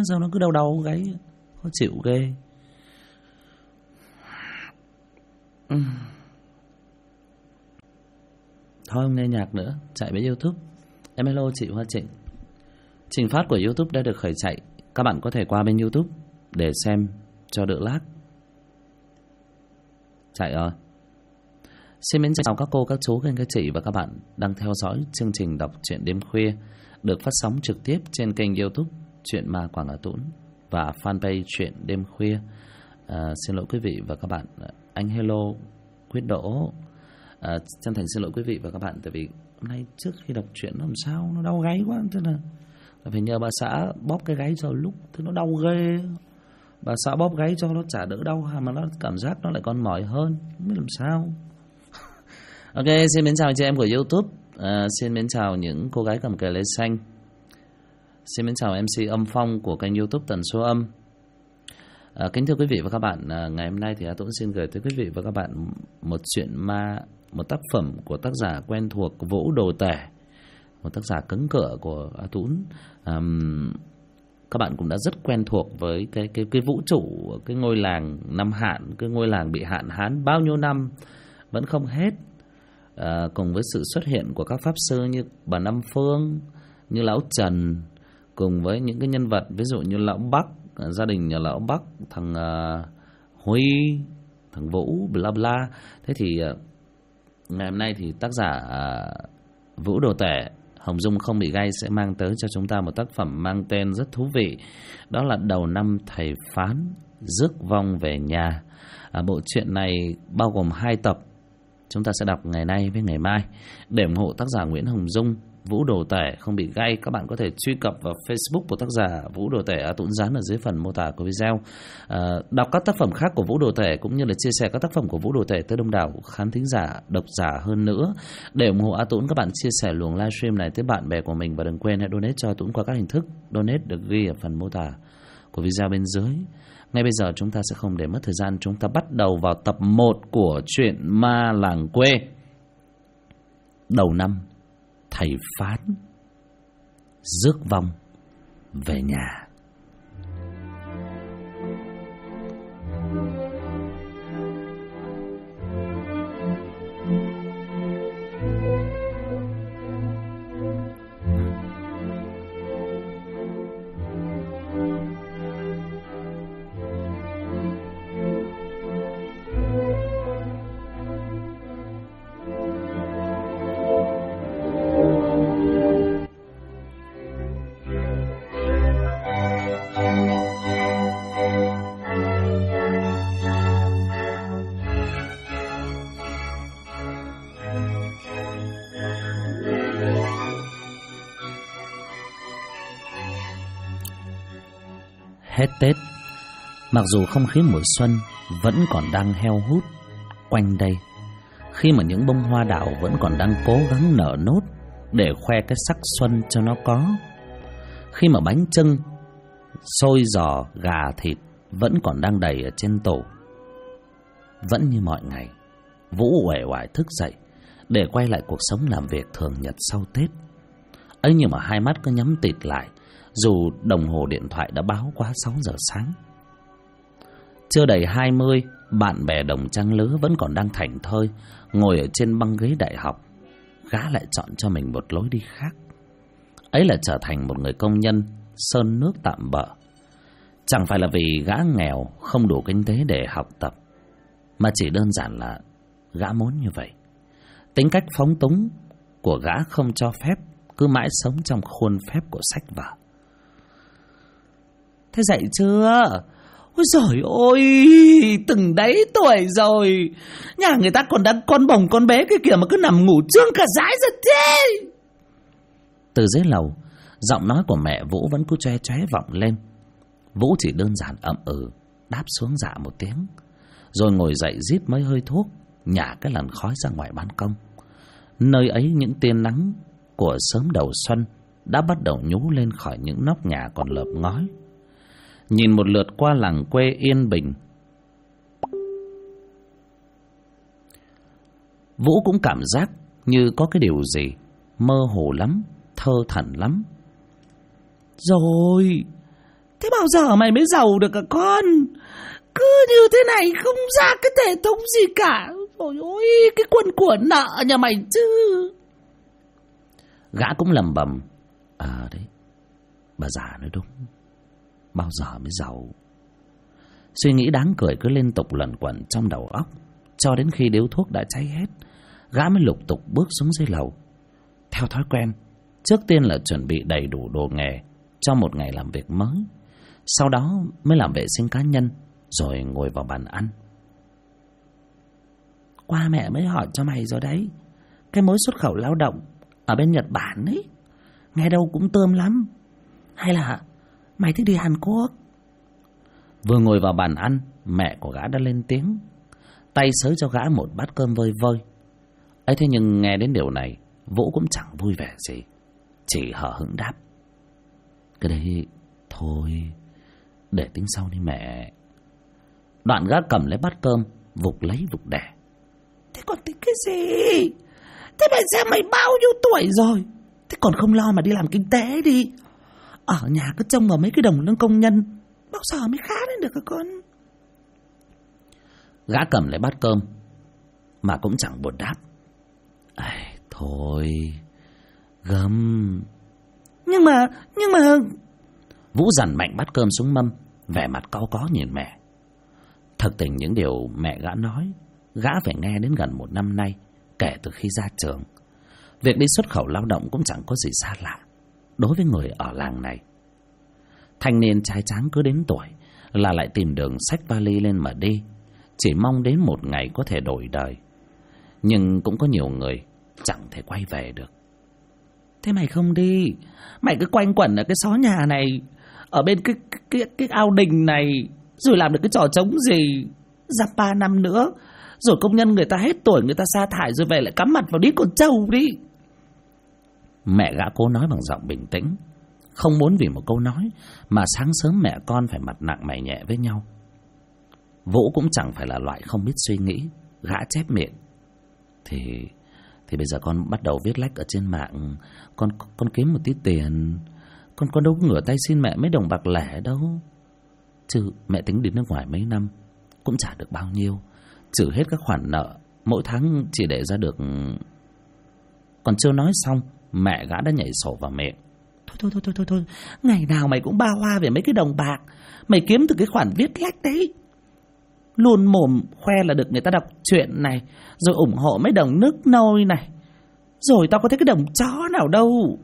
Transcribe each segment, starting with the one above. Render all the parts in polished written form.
sao nó cứ đau đau gáy, khó chịu ghê. Thôi không nghe nhạc nữa, chạy với YouTube. Em hello chị Hoa Trịnh. Trình phát của YouTube đã được khởi chạy. Các bạn có thể qua bên YouTube để xem cho đỡ lag. Chạy rồi. Xin mến chào các cô, các chú, các chị và các bạn đang theo dõi chương trình đọc truyện đêm khuya được phát sóng trực tiếp trên kênh YouTube Chuyện Ma Quảng Hà Tũng và fanpage Chuyện Đêm Khuya. Xin lỗi quý vị và các bạn. Anh hello Quyết Đỗ. Chân thành xin lỗi quý vị và các bạn, tại vì hôm nay trước khi đọc truyện nó làm sao nó đau gáy quá, cho nên là phải nhờ bà xã bóp cái gáy cho lúc thì nó đau ghê. Bà xã bóp gáy cho nó chả đỡ đau mà nó cảm giác nó lại còn mỏi hơn, không biết làm sao. Ok, xin mến chào chị em của YouTube. Xin mến chào những cô gái cầm cờ lê xanh. Xin mến chào MC Âm Phong của kênh YouTube Tần Số Âm. Kính thưa quý vị và các bạn, ngày hôm nay thì Hà Tũng xin gửi tới quý vị và các bạn một chuyện ma, một tác phẩm của tác giả quen thuộc Vũ Đồ Tể, một tác giả cứng cựa của Hà Tũng. Các bạn cũng đã rất quen thuộc với cái vũ trụ, cái ngôi làng Năm Hạn, cái ngôi làng bị hạn hán bao nhiêu năm vẫn không hết. Cùng với sự xuất hiện của các pháp sư như bà Năm Phương, như lão Trần, cùng với những cái nhân vật ví dụ như lão Bắc, gia đình nhà lão Bắc, thằng Huy, thằng Vũ, bla bla. Thế thì ngày hôm nay thì tác giả Vũ Đồ Tể, Hồng Dung Không Bị Gai sẽ mang tới cho chúng ta một tác phẩm mang tên rất thú vị. Đó là Đầu Năm Thầy Phán Rước Vong Về Nhà. Bộ truyện này bao gồm 2 tập, chúng ta sẽ đọc ngày nay với ngày mai. Để ủng hộ tác giả Nguyễn Hồng Dung, Vũ Đồ Tể Không Bị Gai, các bạn có thể truy cập vào Facebook của tác giả Vũ Đồ Tể. Tũng dán ở dưới phần mô tả của video. Đọc các tác phẩm khác của Vũ Đồ Tể cũng như là chia sẻ các tác phẩm của Vũ Đồ Tể tới đông đảo khán thính giả, độc giả hơn nữa. Để ủng hộ A Tũng, các bạn chia sẻ luồng livestream này tới bạn bè của mình và đừng quên hãy donate cho A Tũng qua các hình thức. Donate được ghi ở phần mô tả của video bên dưới. Ngay bây giờ chúng ta sẽ không để mất thời gian, chúng ta bắt đầu vào tập 1 của Chuyện Ma Làng Quê. Đầu năm thầy phán rước vong về nhà. Hết Tết, mặc dù không khí mùa xuân vẫn còn đang heo hút quanh đây, khi mà những bông hoa đào vẫn còn đang cố gắng nở nốt để khoe cái sắc xuân cho nó có, khi mà bánh chưng, xôi giò, gà thịt vẫn còn đang đầy ở trên tủ. Vẫn như mọi ngày, Vũ uể oải thức dậy để quay lại cuộc sống làm việc thường nhật sau Tết ấy, nhưng mà hai mắt cứ nhắm tịt lại dù đồng hồ điện thoại đã báo quá 6 giờ sáng. Chưa đầy 20, bạn bè đồng trang lứa vẫn còn đang thảnh thơi ngồi ở trên băng ghế đại học. Gã lại chọn cho mình một lối đi khác, ấy là trở thành một người công nhân sơn nước tạm bợ. Chẳng phải là vì gã nghèo không đủ kinh tế để học tập, mà chỉ đơn giản là gã muốn như vậy. Tính cách phóng túng của gã không cho phép cứ mãi sống trong khuôn phép của sách vở. Thế dậy chưa? Ôi giời ơi, từng đấy tuổi rồi, nhà người ta còn đang con bồng con bé kia kìa mà cứ nằm ngủ trương cả dãi ra thế. Từ dưới lầu, giọng nói của mẹ Vũ vẫn cứ choe choé vọng lên. Vũ chỉ đơn giản ậm ừ đáp xuống dạ một tiếng, rồi ngồi dậy rít mấy hơi thuốc, nhả cái làn khói ra ngoài ban công. Nơi ấy những tia nắng của sớm đầu xuân đã bắt đầu nhú lên khỏi những nóc nhà còn lợp ngói. Nhìn một lượt qua làng quê yên bình, Vũ cũng cảm giác như có cái điều gì mơ hồ lắm, thơ thẩn lắm. Rồi, Thế bao giờ mày mới giàu được hả con? Cứ như thế này không ra cái thể thống gì cả. Ôi ôi, cái quần của nợ nhà mày chứ. Gã cũng lầm bầm. Đấy, bà già nói đúng. Bao giờ mới giàu? Suy nghĩ đáng cười cứ liên tục luẩn quẩn trong đầu óc, cho đến khi điếu thuốc đã cháy hết, gã mới lục tục bước xuống dưới lầu. Theo thói quen, trước tiên là chuẩn bị đầy đủ đồ nghề cho một ngày làm việc mới, sau đó mới làm vệ sinh cá nhân, rồi ngồi vào bàn ăn. Qua mẹ mới hỏi cho mày rồi đấy, cái mối xuất khẩu lao động ở bên Nhật Bản ấy, nghe đâu cũng tươm lắm. Hay là mày thích đi Hàn Quốc? Vừa ngồi vào bàn ăn, mẹ của gã đã lên tiếng, tay xới cho gã một bát cơm vơi vơi. Ấy thế nhưng nghe đến điều này, Vũ cũng chẳng vui vẻ gì, chỉ hờ hững đáp: cái đấy thôi, để tính sau đi mẹ. Đoạn gã cầm lấy bát cơm, vục lấy vục đẻ. Thế còn tính cái gì? Thế mày xem mày bao nhiêu tuổi rồi, thế còn không lo mà đi làm kinh tế đi. Ở nhà cứ trông vào mấy cái đồng lương công nhân, bao giờ mới khá lên được hả con? Gã cầm lấy bát cơm mà cũng chẳng buồn đáp. Thôi gầm. Nhưng mà Vũ dằn mạnh bát cơm xuống mâm, vẻ mặt cau có nhìn mẹ. Thực tình những điều mẹ gã nói, gã phải nghe đến gần 1 năm nay, kể từ khi ra trường. Việc đi xuất khẩu lao động cũng chẳng có gì xa lạ đối với người ở làng này. Thanh niên trai tráng cứ đến tuổi là lại tìm đường xách vali lên mà đi, chỉ mong đến một ngày có thể đổi đời. Nhưng cũng có nhiều người chẳng thể quay về được. Thế mày không đi, mày cứ quanh quẩn ở cái xó nhà này, ở bên cái ao đình này, rồi làm được cái trò trống gì? Dăm 3 năm nữa, rồi công nhân người ta hết tuổi, người ta sa thải rồi về lại cắm mặt vào đít con trâu đi. Mẹ gã cố nói bằng giọng bình tĩnh, không muốn vì một câu nói mà sáng sớm mẹ con phải mặt nặng mày nhẹ với nhau. Vũ cũng chẳng phải là loại không biết suy nghĩ, gã chép miệng. Thì bây giờ con bắt đầu viết lách ở trên mạng, con kiếm một tí tiền, con đâu có ngửa tay xin mẹ mấy đồng bạc lẻ đâu. Chứ mẹ tính đến nước ngoài mấy năm cũng trả được bao nhiêu, trừ hết các khoản nợ, mỗi tháng chỉ để ra được. Còn chưa nói xong, mẹ gã đã nhảy sổ vào miệng. Thôi, ngày nào mày cũng ba hoa về mấy cái đồng bạc mày kiếm từ cái khoản viết lách đấy. Luôn mồm khoe là được người ta đọc truyện này, rồi ủng hộ mấy đồng nước nôi này, rồi tao có thấy cái đồng chó nào đâu.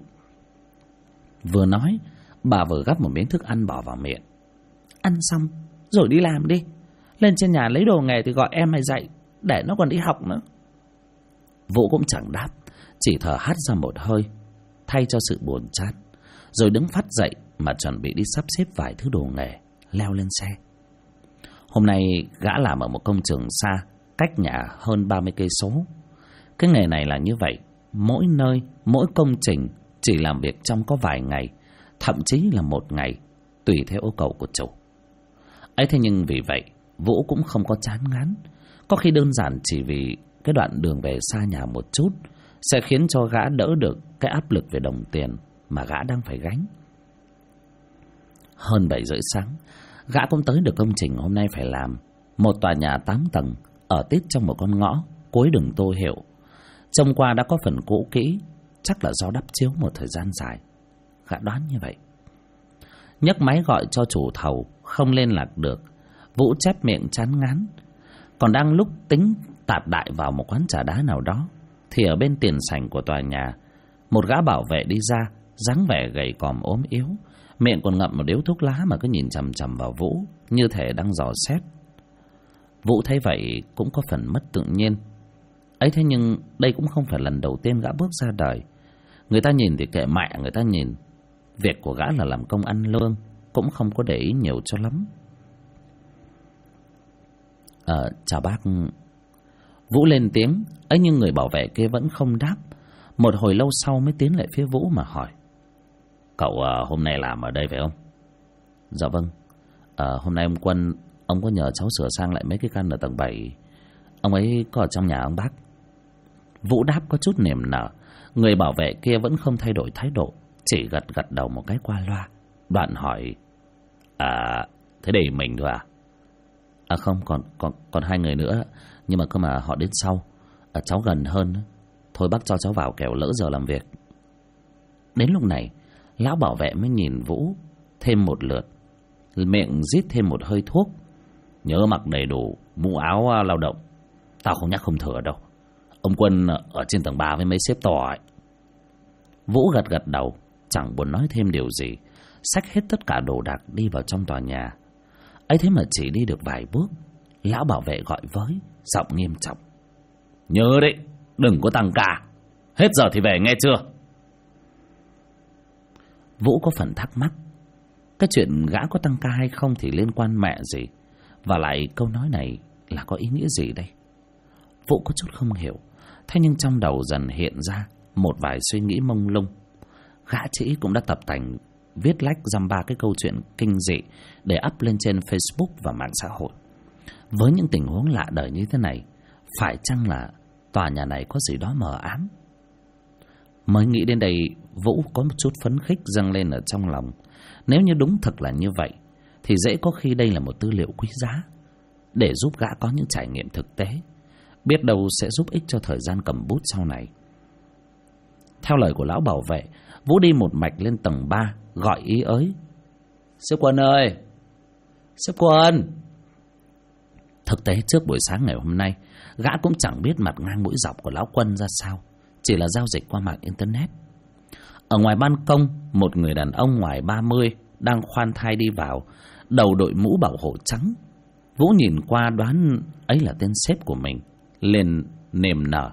Vừa nói, bà vừa gắp một miếng thức ăn bỏ vào miệng. Ăn xong rồi đi làm đi, lên trên nhà lấy đồ nghề thì gọi em mày dậy, để nó còn đi học nữa. Vũ cũng chẳng đáp, chỉ thở hắt ra một hơi, thay cho sự buồn chán, rồi đứng phắt dậy mà chuẩn bị đi sắp xếp vài thứ đồ nghề, leo lên xe. Hôm nay gã làm ở một công trường xa, cách nhà hơn 30 cây số. Cái nghề này là như vậy, mỗi nơi, mỗi công trình chỉ làm việc trong có vài ngày, thậm chí là 1 ngày, tùy theo yêu cầu của chủ. Ấy thế nhưng vì vậy, Vũ cũng không có chán ngán. Có khi đơn giản chỉ vì cái đoạn đường về xa nhà một chút sẽ khiến cho gã đỡ được cái áp lực về đồng tiền mà gã đang phải gánh. Hơn 7 rưỡi sáng, gã cũng tới được công trình hôm nay phải làm. Một tòa nhà 8 tầng ở tít trong một con ngõ cuối đường Tô Hiệu. Trông qua đã có phần cũ kỹ, chắc là do đắp chiếu một thời gian dài, gã đoán như vậy. Nhấc máy gọi cho chủ thầu, không liên lạc được. Vũ chép miệng chán ngán. Còn đang lúc tính tạt đại vào một quán trà đá nào đó, thì ở bên tiền sảnh của tòa nhà, một gã bảo vệ đi ra, dáng vẻ gầy còm ốm yếu, miệng còn ngậm một điếu thuốc lá mà cứ nhìn chằm chằm vào Vũ, như thể đang dò xét. Vũ thấy vậy cũng có phần mất tự nhiên. Ấy thế nhưng đây cũng không phải lần đầu tiên gã bước ra đời. Người ta nhìn thì kệ mẹ người ta nhìn. Việc của gã là làm công ăn lương, cũng không có để ý nhiều cho lắm. Chào bác. Vũ lên tiếng, ấy nhưng người bảo vệ kia vẫn không đáp. Một hồi lâu sau mới tiến lại phía Vũ mà hỏi: Cậu hôm nay làm ở đây phải không? Dạ vâng. Hôm nay ông Quân, ông có nhờ cháu sửa sang lại mấy cái căn ở tầng 7. Ông ấy có ở trong nhà ông bác? Vũ đáp có chút niềm nở. Người bảo vệ kia vẫn không thay đổi thái độ, chỉ gật gật đầu một cái qua loa. Đoạn hỏi: À, thế để mình thôi à? À không, còn 2 người nữa. Nhưng mà cơ mà họ đến sau. Cháu gần hơn. Thôi bác cho cháu vào kẻo lỡ giờ làm việc. Đến lúc này, lão bảo vệ mới nhìn Vũ thêm một lượt, miệng rít thêm một hơi thuốc. Nhớ mặc đầy đủ mũ áo lao động. Tao không nhắc không thừa đâu. Ông Quân ở trên tầng 3 với mấy sếp to ấy. Vũ gật gật đầu, chẳng buồn nói thêm điều gì, xách hết tất cả đồ đạc đi vào trong tòa nhà. Ấy thế mà chỉ đi được vài bước, lão bảo vệ gọi với, giọng nghiêm trọng: Nhớ đấy, đừng có tăng ca. Hết giờ thì về nghe chưa? Vũ có phần thắc mắc, cái chuyện gã có tăng ca hay không thì liên quan mẹ gì, và lại câu nói này là có ý nghĩa gì đây? Vũ có chút không hiểu. Thế nhưng trong đầu dần hiện ra một vài suy nghĩ mông lung. Gã chỉ cũng đã tập tành viết lách dăm ba cái câu chuyện kinh dị để up lên trên Facebook và mạng xã hội. Với những tình huống lạ đời như thế này, phải chăng là tòa nhà này có gì đó mờ ám? Mới nghĩ đến đây, Vũ có một chút phấn khích dâng lên ở trong lòng. Nếu như đúng thật là như vậy, thì dễ có khi đây là một tư liệu quý giá để giúp gã có những trải nghiệm thực tế, biết đâu sẽ giúp ích cho thời gian cầm bút sau này. Theo lời của lão bảo vệ, Vũ đi một mạch lên tầng 3, gọi ý ới: Sếp Quân ơi! Sếp Quân! Thực tế trước buổi sáng ngày hôm nay, gã cũng chẳng biết mặt ngang mũi dọc của lão Quân ra sao, chỉ là giao dịch qua mạng Internet. Ở ngoài ban công, một người đàn ông ngoài 30 đang khoan thai đi vào, đầu đội mũ bảo hộ trắng. Vũ nhìn qua đoán ấy là tên sếp của mình, liền niềm nở: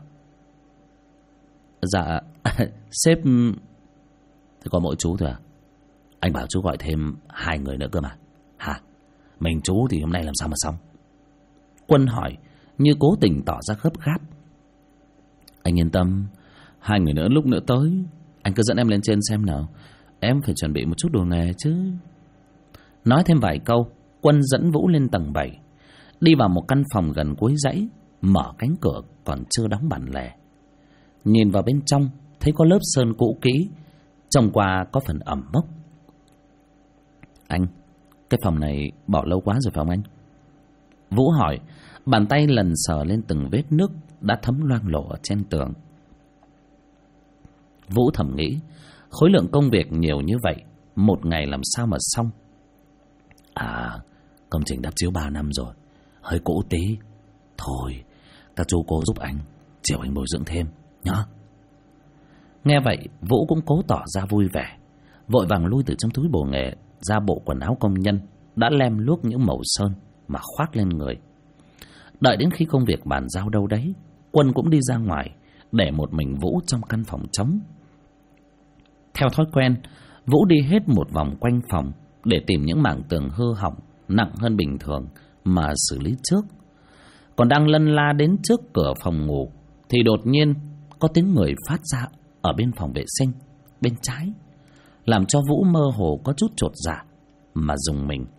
Dạ, sếp... Thì có mỗi chú thôi à? Anh bảo chú gọi thêm 2 người nữa cơ mà. Hả? Mình chú thì hôm nay làm sao mà xong? Quân hỏi, như cố tình tỏ ra gấp gáp. Anh yên tâm, 2 người nữa lúc nữa tới. Anh cứ dẫn em lên trên xem nào. Em phải chuẩn bị một chút đồ nghề chứ. Nói thêm vài câu, Quân dẫn Vũ lên tầng 7. Đi vào một căn phòng gần cuối dãy, mở cánh cửa còn chưa đóng bản lề. Nhìn vào bên trong, thấy có lớp sơn cũ kỹ, trông qua có phần ẩm mốc. Anh, cái phòng này bỏ lâu quá rồi phải không anh? Vũ hỏi, bàn tay lần sờ lên từng vết nước đã thấm loang lổ ở trên tường. Vũ thầm nghĩ, khối lượng công việc nhiều như vậy, một ngày làm sao mà xong? À, công trình đắp chiếu 3 năm rồi, hơi cũ tí. Thôi, các chú cô giúp anh, chiều anh bồi dưỡng thêm nhá. Nghe vậy, Vũ cũng cố tỏ ra vui vẻ, vội vàng lui từ trong túi bồ nghề ra bộ quần áo công nhân đã lem luốc những màu sơn mà khoác lên người. Đợi đến khi công việc bàn giao đâu đấy, Quân cũng đi ra ngoài, để một mình Vũ trong căn phòng trống. Theo thói quen, Vũ đi hết một vòng quanh phòng để tìm những mảng tường hư hỏng nặng hơn bình thường mà xử lý trước. Còn đang lân la đến trước cửa phòng ngủ thì đột nhiên có tiếng người phát ra ở bên phòng vệ sinh bên trái, làm cho Vũ mơ hồ có chút chột dạ mà rùng mình.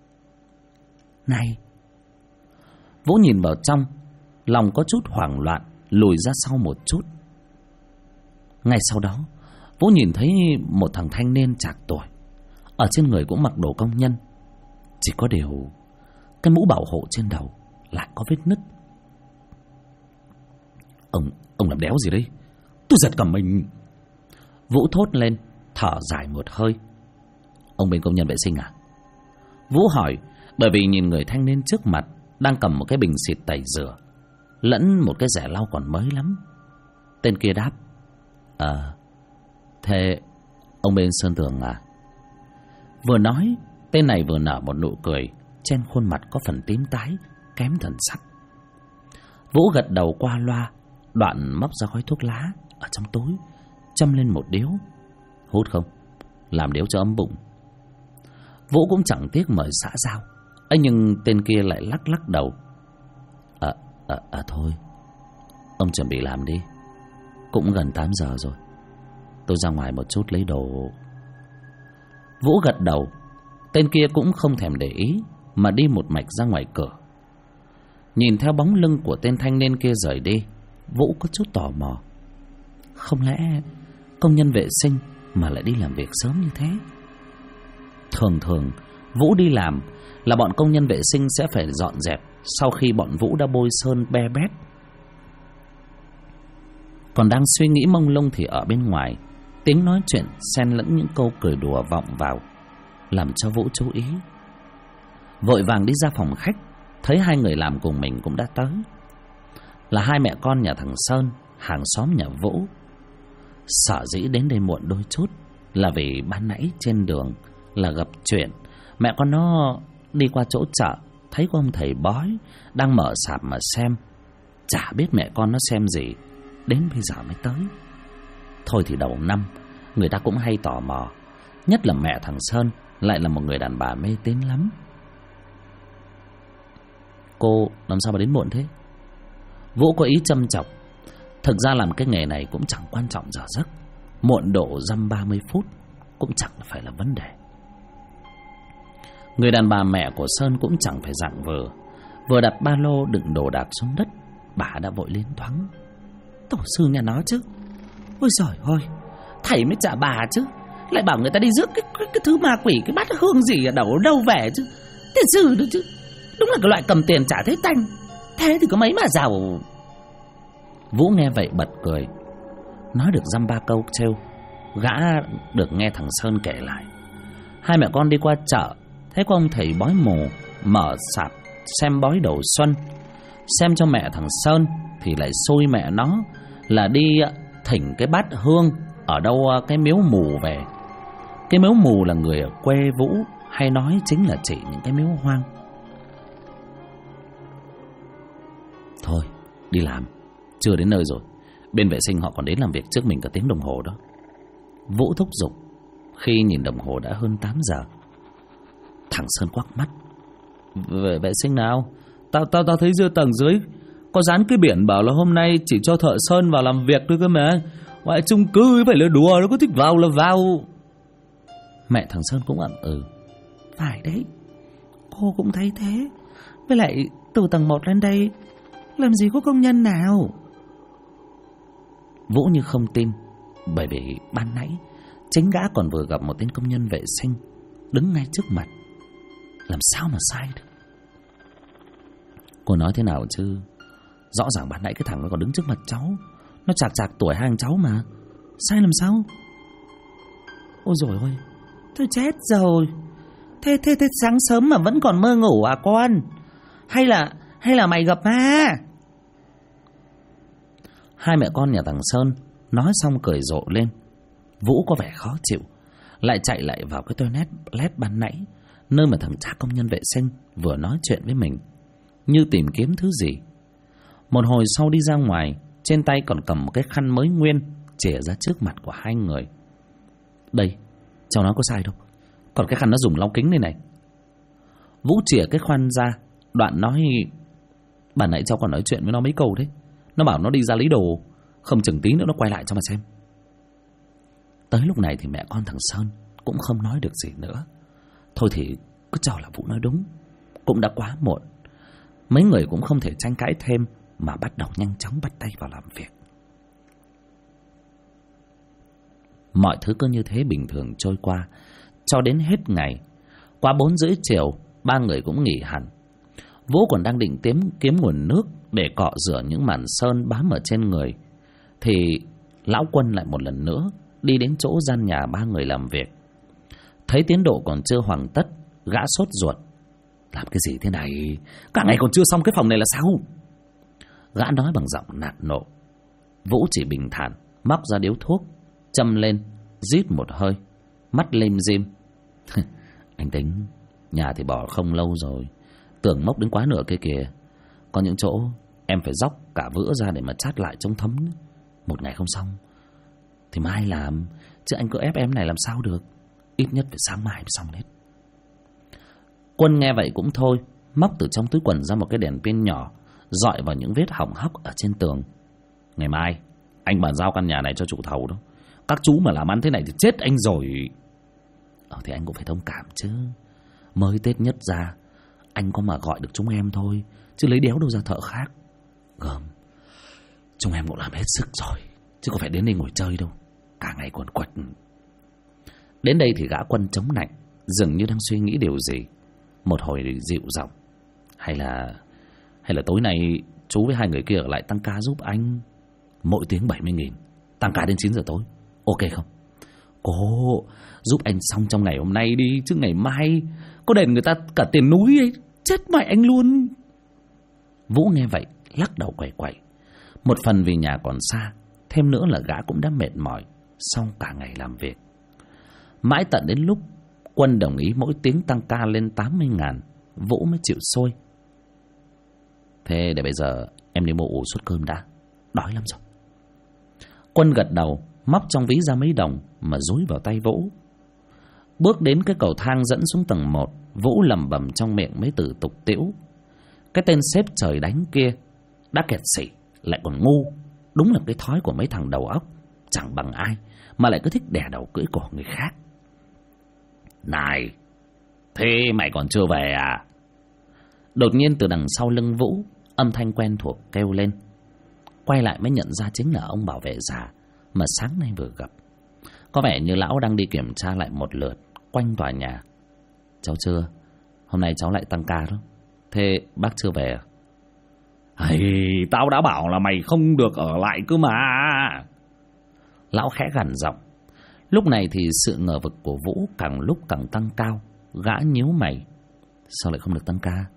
Này! Vũ nhìn vào trong, lòng có chút hoảng loạn, lùi ra sau một chút. Ngay sau đó, Vũ nhìn thấy một thằng thanh niên trạc tuổi, ở trên người cũng mặc đồ công nhân, chỉ có điều cái mũ bảo hộ trên đầu lại có vết nứt. Ông làm đéo gì đây? Tôi giật cả mình. Vũ thốt lên, thở dài một hơi. Ông bên công nhân vệ sinh à? Vũ hỏi, bởi vì nhìn người thanh niên trước mặt đang cầm một cái bình xịt tẩy rửa lẫn một cái rẻ lau còn mới lắm. Tên kia đáp, thế ông bên sơn tường à? Vừa nói, tên này vừa nở một nụ cười, trên khuôn mặt có phần tím tái, kém thần sắc. Vũ gật đầu qua loa, đoạn móc ra gói thuốc lá ở trong túi, châm lên một điếu. Hút không? Làm điếu cho ấm bụng. Vũ cũng chẳng tiếc mời xã giao, ấy nhưng tên kia lại lắc lắc đầu. Thôi, ông chuẩn bị làm đi, cũng gần 8 giờ rồi, tôi ra ngoài một chút lấy đồ. Vũ gật đầu. Tên kia cũng không thèm để ý mà đi một mạch ra ngoài cửa. Nhìn theo bóng lưng của tên thanh niên kia rời đi, Vũ có chút tò mò. Không lẽ công nhân vệ sinh mà lại đi làm việc sớm như thế? Thường thường Vũ đi làm là bọn công nhân vệ sinh sẽ phải dọn dẹp sau khi bọn Vũ đã bôi sơn be bét. Còn đang suy nghĩ mông lung thì ở bên ngoài, tiếng nói chuyện xen lẫn những câu cười đùa vọng vào, làm cho Vũ chú ý. Vội vàng đi ra phòng khách, thấy hai người làm cùng mình cũng đã tới. Là hai mẹ con nhà thằng Sơn, hàng xóm nhà Vũ. Sở dĩ đến đây muộn đôi chút là vì ban nãy trên đường là gặp chuyện. Mẹ con nó đi qua chỗ chợ, thấy có ông thầy bói đang mở sạp mà xem. Chả biết mẹ con nó xem gì, đến bây giờ mới tới. Thôi thì đầu năm người ta cũng hay tò mò, nhất là mẹ thằng Sơn lại là một người đàn bà mê tín lắm. Cô làm sao mà đến muộn thế? Vũ có ý châm chọc. Thực ra làm cái nghề này cũng chẳng quan trọng giờ giấc, muộn độ dăm 30 phút cũng chẳng phải là vấn đề. Người đàn bà mẹ của Sơn cũng chẳng phải dạng vừa đặt ba lô đựng đồ đạc xuống đất, bà đã vội lên thoáng. Tổ sư nhà nó chứ. Ôi giời ơi, thầy mới trả bà chứ, lại bảo người ta đi rước cái thứ ma quỷ, cái bát hương gì ở đâu về chứ. Tiền sư nữa chứ, đúng là cái loại cầm tiền trả thế tanh. Thế thì có mấy mà giàu. Vũ nghe vậy bật cười. Nói được dăm ba câu trêu, gã được nghe thằng Sơn kể lại. Hai mẹ con đi qua chợ, thấy có ông thầy bói mù mở sạp xem bói đầu xuân. Xem cho mẹ thằng Sơn thì lại xui mẹ nó là đi thỉnh cái bát hương ở đâu cái miếu mù về. Cái miếu mù là người ở quê Vũ hay nói chính là chỉ những cái miếu hoang. Thôi đi làm, chưa đến nơi rồi. Bên vệ sinh họ còn đến làm việc trước mình cả tiếng đồng hồ đó. Vũ thúc giục khi nhìn đồng hồ đã hơn 8 giờ. Thằng Sơn quắc mắt. Về vệ sinh nào? Tao thấy dưới tầng dưới có dán cái biển bảo là hôm nay chỉ cho thợ sơn vào làm việc thôi cơ mà. Ngoại chung cư phải là đùa, nó có thích vào là vào. Mẹ thằng Sơn cũng ậm ừ. Phải đấy, cô cũng thấy thế. Với lại từ tầng 1 lên đây làm gì có công nhân nào. Vũ như không tin, bởi vì ban nãy chính gã còn vừa gặp một tên công nhân vệ sinh đứng ngay trước mặt. Làm sao mà sai được. Cô nói thế nào chứ, rõ ràng ban nãy cái thằng nó còn đứng trước mặt cháu. Nó chạc tuổi hai thằng cháu mà, sai làm sao. Ôi dồi ôi, tôi chết rồi. Thế sáng sớm mà vẫn còn mơ ngủ à con? Hay là mày gặp ma? Hai mẹ con nhà thằng Sơn nói xong cười rộ lên. Vũ có vẻ khó chịu, lại chạy lại vào cái toilet ban nãy, nơi mà thằng cha công nhân vệ sinh vừa nói chuyện với mình, như tìm kiếm thứ gì. Một hồi sau đi ra ngoài, trên tay còn cầm một cái khăn mới nguyên, chìa ra trước mặt của hai người. Đây, cháu nói có sai đâu, còn cái khăn nó dùng lau kính đây này. Vũ chìa cái khăn ra, đoạn nói: Bà nãy cháu còn nói chuyện với nó mấy câu đấy. Nó bảo nó đi ra lấy đồ, không chừng tí nữa nó quay lại cho mà xem. Tới lúc này thì mẹ con thằng Sơn cũng không nói được gì nữa. Thôi thì cứ cho là Vũ nói đúng, cũng đã quá muộn. Mấy người cũng không thể tranh cãi thêm, mà bắt đầu nhanh chóng bắt tay vào làm việc. Mọi thứ cứ như thế bình thường trôi qua, cho đến hết ngày. Qua 4:30 chiều, ba người cũng nghỉ hẳn. Vũ còn đang định kiếm nguồn nước để cọ rửa những màn sơn bám ở trên người, thì lão Quân lại một lần nữa đi đến chỗ gian nhà ba người làm việc. Thấy tiến độ còn chưa hoàn tất, gã sốt ruột. Làm cái gì thế này? Cả ngày còn chưa xong cái phòng này là sao? Gã nói bằng giọng nạt nộ. Vũ chỉ bình thản móc ra điếu thuốc, châm lên, rít một hơi, mắt lim dim. Anh tính nhà thì bỏ không lâu rồi, tưởng mốc đến quá nửa kia kìa. Có những chỗ em phải dóc cả vữa ra để mà chát lại trông thấm. Một ngày không xong thì mai làm, chứ anh cứ ép em này làm sao được. Ít nhất phải sáng mai mới xong hết. Quân nghe vậy cũng thôi, móc từ trong túi quần ra một cái đèn pin nhỏ, dọi vào những vết hỏng hóc ở trên tường. Ngày mai anh bàn giao căn nhà này cho chủ thầu đó. Các chú mà làm ăn thế này thì chết anh rồi. Thì anh cũng phải thông cảm chứ. Mới Tết nhất ra, anh có mà gọi được chúng em thôi, chứ lấy đéo đâu ra thợ khác. Gớm, chúng em cũng làm hết sức rồi, chứ có phải đến đây ngồi chơi đâu. Cả ngày quần quật. Đến đây thì gã Quân chống nạnh, dường như đang suy nghĩ điều gì. Một hồi dịu giọng: Hay là tối nay chú với hai người kia ở lại tăng ca giúp anh. Mỗi tiếng 70.000, tăng ca đến 9 giờ tối, ok không? Cô giúp anh xong trong ngày hôm nay đi, chứ ngày mai có đền người ta cả tiền núi ấy, chết mẹ anh luôn. Vũ nghe vậy lắc đầu quẩy quẩy. Một phần vì nhà còn xa, thêm nữa là gã cũng đã mệt mỏi sau cả ngày làm việc. Mãi tận đến lúc Quân đồng ý mỗi tiếng tăng ca lên 80.000, Vũ mới chịu xuôi. Thế để bây giờ em đi mua ủ suất cơm đã, đói lắm rồi. Quân gật đầu, móc trong ví ra mấy đồng mà dúi vào tay Vũ. Bước đến cái cầu thang dẫn xuống tầng 1, Vũ lẩm bẩm trong miệng mấy từ tục tĩu. Cái tên sếp trời đánh kia đã kẹt xỉ, lại còn ngu. Đúng là cái thói của mấy thằng đầu óc chẳng bằng ai, mà lại cứ thích đè đầu cưỡi cổ người khác. Này, thế mày còn chưa về à? Đột nhiên từ đằng sau lưng Vũ, âm thanh quen thuộc kêu lên. Quay lại mới nhận ra chính là ông bảo vệ già mà sáng nay vừa gặp. Có vẻ như lão đang đi kiểm tra lại một lượt quanh tòa nhà. Cháu chưa? Hôm nay cháu lại tăng ca đó. Thế bác chưa về à? Hay, tao đã bảo là mày không được ở lại cơ mà. Lão khẽ gằn giọng. Lúc này thì sự ngờ vực của Vũ càng lúc càng tăng cao. Gã nhíu mày. Sao lại không được tăng ca?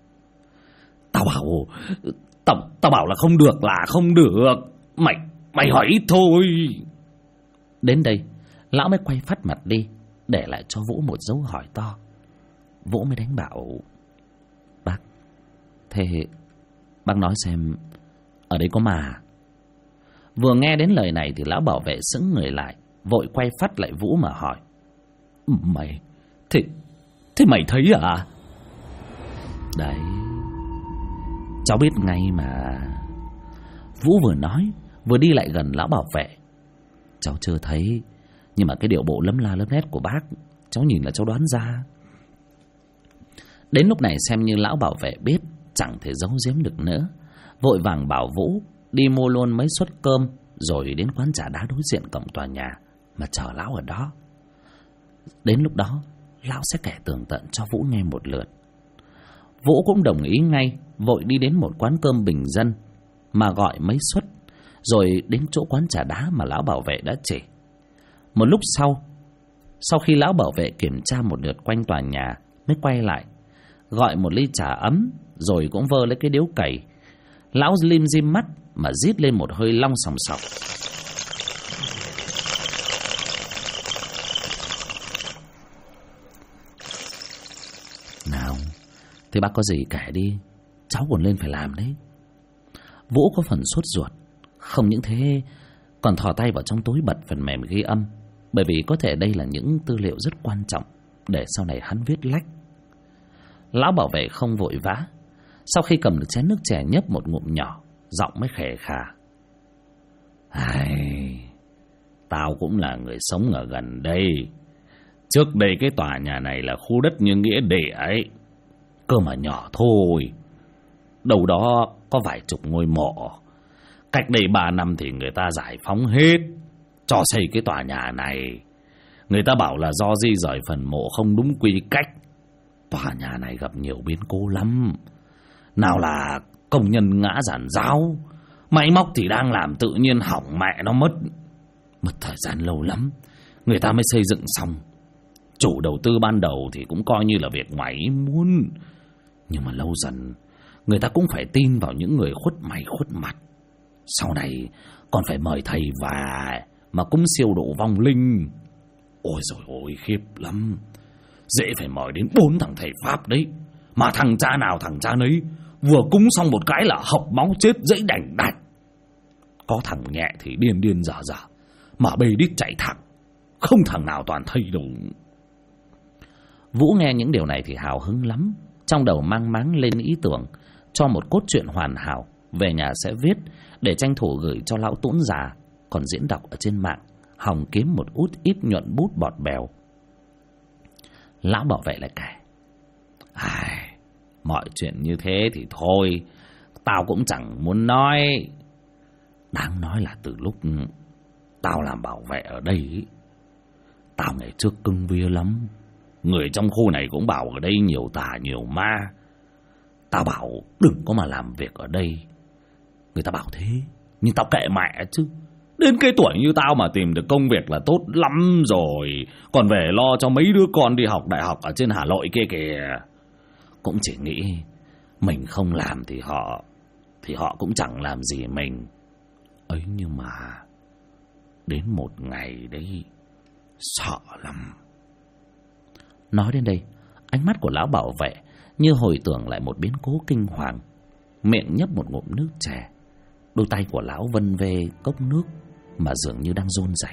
Tao bảo là không được là không được. Mày hỏi ít thôi. Đến đây lão mới quay phắt mặt đi, để lại cho Vũ một dấu hỏi to. Vũ mới đánh bảo: Bác, thế bác nói xem, ở đây có ma? Vừa nghe đến lời này thì lão bảo vệ sững người lại, vội quay phắt lại Vũ mà hỏi: Mày, thế mày thấy à? Đấy, cháu biết ngay mà. Vũ vừa nói vừa đi lại gần lão bảo vệ. Cháu chưa thấy, nhưng mà cái điệu bộ lấm la lấm lét của bác, cháu nhìn là cháu đoán ra. Đến lúc này xem như lão bảo vệ biết, chẳng thể giấu giếm được nữa, vội vàng bảo Vũ đi mua luôn mấy suất cơm, rồi đến quán trà đá đối diện cổng tòa nhà mà chờ lão ở đó. Đến lúc đó lão sẽ kể tường tận cho Vũ nghe một lượt. Vũ cũng đồng ý ngay, vội đi đến một quán cơm bình dân mà gọi mấy suất, rồi đến chỗ quán trà đá mà lão bảo vệ đã chỉ. Một lúc sau khi lão bảo vệ kiểm tra một lượt quanh tòa nhà, mới quay lại gọi một ly trà ấm, rồi cũng vơ lấy cái điếu cày. Lão lim dim mắt mà rít lên một hơi long sòng sọc. Nào, thế bác có gì kể đi, cháu còn lên phải làm đấy. Vũ có phần sốt ruột, không những thế còn thò tay vào trong túi bật phần mềm ghi âm, bởi vì có thể đây là những tư liệu rất quan trọng để sau này hắn viết lách. Lão bảo vệ không vội vã, sau khi cầm được chén nước chè nhấp một ngụm nhỏ, giọng mới khè khà: Tao cũng là người sống ở gần đây. Trước đây cái tòa nhà này là khu đất như nghĩa địa ấy, cơ mà nhỏ thôi, đâu đó có vài chục ngôi mộ. Cách đây 3 năm thì người ta giải phóng hết, cho xây cái tòa nhà này. Người ta bảo là do di rời phần mộ không đúng quy cách. Tòa nhà này gặp nhiều biến cố lắm. Nào là công nhân ngã giàn giáo, máy móc thì đang làm tự nhiên hỏng mẹ nó mất thời gian lâu lắm người ta mới xây dựng xong. Chủ đầu tư ban đầu thì cũng coi như là việc ngoài ý muốn, nhưng mà lâu dần người ta cũng phải tin vào những người khuất mày khuất mặt. Sau này còn phải mời thầy về mà cúng siêu độ vong linh. Ôi dồi ôi, khiếp lắm. Dễ phải mời đến 4 thằng thầy Pháp đấy, mà thằng cha nào thằng cha nấy vừa cúng xong một cái là hộc máu chết dãy đành đạch. Có thằng nhẹ thì điên điên dở dở, mà bê đít chạy thẳng, không thằng nào toàn thây đâu. Vũ nghe những điều này thì hào hứng lắm, trong đầu mang máng lên ý tưởng cho một cốt truyện hoàn hảo, về nhà sẽ viết để tranh thủ gửi cho lão Tũn già còn diễn đọc ở trên mạng, hòng kiếm một ít nhuận bút bọt bèo. Lão bảo vệ lại kể: mọi chuyện như thế thì thôi, tao cũng chẳng muốn nói. Đáng nói là từ lúc tao làm bảo vệ ở đây, tao ngày trước cưng vía lắm, Người trong khu này cũng bảo ở đây nhiều tà nhiều ma. Tao bảo đừng có mà làm việc ở đây. Người ta bảo thế, nhưng tao kệ mẹ chứ. Đến cái tuổi như tao mà tìm được công việc là tốt lắm rồi. Còn về lo cho mấy đứa con đi học đại học ở trên Hà Nội kia kìa. Cũng chỉ nghĩ mình không làm thì họ cũng chẳng làm gì mình. Ấy nhưng mà đến một ngày đấy sợ lắm. Nói đến đây, ánh mắt của lão bảo vệ như hồi tưởng lại một biến cố kinh hoàng. Miệng nhấp một ngụm nước chè. Đôi tay của lão vân về cốc nước mà dường như đang run rẩy.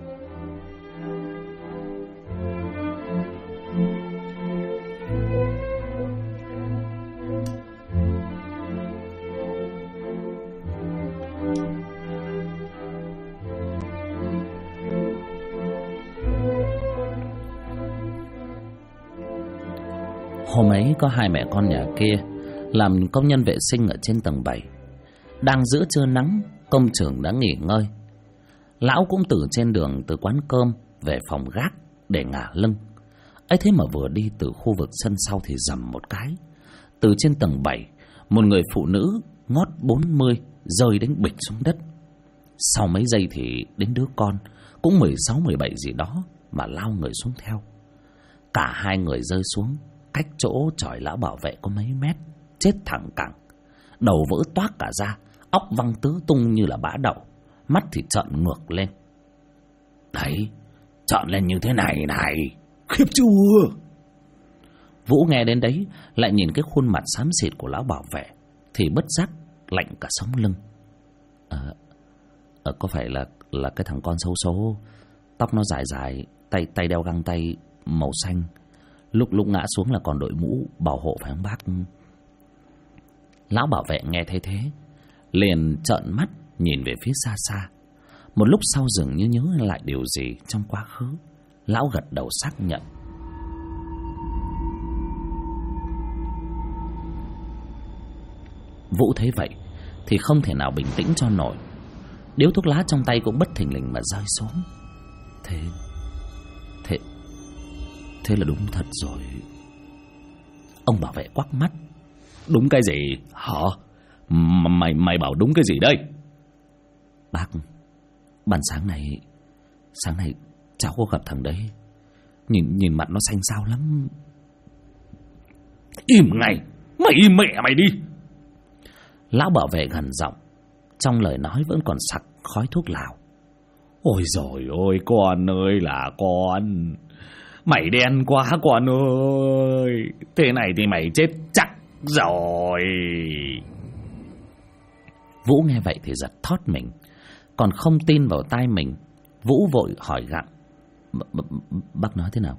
Hôm ấy có hai mẹ con nhà kia làm công nhân vệ sinh ở trên tầng 7. Đang giữa trưa nắng, công trường đã nghỉ ngơi. Lão cũng từ trên đường từ quán cơm về phòng gác để ngả lưng. Ấy thế mà vừa đi từ khu vực sân sau thì rầm một cái. Từ trên tầng 7, một người phụ nữ ngót 40 rơi đến bịch xuống đất. Sau mấy giây thì đến đứa con cũng 16-17 gì đó mà lao người xuống theo. Cả hai người rơi xuống cách chỗ chòi lão bảo vệ có mấy mét, chết thẳng cẳng. Đầu vỡ toác cả ra, óc văng tứ tung như là bã đậu, mắt thì trợn ngược lên. Đấy, trợn lên như thế này này, khiếp chưa? Vũ nghe đến đấy lại nhìn cái khuôn mặt xám xịt của lão bảo vệ thì bất giác lạnh cả sống lưng. Có phải là cái thằng con xấu số, tóc nó dài dài, tay đeo găng tay màu xanh, lúc ngã xuống là còn đội mũ bảo hộ phải không bác? Lão bảo vệ nghe thấy thế liền trợn mắt nhìn về phía xa xa. Một lúc sau dường như nhớ lại điều gì trong quá khứ, lão gật đầu xác nhận. Vũ thấy vậy thì không thể nào bình tĩnh cho nổi. Điếu thuốc lá trong tay cũng bất thình lình mà rơi xuống. Thế là đúng thật rồi. Ông bảo vệ quắc mắt. Đúng cái gì hả? Mày bảo đúng cái gì đây? Bác, ban sáng nay cháu có gặp thằng đấy. Nhìn mặt nó xanh xao lắm. Im ngay, mày im mẹ mày đi. Lão bảo vệ gằn giọng, trong lời nói vẫn còn sặc khói thuốc lào. Ôi dồi ôi, con ơi là con. Mày đen quá con ơi. Thế này thì mày chết chắc rồi. Vũ nghe vậy thì giật thót mình, còn không tin vào tai mình. Vũ vội hỏi gặng: Bác nói thế nào?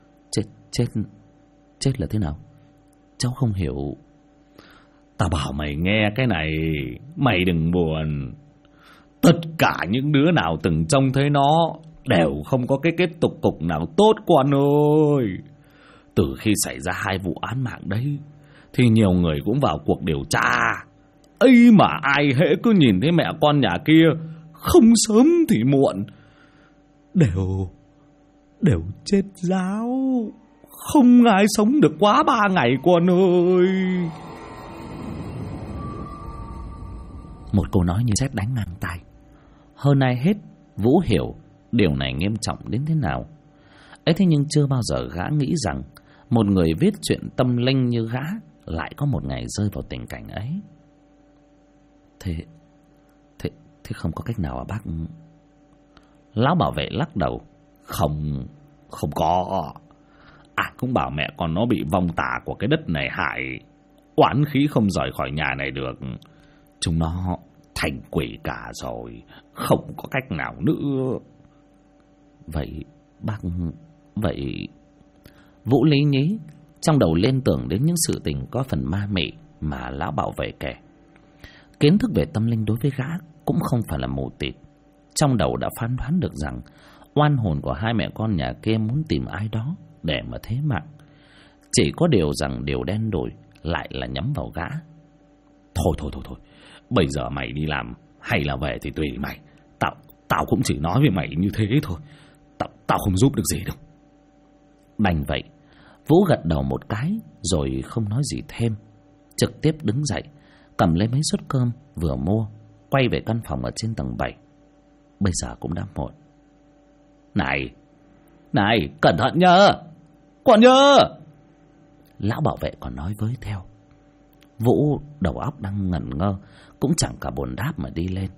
Chết là thế nào? Cháu không hiểu. Tao bảo mày nghe cái này, mày đừng buồn. Tất cả những đứa nào từng trông thấy nó đều không có cái kết cục nào tốt con ơi. Từ khi xảy ra 2 vụ án mạng đấy thì nhiều người cũng vào cuộc điều tra. Ấy mà ai hễ cứ nhìn thấy mẹ con nhà kia, không sớm thì muộn đều chết ráo. Không ai sống được quá 3 ngày con ơi. Một câu nói như sét đánh ngang tai. Hơn ai hết, Vũ hiểu điều này nghiêm trọng đến thế nào. Ấy thế nhưng chưa bao giờ gã nghĩ rằng một người viết chuyện tâm linh như gã lại có một ngày rơi vào tình cảnh ấy. Thế không có cách nào à bác? Lão bảo vệ lắc đầu. Không có. Cũng bảo mẹ con nó bị vong tà của cái đất này hại, oán khí không rời khỏi nhà này được. Chúng nó thành quỷ cả rồi, không có cách nào nữa. Vậy bác... Vậy... Vũ lý nhí, trong đầu liên tưởng đến những sự tình có phần ma mị mà lão bảo vệ kể. Kiến thức về tâm linh đối với gã cũng không phải là mù tịt. Trong đầu đã phán đoán được rằng oan hồn của 2 mẹ con nhà kia muốn tìm ai đó để mà thế mạng. Chỉ có điều rằng điều đen đủi lại là nhắm vào gã. Thôi, bây giờ mày đi làm hay là về thì tùy mày. Tao cũng chỉ nói với mày như thế thôi. Tao không giúp được gì đâu. Đành vậy, Vũ gật đầu một cái rồi không nói gì thêm, trực tiếp đứng dậy, cầm lấy mấy suất cơm vừa mua, quay về căn phòng ở trên tầng 7. Bây giờ cũng đã muộn. Này, cẩn thận nhớ, còn nhớ. Lão bảo vệ còn nói với theo. Vũ đầu óc đang ngẩn ngơ, cũng chẳng cả buồn đáp mà đi lên.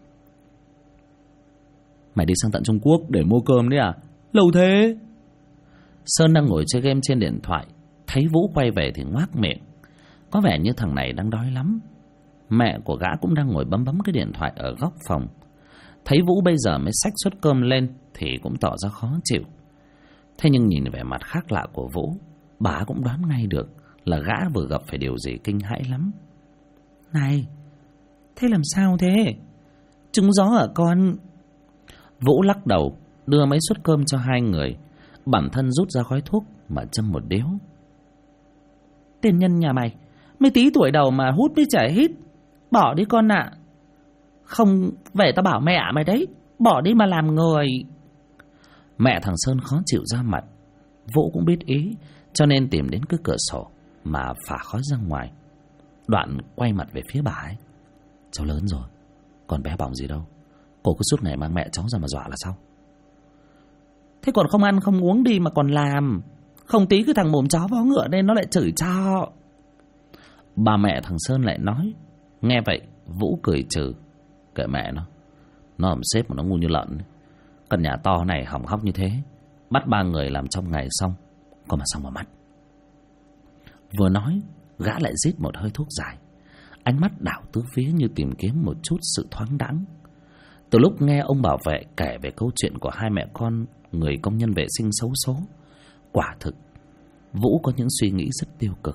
Mày đi sang tận Trung Quốc để mua cơm đấy à? Lâu thế. Sơn đang ngồi chơi game trên điện thoại, thấy Vũ quay về thì ngoác miệng. Có vẻ như thằng này đang đói lắm. Mẹ của gã cũng đang ngồi bấm cái điện thoại ở góc phòng. Thấy Vũ bây giờ mới xách suất cơm lên thì cũng tỏ ra khó chịu. Thế nhưng nhìn vẻ mặt khác lạ của Vũ, bà cũng đoán ngay được là gã vừa gặp phải điều gì kinh hãi lắm. Này, thế làm sao thế? Trúng gió hả con? Vũ lắc đầu, đưa mấy suất cơm cho hai người, bản thân rút ra gói thuốc mà châm một điếu. Tên nhân nhà mày, mấy tí tuổi đầu mà hút với chảy hít. Bỏ đi con ạ. Không về tao bảo mẹ mày đấy, bỏ đi mà làm người. Mẹ thằng Sơn khó chịu ra mặt. Vũ cũng biết ý, cho nên tìm đến cái cửa sổ mà phả khói ra ngoài. Đoạn quay mặt về phía bà ấy. Cháu lớn rồi, còn bé bỏng gì đâu. Cô cứ suốt ngày mang mẹ cháu ra mà dọa là sao? Thế còn không ăn không uống đi mà còn làm. Không tí cái thằng mồm chó vó ngựa nên nó lại chửi cho. Bà mẹ thằng Sơn lại nói. Nghe vậy Vũ cười trừ. Kệ mẹ nó làm sếp mà nó ngu như lợn. Căn nhà to này hỏng hóc như thế, bắt 3 người làm trong ngày xong, có mà xong vào mắt. Vừa nói, gã lại rít một hơi thuốc dài, ánh mắt đảo tứ phía như tìm kiếm một chút sự thoáng đãng. Từ lúc nghe ông bảo vệ kể về câu chuyện của hai mẹ con người công nhân vệ sinh xấu số, quả thực Vũ có những suy nghĩ rất tiêu cực.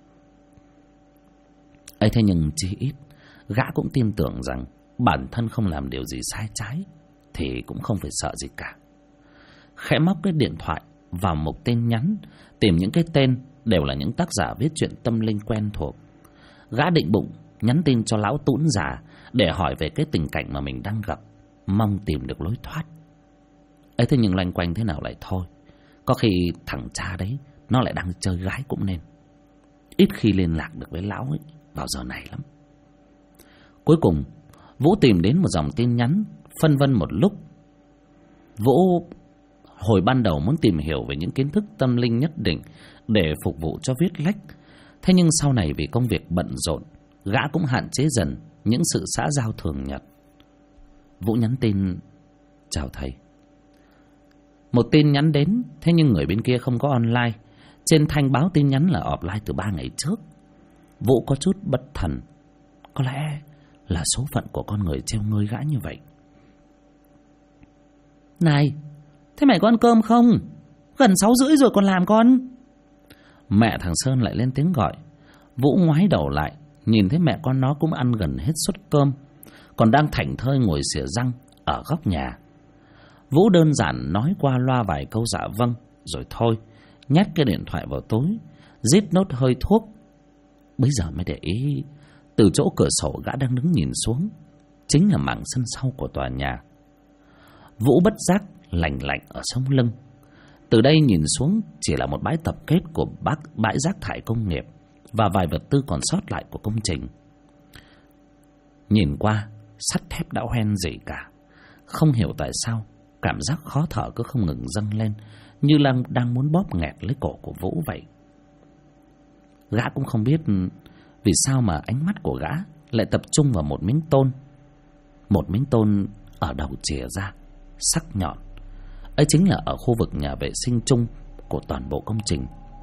ấy thế nhưng chỉ ít gã cũng tin tưởng rằng bản thân không làm điều gì sai trái thì cũng không phải sợ gì cả. Khẽ móc cái điện thoại vào một tên nhắn, tìm những cái tên đều là những tác giả viết truyện tâm linh quen thuộc. Gã định bụng nhắn tin cho lão Tũn già để hỏi về cái tình cảnh mà mình đang gặp, mong tìm được lối thoát. ấy thế nhưng loanh quanh thế nào lại thôi, có khi thằng cha đấy nó lại đang chơi gái cũng nên. Ít khi liên lạc được với lão ấy vào giờ này lắm. Cuối cùng Vũ tìm đến một dòng tin nhắn, phân vân một lúc. Vũ hồi ban đầu muốn tìm hiểu về những kiến thức tâm linh nhất định để phục vụ cho viết lách. Thế nhưng sau này vì công việc bận rộn, gã cũng hạn chế dần những sự xã giao thường nhật. Vũ nhắn tin: chào thầy. Một tin nhắn đến, thế nhưng người bên kia không có online. Trên thanh báo tin nhắn là offline từ 3 ngày trước. Vũ có chút bất thần. Có lẽ là số phận của con người treo ngơi gã như vậy. Này, thế mày có ăn cơm không? Gần 6:30 rồi còn làm con. Mẹ thằng Sơn lại lên tiếng gọi. Vũ ngoái đầu lại, nhìn thấy mẹ con nó cũng ăn gần hết suất cơm, còn đang thảnh thơi ngồi xỉa răng ở góc nhà. Vũ đơn giản nói qua loa vài câu dạ vâng rồi thôi, nhét cái điện thoại vào túi, rít nốt hơi thuốc. Bây giờ mới để ý, từ chỗ cửa sổ gã đang đứng nhìn xuống chính là mảng sân sau của tòa nhà. Vũ bất giác lành lạnh ở sống lưng. Từ đây nhìn xuống chỉ là một bãi tập kết của bãi rác thải công nghiệp và vài vật tư còn sót lại của công trình. Nhìn qua, sắt thép đã hoen rỉ cả. Không hiểu tại sao cảm giác khó thở cứ không ngừng dâng lên, như đang muốn bóp nghẹt lấy cổ của Vũ vậy. Gã cũng không biết vì sao mà ánh mắt của gã lại tập trung vào một miếng tôn. Một miếng tôn ở đầu chìa ra, sắc nhọn. Ấy chính là ở khu vực nhà vệ sinh chung của toàn bộ công trình.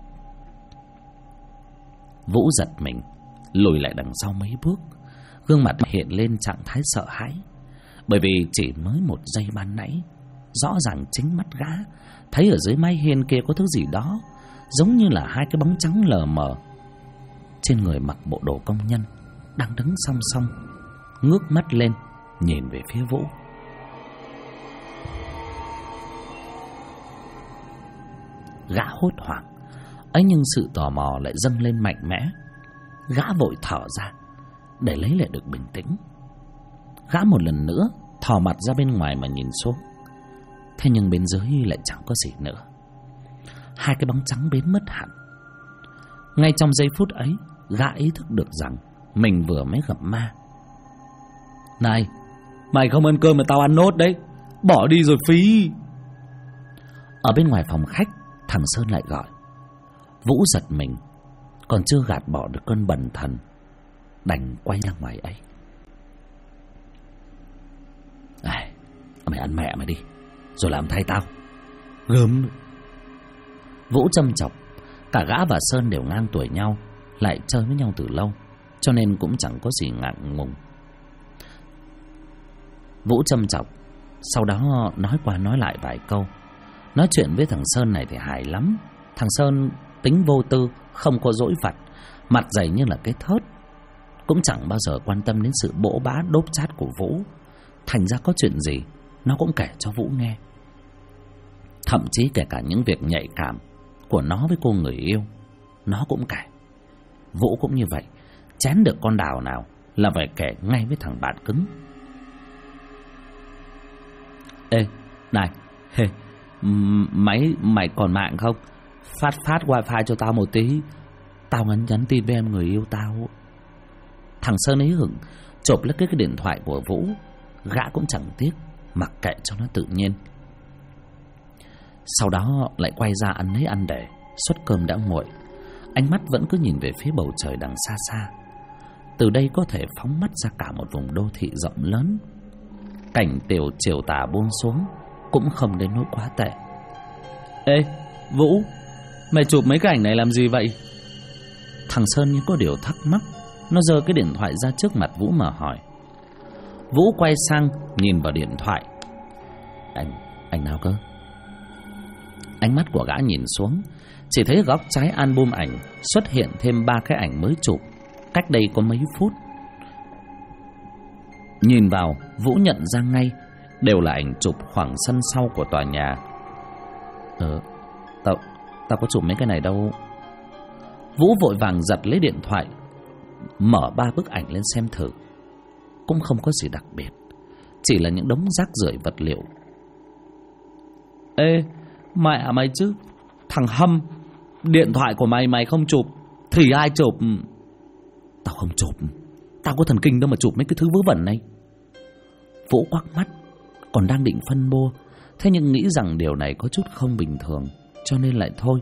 Vũ giật mình, lùi lại đằng sau mấy bước, gương mặt hiện lên trạng thái sợ hãi. Bởi vì chỉ mới một giây ban nãy, rõ ràng chính mắt gã thấy ở dưới mái hiên kia có thứ gì đó, giống như là hai cái bóng trắng lờ mờ. Trên người mặc bộ đồ công nhân, đang đứng song song, ngước mắt lên nhìn về phía Vũ. Gã hốt hoảng, ấy nhưng sự tò mò lại dâng lên mạnh mẽ. Gã vội thở ra để lấy lại được bình tĩnh. Gã một lần nữa thò mặt ra bên ngoài mà nhìn xuống. Thế nhưng bên dưới lại chẳng có gì nữa. hai cái bóng trắng biến mất hẳn. Ngay trong giây phút ấy, gã ý thức được rằng mình vừa mới gặp ma. Này, mày không ăn cơm mà tao ăn nốt đấy, bỏ đi rồi phí. Ở bên ngoài phòng khách, thằng Sơn lại gọi. Vũ giật mình, còn chưa gạt bỏ được cơn bần thần, đành quay ra ngoài ấy. Mày ăn mẹ mày đi, rồi làm thay tao. Gớm. Vũ châm chọc. Cả gã và Sơn đều ngang tuổi nhau, lại chơi với nhau từ lâu, cho nên cũng chẳng có gì ngại ngùng. Vũ châm chọc, sau đó nói qua nói lại vài câu. Nói chuyện với thằng Sơn này thì hài lắm. Thằng Sơn tính vô tư, không có dỗi vặt, mặt dày như là cái thớt, cũng chẳng bao giờ quan tâm đến sự bỗ bá đốp chát của Vũ. Thành ra có chuyện gì nó cũng kể cho Vũ nghe. Thậm chí kể cả những việc nhạy cảm của nó với cô người yêu, nó cũng kể. Vũ cũng như vậy, chén được con đào nào là phải kể ngay với thằng bạn cứng. Ê, này, mày còn mạng không? Phát wifi cho tao một tí, tao nhắn tin với em người yêu tao. Thằng Sơn ấy hửng, chộp lấy cái điện thoại của Vũ. Gã cũng chẳng tiếc, mặc kệ cho nó tự nhiên. Sau đó lại quay ra ăn lấy ăn để, suất cơm đã nguội. Ánh mắt vẫn cứ nhìn về phía bầu trời đằng xa xa. Từ đây có thể phóng mắt ra cả một vùng đô thị rộng lớn. Cảnh chiều tà buông xuống cũng không đến nỗi quá tệ. Ê, Vũ, mày chụp mấy cái ảnh này làm gì vậy? Thằng Sơn như có điều thắc mắc, nó giơ cái điện thoại ra trước mặt Vũ mà hỏi. Vũ quay sang nhìn vào điện thoại. Ảnh nào cơ? Ánh mắt của gã nhìn xuống, chỉ thấy góc trái album ảnh xuất hiện thêm 3 cái ảnh mới chụp, cách đây có mấy phút. Nhìn vào, Vũ nhận ra ngay đều là ảnh chụp khoảng sân sau của tòa nhà. Tao có chụp mấy cái này đâu. Vũ vội vàng giật lấy điện thoại, mở 3 bức ảnh lên xem thử. Cũng không có gì đặc biệt, chỉ là những đống rác rưởi vật liệu. Ê, mẹ mày chứ, thằng Hâm, điện thoại của mày không chụp thì ai chụp? Tao không chụp, tao có thần kinh đâu mà chụp mấy cái thứ vớ vẩn này. Vũ quắc mắt, còn đang định phân bua, thế nhưng nghĩ rằng điều này có chút không bình thường, cho nên lại thôi.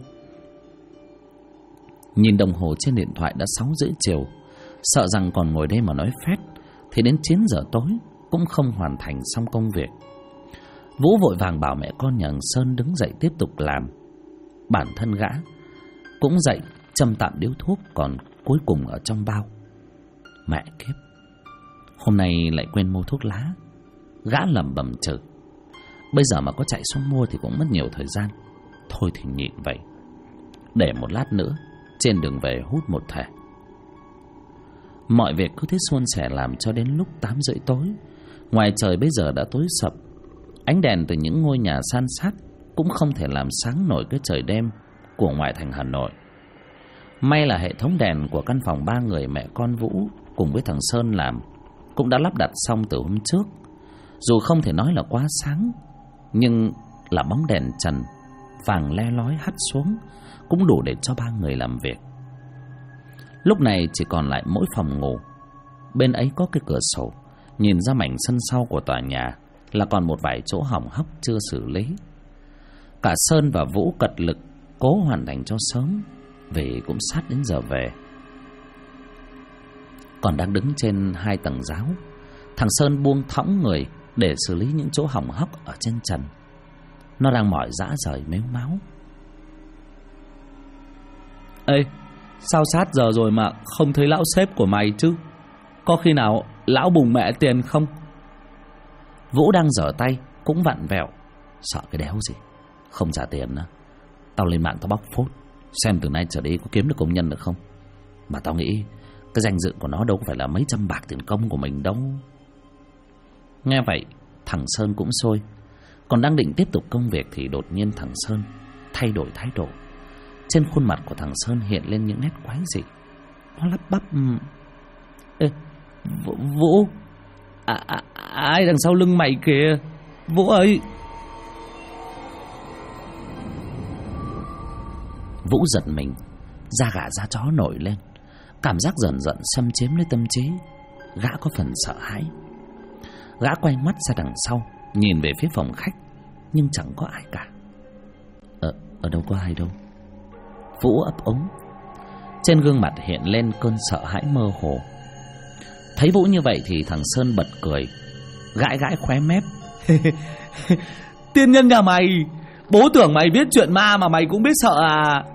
Nhìn đồng hồ trên điện thoại đã 6:30 chiều, sợ rằng còn ngồi đây mà nói phét thì đến 9 giờ tối cũng không hoàn thành xong công việc. Vũ vội vàng bảo mẹ con nhà Sơn đứng dậy tiếp tục làm. Bản thân gã cũng dậy châm tạm điếu thuốc còn cuối cùng ở trong bao. Mẹ kiếp, hôm nay lại quên mua thuốc lá. Gã lẩm bẩm chửi. Bây giờ mà có chạy xuống mua thì cũng mất nhiều thời gian. Thôi thì nhịn vậy, để một lát nữa trên đường về hút một thể. Mọi việc cứ thế suôn sẻ làm cho đến lúc 8:30 tối. Ngoài trời bây giờ đã tối sập. Ánh đèn từ những ngôi nhà san sát cũng không thể làm sáng nổi cái trời đêm của ngoại thành Hà Nội. May là hệ thống đèn của căn phòng 3 người mẹ con Vũ cùng với thằng Sơn làm cũng đã lắp đặt xong từ hôm trước. Dù không thể nói là quá sáng, nhưng là bóng đèn trần vàng le lói hắt xuống cũng đủ để cho 3 người làm việc. Lúc này chỉ còn lại mỗi phòng ngủ. Bên ấy có cái cửa sổ, nhìn ra mảnh sân sau của tòa nhà là còn một vài chỗ hỏng hóc chưa xử lý. Cả Sơn và Vũ cật lực cố hoàn thành cho sớm, vì cũng sát đến giờ về. Còn đang đứng trên 2 tầng giáo, thằng Sơn buông thõng người để xử lý những chỗ hỏng hóc ở trên trần. Nó đang mỏi rã rời mếu máu. Ê, sao sát giờ rồi mà không thấy lão sếp của mày chứ? Có khi nào lão bùng mẹ tiền không? Vũ đang giở tay cũng vặn vẹo. Sợ cái đéo gì, không trả tiền nữa. Tao lên mạng tao bóc phốt, xem từ nay trở đi có kiếm được công nhân được không. Mà tao nghĩ cái danh dự của nó đâu phải là mấy trăm bạc tiền công của mình đâu. Nghe vậy thằng Sơn cũng sôi. Còn đang định tiếp tục công việc thì đột nhiên thằng Sơn thay đổi thái độ. Trên khuôn mặt của thằng Sơn hiện lên những nét quái dị. Nó lắp bắp. Ê, Vũ, ai đằng sau lưng mày kìa, Vũ ơi. Vũ giật mình, da gà da chó nổi lên. Cảm giác dần dần xâm chiếm lấy tâm trí. Gã có phần sợ hãi. Gã quay mắt ra đằng sau, nhìn về phía phòng khách, nhưng chẳng có ai cả. Ở đâu có ai đâu. Vũ ấp úng. Trên gương mặt hiện lên cơn sợ hãi mơ hồ. Thấy Vũ như vậy thì thằng Sơn bật cười, gãi gãi khóe mép. Tiên nhân nhà mày, bố tưởng mày biết chuyện ma mà mày cũng biết sợ à?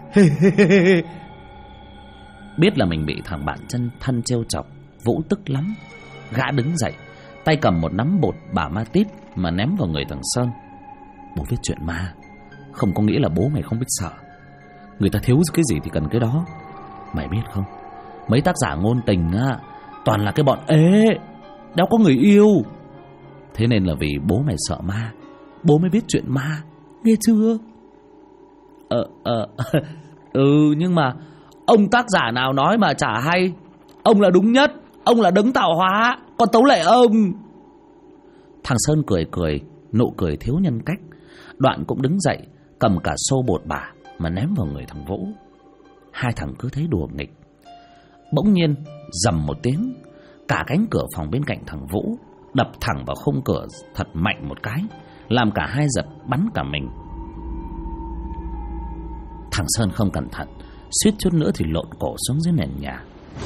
Biết là mình bị thằng bạn chân thân trêu chọc, Vũ tức lắm. Gã đứng dậy, tay cầm một nắm bột bả ma tít mà ném vào người thằng Sơn. Bố biết chuyện ma, không có nghĩa là bố mày không biết sợ. Người ta thiếu cái gì thì cần cái đó. Mày biết không, mấy tác giả ngôn tình á, toàn là cái bọn ế, đâu có người yêu. Thế nên là vì bố mày sợ ma, bố mới biết chuyện ma, nghe chưa? Nhưng mà ông tác giả nào nói mà chả hay. Ông là đúng nhất, ông là đấng tạo hóa, con tấu lệ ông. Thằng Sơn cười cười, nụ cười thiếu nhân cách. Đoạn cũng đứng dậy, cầm cả xô bột bả mà ném vào người thằng Vũ. Hai thằng cứ thế đùa nghịch. Bỗng nhiên rầm một tiếng, cả cánh cửa phòng bên cạnh thằng Vũ đập thẳng vào khung cửa thật mạnh một cái, làm cả hai giật bắn cả mình. Thằng Sơn không cẩn thận, suýt chút nữa thì lộn cổ xuống dưới nền nhà.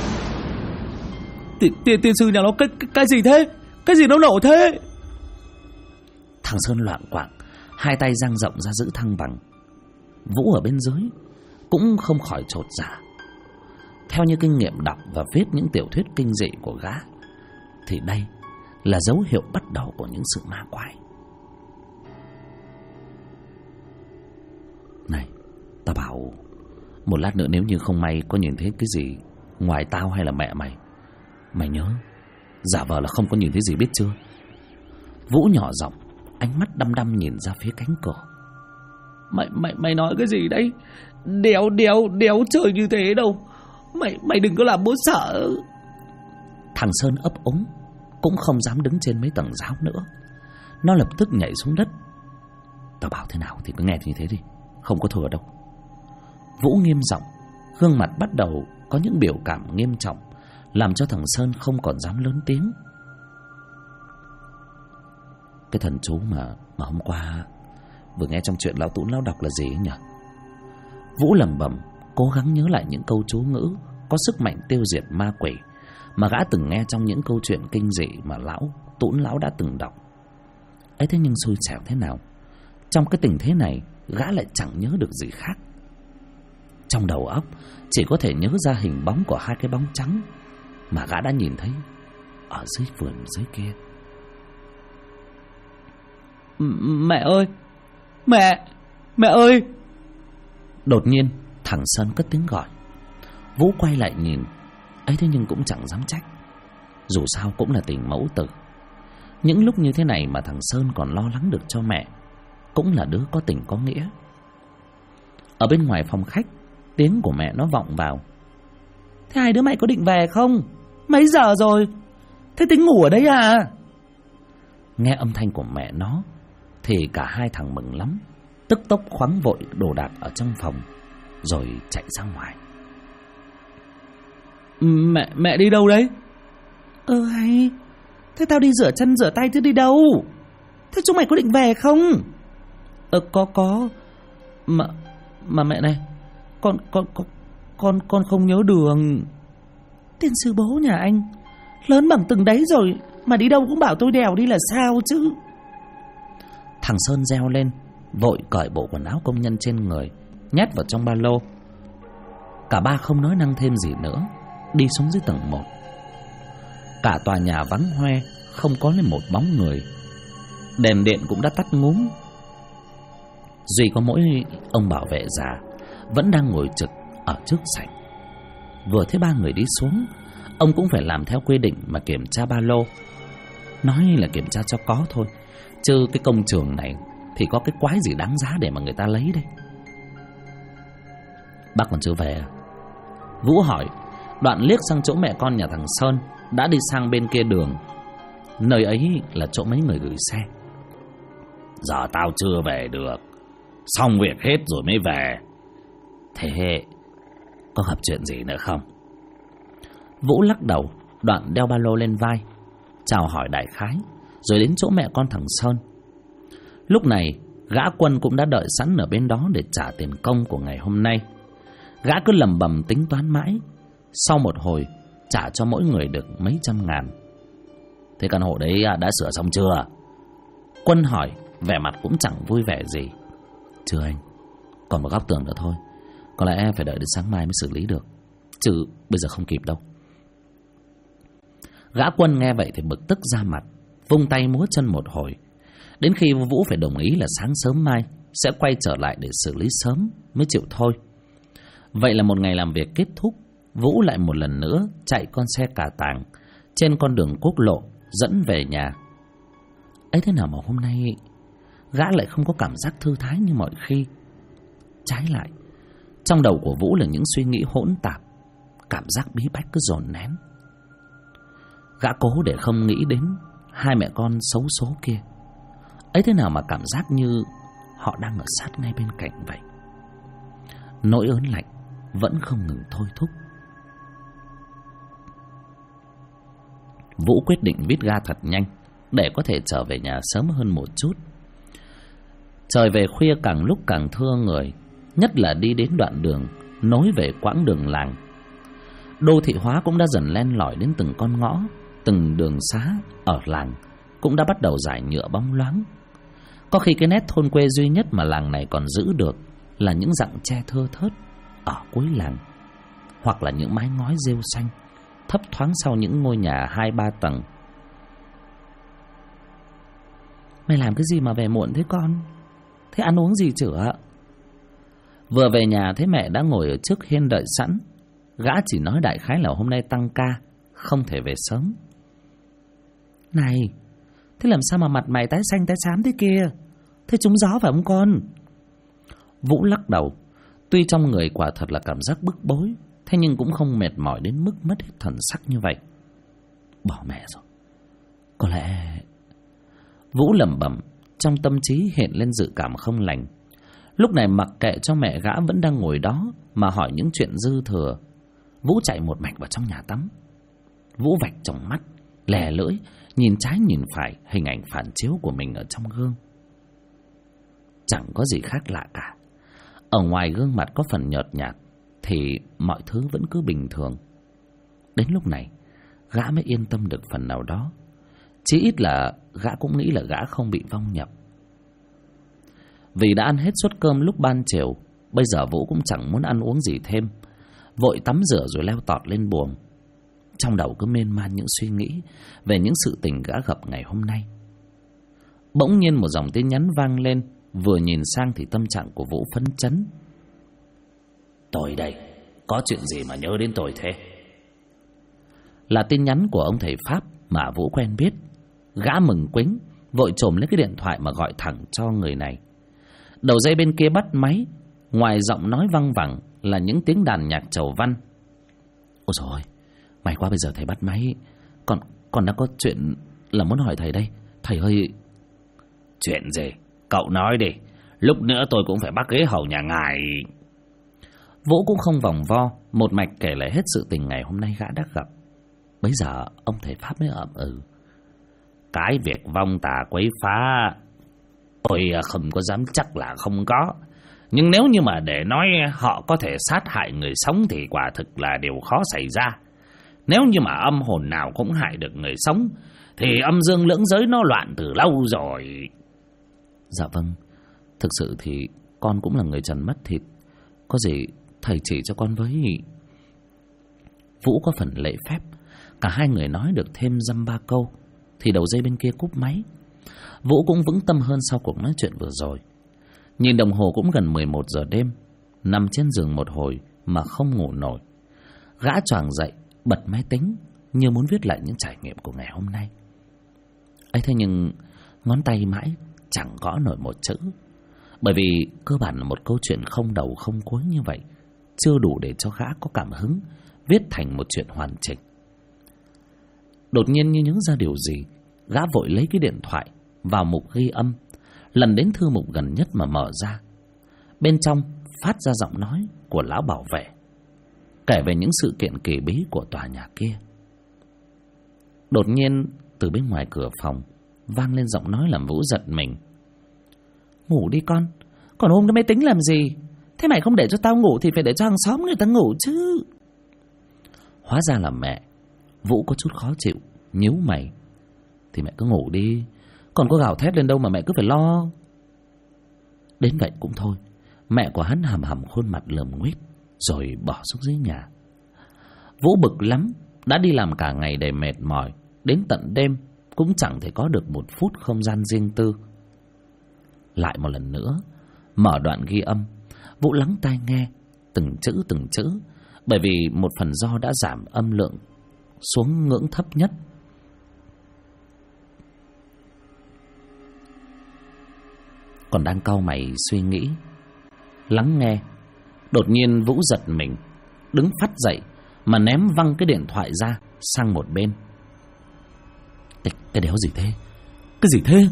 Tiên sư nhà nó cái gì thế? Cái gì nó nổ thế? Thằng Sơn loạn quạng, hai tay dang rộng ra giữ thăng bằng. Vũ ở bên dưới cũng không khỏi chột dạ. Theo như kinh nghiệm đọc và viết những tiểu thuyết kinh dị của gã, thì đây là dấu hiệu bắt đầu của những sự ma quái. Này, tao bảo, một lát nữa nếu như không may có nhìn thấy cái gì ngoài tao hay là mẹ mày, mày nhớ giả vờ là không có nhìn thấy gì, biết chưa? Vũ nhỏ giọng, ánh mắt đăm đăm nhìn ra phía cánh cửa. Mày nói cái gì đấy? Đéo trời như thế đâu. Mày đừng có làm bố sợ. Thằng Sơn ấp úng, cũng không dám đứng trên mấy tầng giáo nữa. Nó lập tức nhảy xuống đất. Tao bảo thế nào thì cứ nghe như thế đi, không có thừa đâu. Vũ nghiêm giọng, gương mặt bắt đầu có những biểu cảm nghiêm trọng, làm cho thằng Sơn không còn dám lớn tiếng. Cái thần chú mà hôm qua vừa nghe trong chuyện Lão Tún Lão đọc là gì ấy nhỉ? Vũ lẩm bẩm, cố gắng nhớ lại những câu chú ngữ có sức mạnh tiêu diệt ma quỷ mà gã từng nghe trong những câu chuyện kinh dị mà Lão Tún Lão đã từng đọc. Ấy thế nhưng xui xẻo thế nào, trong cái tình thế này gã lại chẳng nhớ được gì khác. Trong đầu óc chỉ có thể nhớ ra hình bóng của hai cái bóng trắng mà gã đã nhìn thấy ở dưới vườn dưới kia. Mẹ ơi! Mẹ ơi! Đột nhiên thằng Sơn cất tiếng gọi. Vũ quay lại nhìn. Ấy thế nhưng cũng chẳng dám trách, dù sao cũng là tình mẫu tử. Những lúc như thế này mà thằng Sơn còn lo lắng được cho mẹ, cũng là đứa có tình có nghĩa. Ở bên ngoài phòng khách, tiếng của mẹ nó vọng vào. Thế hai đứa mày có định về không? Mấy giờ rồi? Thế tính ngủ ở đây à? Nghe âm thanh của mẹ nó thì cả hai thằng mừng lắm, tức tốc khoáng vội đồ đạc ở trong phòng rồi chạy ra ngoài. Mẹ đi đâu đấy? Hay, thế tao đi rửa chân rửa tay chứ đi đâu? Thế chúng mày có định về không? Có. Mà mẹ này, con không nhớ đường. Tiên sư bố nhà anh lớn bằng từng đấy rồi mà đi đâu cũng bảo tôi đèo đi là sao chứ? Thằng Sơn reo lên, vội cởi bộ quần áo công nhân trên người nhét vào trong ba lô. Cả ba không nói năng thêm gì nữa, đi xuống dưới tầng 1. Cả tòa nhà vắng hoe, không có lên một bóng người. Đèn điện cũng đã tắt ngúm. Duy có mỗi ông bảo vệ già vẫn đang ngồi trực ở trước sảnh. Vừa thấy ba người đi xuống, ông cũng phải làm theo quy định mà kiểm tra ba lô. Nói là kiểm tra cho có thôi, chứ cái công trường này thì có cái quái gì đáng giá để mà người ta lấy đây. Bác còn chưa về à? Vũ hỏi, đoạn liếc sang chỗ mẹ con nhà thằng Sơn đã đi sang bên kia đường. Nơi ấy là chỗ mấy người gửi xe. Giờ tao chưa về được, xong việc hết rồi mới về. Thế có gặp chuyện gì nữa không? Vũ lắc đầu, đoạn đeo ba lô lên vai, chào hỏi đại khái, rồi đến chỗ mẹ con thằng Sơn. Lúc này gã Quân cũng đã đợi sẵn ở bên đó để trả tiền công của ngày hôm nay. Gã cứ lầm bầm tính toán mãi, sau một hồi trả cho mỗi người được mấy trăm ngàn. Thế căn hộ đấy đã sửa xong chưa? Quân hỏi, vẻ mặt cũng chẳng vui vẻ gì. Chưa anh, còn một góc tường nữa thôi. Có lẽ phải đợi đến sáng mai mới xử lý được, chứ bây giờ không kịp đâu. Gã Quân nghe vậy thì bực tức ra mặt, vung tay múa chân một hồi. Đến khi Vũ phải đồng ý là sáng sớm mai sẽ quay trở lại để xử lý sớm mới chịu thôi. Vậy là một ngày làm việc kết thúc, Vũ lại một lần nữa chạy con xe cà tàng trên con đường quốc lộ dẫn về nhà. Ấy thế nào mà hôm nay gã lại không có cảm giác thư thái như mọi khi. Trái lại, trong đầu của Vũ là những suy nghĩ hỗn tạp, cảm giác bí bách cứ dồn nén. Gã cố để không nghĩ đến hai mẹ con xấu số kia. Ấy thế nào mà cảm giác như họ đang ở sát ngay bên cạnh vậy. Nỗi ớn lạnh vẫn không ngừng thôi thúc. Vũ quyết định vít ga thật nhanh để có thể trở về nhà sớm hơn một chút. Trời về khuya càng lúc càng thưa người, nhất là đi đến đoạn đường nối về quãng đường làng. Đô thị hóa cũng đã dần len lỏi đến từng con ngõ, từng đường xá ở làng cũng đã bắt đầu rải nhựa bóng loáng. Có khi cái nét thôn quê duy nhất mà làng này còn giữ được là những rặng tre thưa thớt ở cuối làng, hoặc là những mái ngói rêu xanh thấp thoáng sau những ngôi nhà 2-3 tầng. Mày làm cái gì mà về muộn thế con? Thế ăn uống gì chữa? Vừa về nhà thấy mẹ đã ngồi ở trước hiên đợi sẵn. Gã chỉ nói đại khái là hôm nay tăng ca, không thể về sớm. Này, thế làm sao mà mặt mày tái xanh tái xám thế kia? Thế trúng gió phải không con? Vũ lắc đầu. Tuy trong người quả thật là cảm giác bức bối, thế nhưng cũng không mệt mỏi đến mức mất hết thần sắc như vậy. Bỏ mẹ rồi. Có lẽ... Vũ lẩm bẩm, trong tâm trí hiện lên dự cảm không lành. Lúc này mặc kệ cho mẹ gã vẫn đang ngồi đó mà hỏi những chuyện dư thừa, Vũ chạy một mạch vào trong nhà tắm. Vũ vạch tròng mắt, lè lưỡi, nhìn trái nhìn phải hình ảnh phản chiếu của mình ở trong gương. Chẳng có gì khác lạ cả. Ở ngoài gương mặt có phần nhợt nhạt thì mọi thứ vẫn cứ bình thường. Đến lúc này gã mới yên tâm được phần nào đó. Chí ít là gã cũng nghĩ là gã không bị vong nhập. Vì đã ăn hết suất cơm lúc ban chiều, bây giờ Vũ cũng chẳng muốn ăn uống gì thêm, vội tắm rửa rồi leo tọt lên buồng. Trong đầu cứ miên man những suy nghĩ về những sự tình gã gặp ngày hôm nay. Bỗng nhiên một dòng tin nhắn vang lên. Vừa nhìn sang thì tâm trạng của Vũ phấn chấn. Tôi đây, có chuyện gì mà nhớ đến tôi thế? Là tin nhắn của ông thầy Pháp mà Vũ quen biết. Gã mừng quính, vội chồm lấy cái điện thoại mà gọi thẳng cho người này. Đầu dây bên kia bắt máy, ngoài giọng nói văng vẳng là những tiếng đàn nhạc chầu văn. Ôi dồi ôi, may quá bây giờ thầy bắt máy. Còn đã có chuyện là muốn hỏi thầy đây. Thầy ơi... Chuyện gì? Cậu nói đi, lúc nữa tôi cũng phải bắt ghế hầu nhà ngài. Vũ cũng không vòng vo, một mạch kể lại hết sự tình ngày hôm nay gã đã gặp. Bấy giờ ông thầy Pháp mới ậm ừ. Cái việc vong tà quấy phá tôi không có dám chắc là không có. Nhưng nếu như mà để nói họ có thể sát hại người sống thì quả thực là điều khó xảy ra. Nếu như mà âm hồn nào cũng hại được người sống thì âm dương lưỡng giới nó loạn từ lâu rồi. Dạ vâng, thực sự thì con cũng là người trần mất thịt. Có gì thầy chỉ cho con với. Vũ có phần lễ phép. Cả hai người nói được thêm dăm ba câu thì đầu dây bên kia cúp máy. Vũ cũng vững tâm hơn sau cuộc nói chuyện vừa rồi. Nhìn đồng hồ cũng gần 11 giờ đêm. Nằm trên giường một hồi mà không ngủ nổi. Gã choàng dậy, bật máy tính như muốn viết lại những trải nghiệm của ngày hôm nay. ấy thế nhưng ngón tay mãi chẳng gõ nổi một chữ. Bởi vì cơ bản là một câu chuyện không đầu không cuối như vậy chưa đủ để cho gã có cảm hứng viết thành một chuyện hoàn chỉnh. Đột nhiên như nhớ ra điều gì, gã vội lấy cái điện thoại vào mục ghi âm, lần đến thư mục gần nhất mà mở ra. Bên trong phát ra giọng nói của lão bảo vệ, kể về những sự kiện kỳ bí của tòa nhà kia. Đột nhiên từ bên ngoài cửa phòng vang lên giọng nói làm Vũ giật mình. Ngủ đi con, còn ôm cái máy tính làm gì? Thế mày không để cho tao ngủ thì phải để cho hàng xóm người ta ngủ chứ. Hóa ra là mẹ. Vũ có chút khó chịu, nhíu mày. Thì mẹ cứ ngủ đi, còn có gào thét lên đâu mà mẹ cứ phải lo. Đến vậy cũng thôi, mẹ của hắn hầm hầm khuôn mặt lườm nguýt rồi bỏ xuống dưới nhà. Vũ bực lắm, đã đi làm cả ngày để mệt mỏi, đến tận đêm cũng chẳng thể có được một phút không gian riêng tư. Lại một lần nữa mở đoạn ghi âm, Vũ lắng tai nghe từng chữ, bởi vì một phần do đã giảm âm lượng xuống ngưỡng thấp nhất. Còn đang cau mày suy nghĩ, lắng nghe, đột nhiên Vũ giật mình, đứng phắt dậy mà ném văng cái điện thoại ra sang một bên. Cái đéo gì thế? Cái gì thế?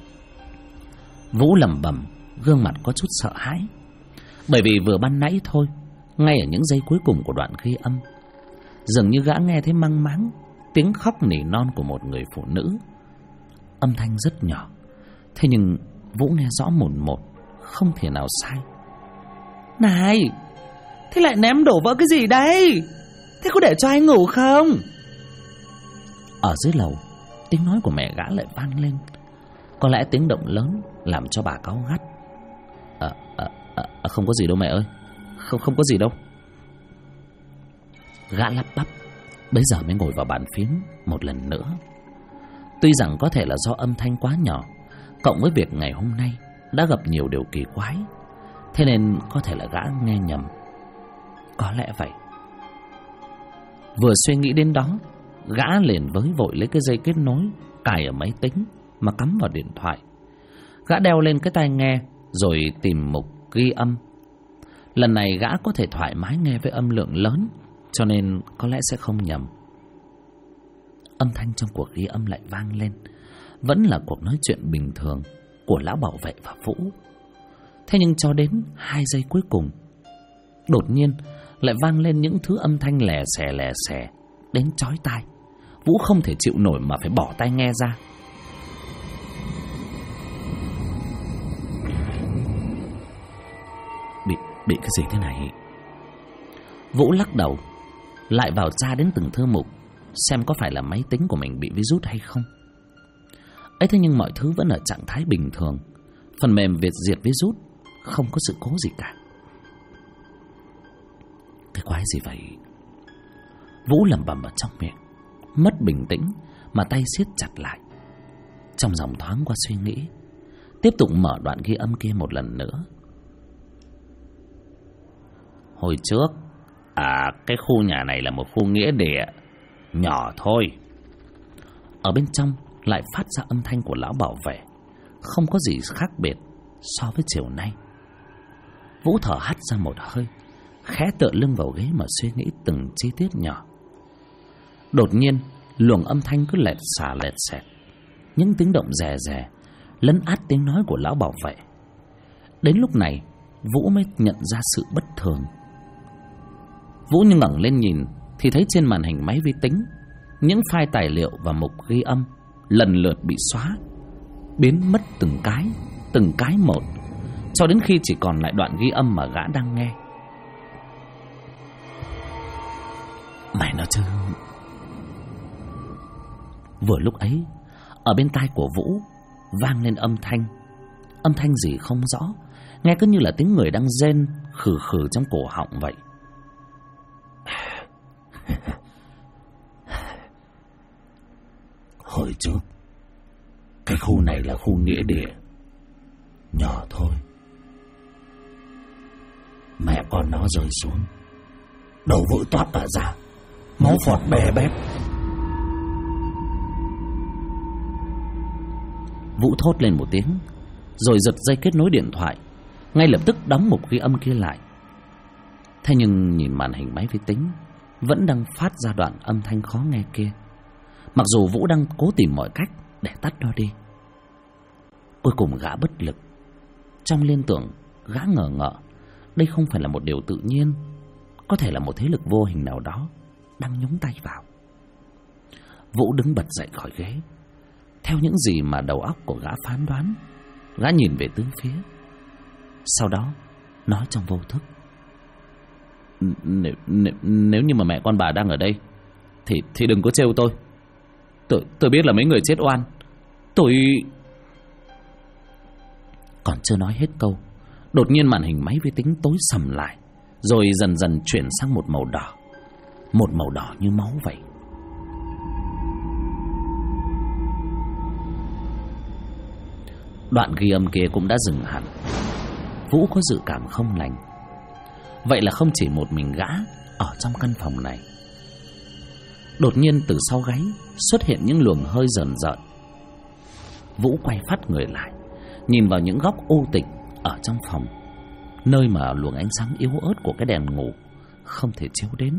Vũ lẩm bẩm, gương mặt có chút sợ hãi. Bởi vì vừa ban nãy thôi, ngay ở những giây cuối cùng của đoạn ghi âm, dường như gã nghe thấy mang máng tiếng khóc nỉ non của một người phụ nữ. Âm thanh rất nhỏ, thế nhưng Vũ nghe rõ mồn một, không thể nào sai. Này, thế lại ném đổ vỡ cái gì đây? Thế có để cho ai ngủ không? Ở dưới lầu, tiếng nói của mẹ gã lại vang lên. Có lẽ tiếng động lớn làm cho bà cáu gắt. Không có gì đâu mẹ ơi, không có gì đâu. Gã lắp bắp, bấy giờ mới ngồi vào bàn phím một lần nữa. Tuy rằng có thể là do âm thanh quá nhỏ, cộng với việc ngày hôm nay đã gặp nhiều điều kỳ quái, thế nên có thể là gã nghe nhầm. Có lẽ vậy. Vừa suy nghĩ đến đó, gã liền với vội lấy cái dây kết nối cài ở máy tính mà cắm vào điện thoại. Gã đeo lên cái tai nghe rồi tìm mục ghi âm. Lần này gã có thể thoải mái nghe với âm lượng lớn, cho nên có lẽ sẽ không nhầm. Âm thanh trong cuộc ghi âm lại vang lên, vẫn là cuộc nói chuyện bình thường của lão bảo vệ và Vũ. Thế nhưng cho đến 2 giây cuối cùng, đột nhiên lại vang lên những thứ âm thanh lè xè đến chói tai. Vũ không thể chịu nổi mà phải bỏ tai nghe ra. Bị cái gì thế này? Vũ lắc đầu, lại vào tra đến từng thư mục, xem có phải là máy tính của mình bị virus hay không. Ấy thế nhưng mọi thứ vẫn ở trạng thái bình thường. Phần mềm diệt virus không có sự cố gì cả. Cái quái gì vậy? Vũ lẩm bẩm ở trong miệng, mất bình tĩnh mà tay siết chặt lại. Trong dòng thoáng qua suy nghĩ, tiếp tục mở đoạn ghi âm kia một lần nữa. Hồi trước, cái khu nhà này là một khu nghĩa địa nhỏ thôi. Ở bên trong lại phát ra âm thanh của lão bảo vệ, không có gì khác biệt so với chiều nay. Vũ thở hắt ra một hơi, khẽ tựa lưng vào ghế mà suy nghĩ từng chi tiết nhỏ. Đột nhiên luồng âm thanh cứ lẹt xẹt, những tiếng động rè rè lấn át tiếng nói của lão bảo vệ. Đến lúc này Vũ mới nhận ra sự bất thường. Vũ như ngẩng lên nhìn thì thấy trên màn hình máy vi tính, những file tài liệu và mục ghi âm lần lượt bị xóa, biến mất từng cái một, cho đến khi chỉ còn lại đoạn ghi âm mà gã đang nghe. Mày nói chứ. Vừa lúc ấy, ở bên tai của Vũ vang lên âm thanh gì không rõ, nghe cứ như là tiếng người đang rên khử trong cổ họng vậy. Hồi trước, cái khu này là khu nghĩa địa nhỏ thôi. Mẹ con nó rơi xuống, đầu vỡ toát ở ra, máu phọt bè bét. Vũ thốt lên một tiếng, rồi giật dây kết nối điện thoại, ngay lập tức đóng mục ghi âm kia lại. Thế nhưng nhìn màn hình máy vi tính vẫn đang phát ra đoạn âm thanh khó nghe kia, mặc dù Vũ đang cố tìm mọi cách để tắt nó đi. Cuối cùng gã bất lực. Trong liên tưởng, gã ngờ ngợ đây không phải là một điều tự nhiên, có thể là một thế lực vô hình nào đó đang nhúng tay vào. Vũ đứng bật dậy khỏi ghế. Theo những gì mà đầu óc của gã phán đoán, gã nhìn về tứ phía. Sau đó nói trong vô thức: Nếu như mà mẹ con bà đang ở đây thì đừng có trêu tôi. Tôi biết là mấy người chết oan. Tôi... Còn chưa nói hết câu, đột nhiên màn hình máy vi tính tối sầm lại, rồi dần dần chuyển sang một màu đỏ. Một màu đỏ như máu vậy. Đoạn ghi âm kia cũng đã dừng hẳn. Vũ có dự cảm không lành. Vậy là không chỉ một mình gã ở trong căn phòng này. Đột nhiên từ sau gáy xuất hiện những luồng hơi rờn rợn. Vũ quay phát người lại, nhìn vào những góc u tịch ở trong phòng, nơi mà luồng ánh sáng yếu ớt của cái đèn ngủ không thể chiếu đến.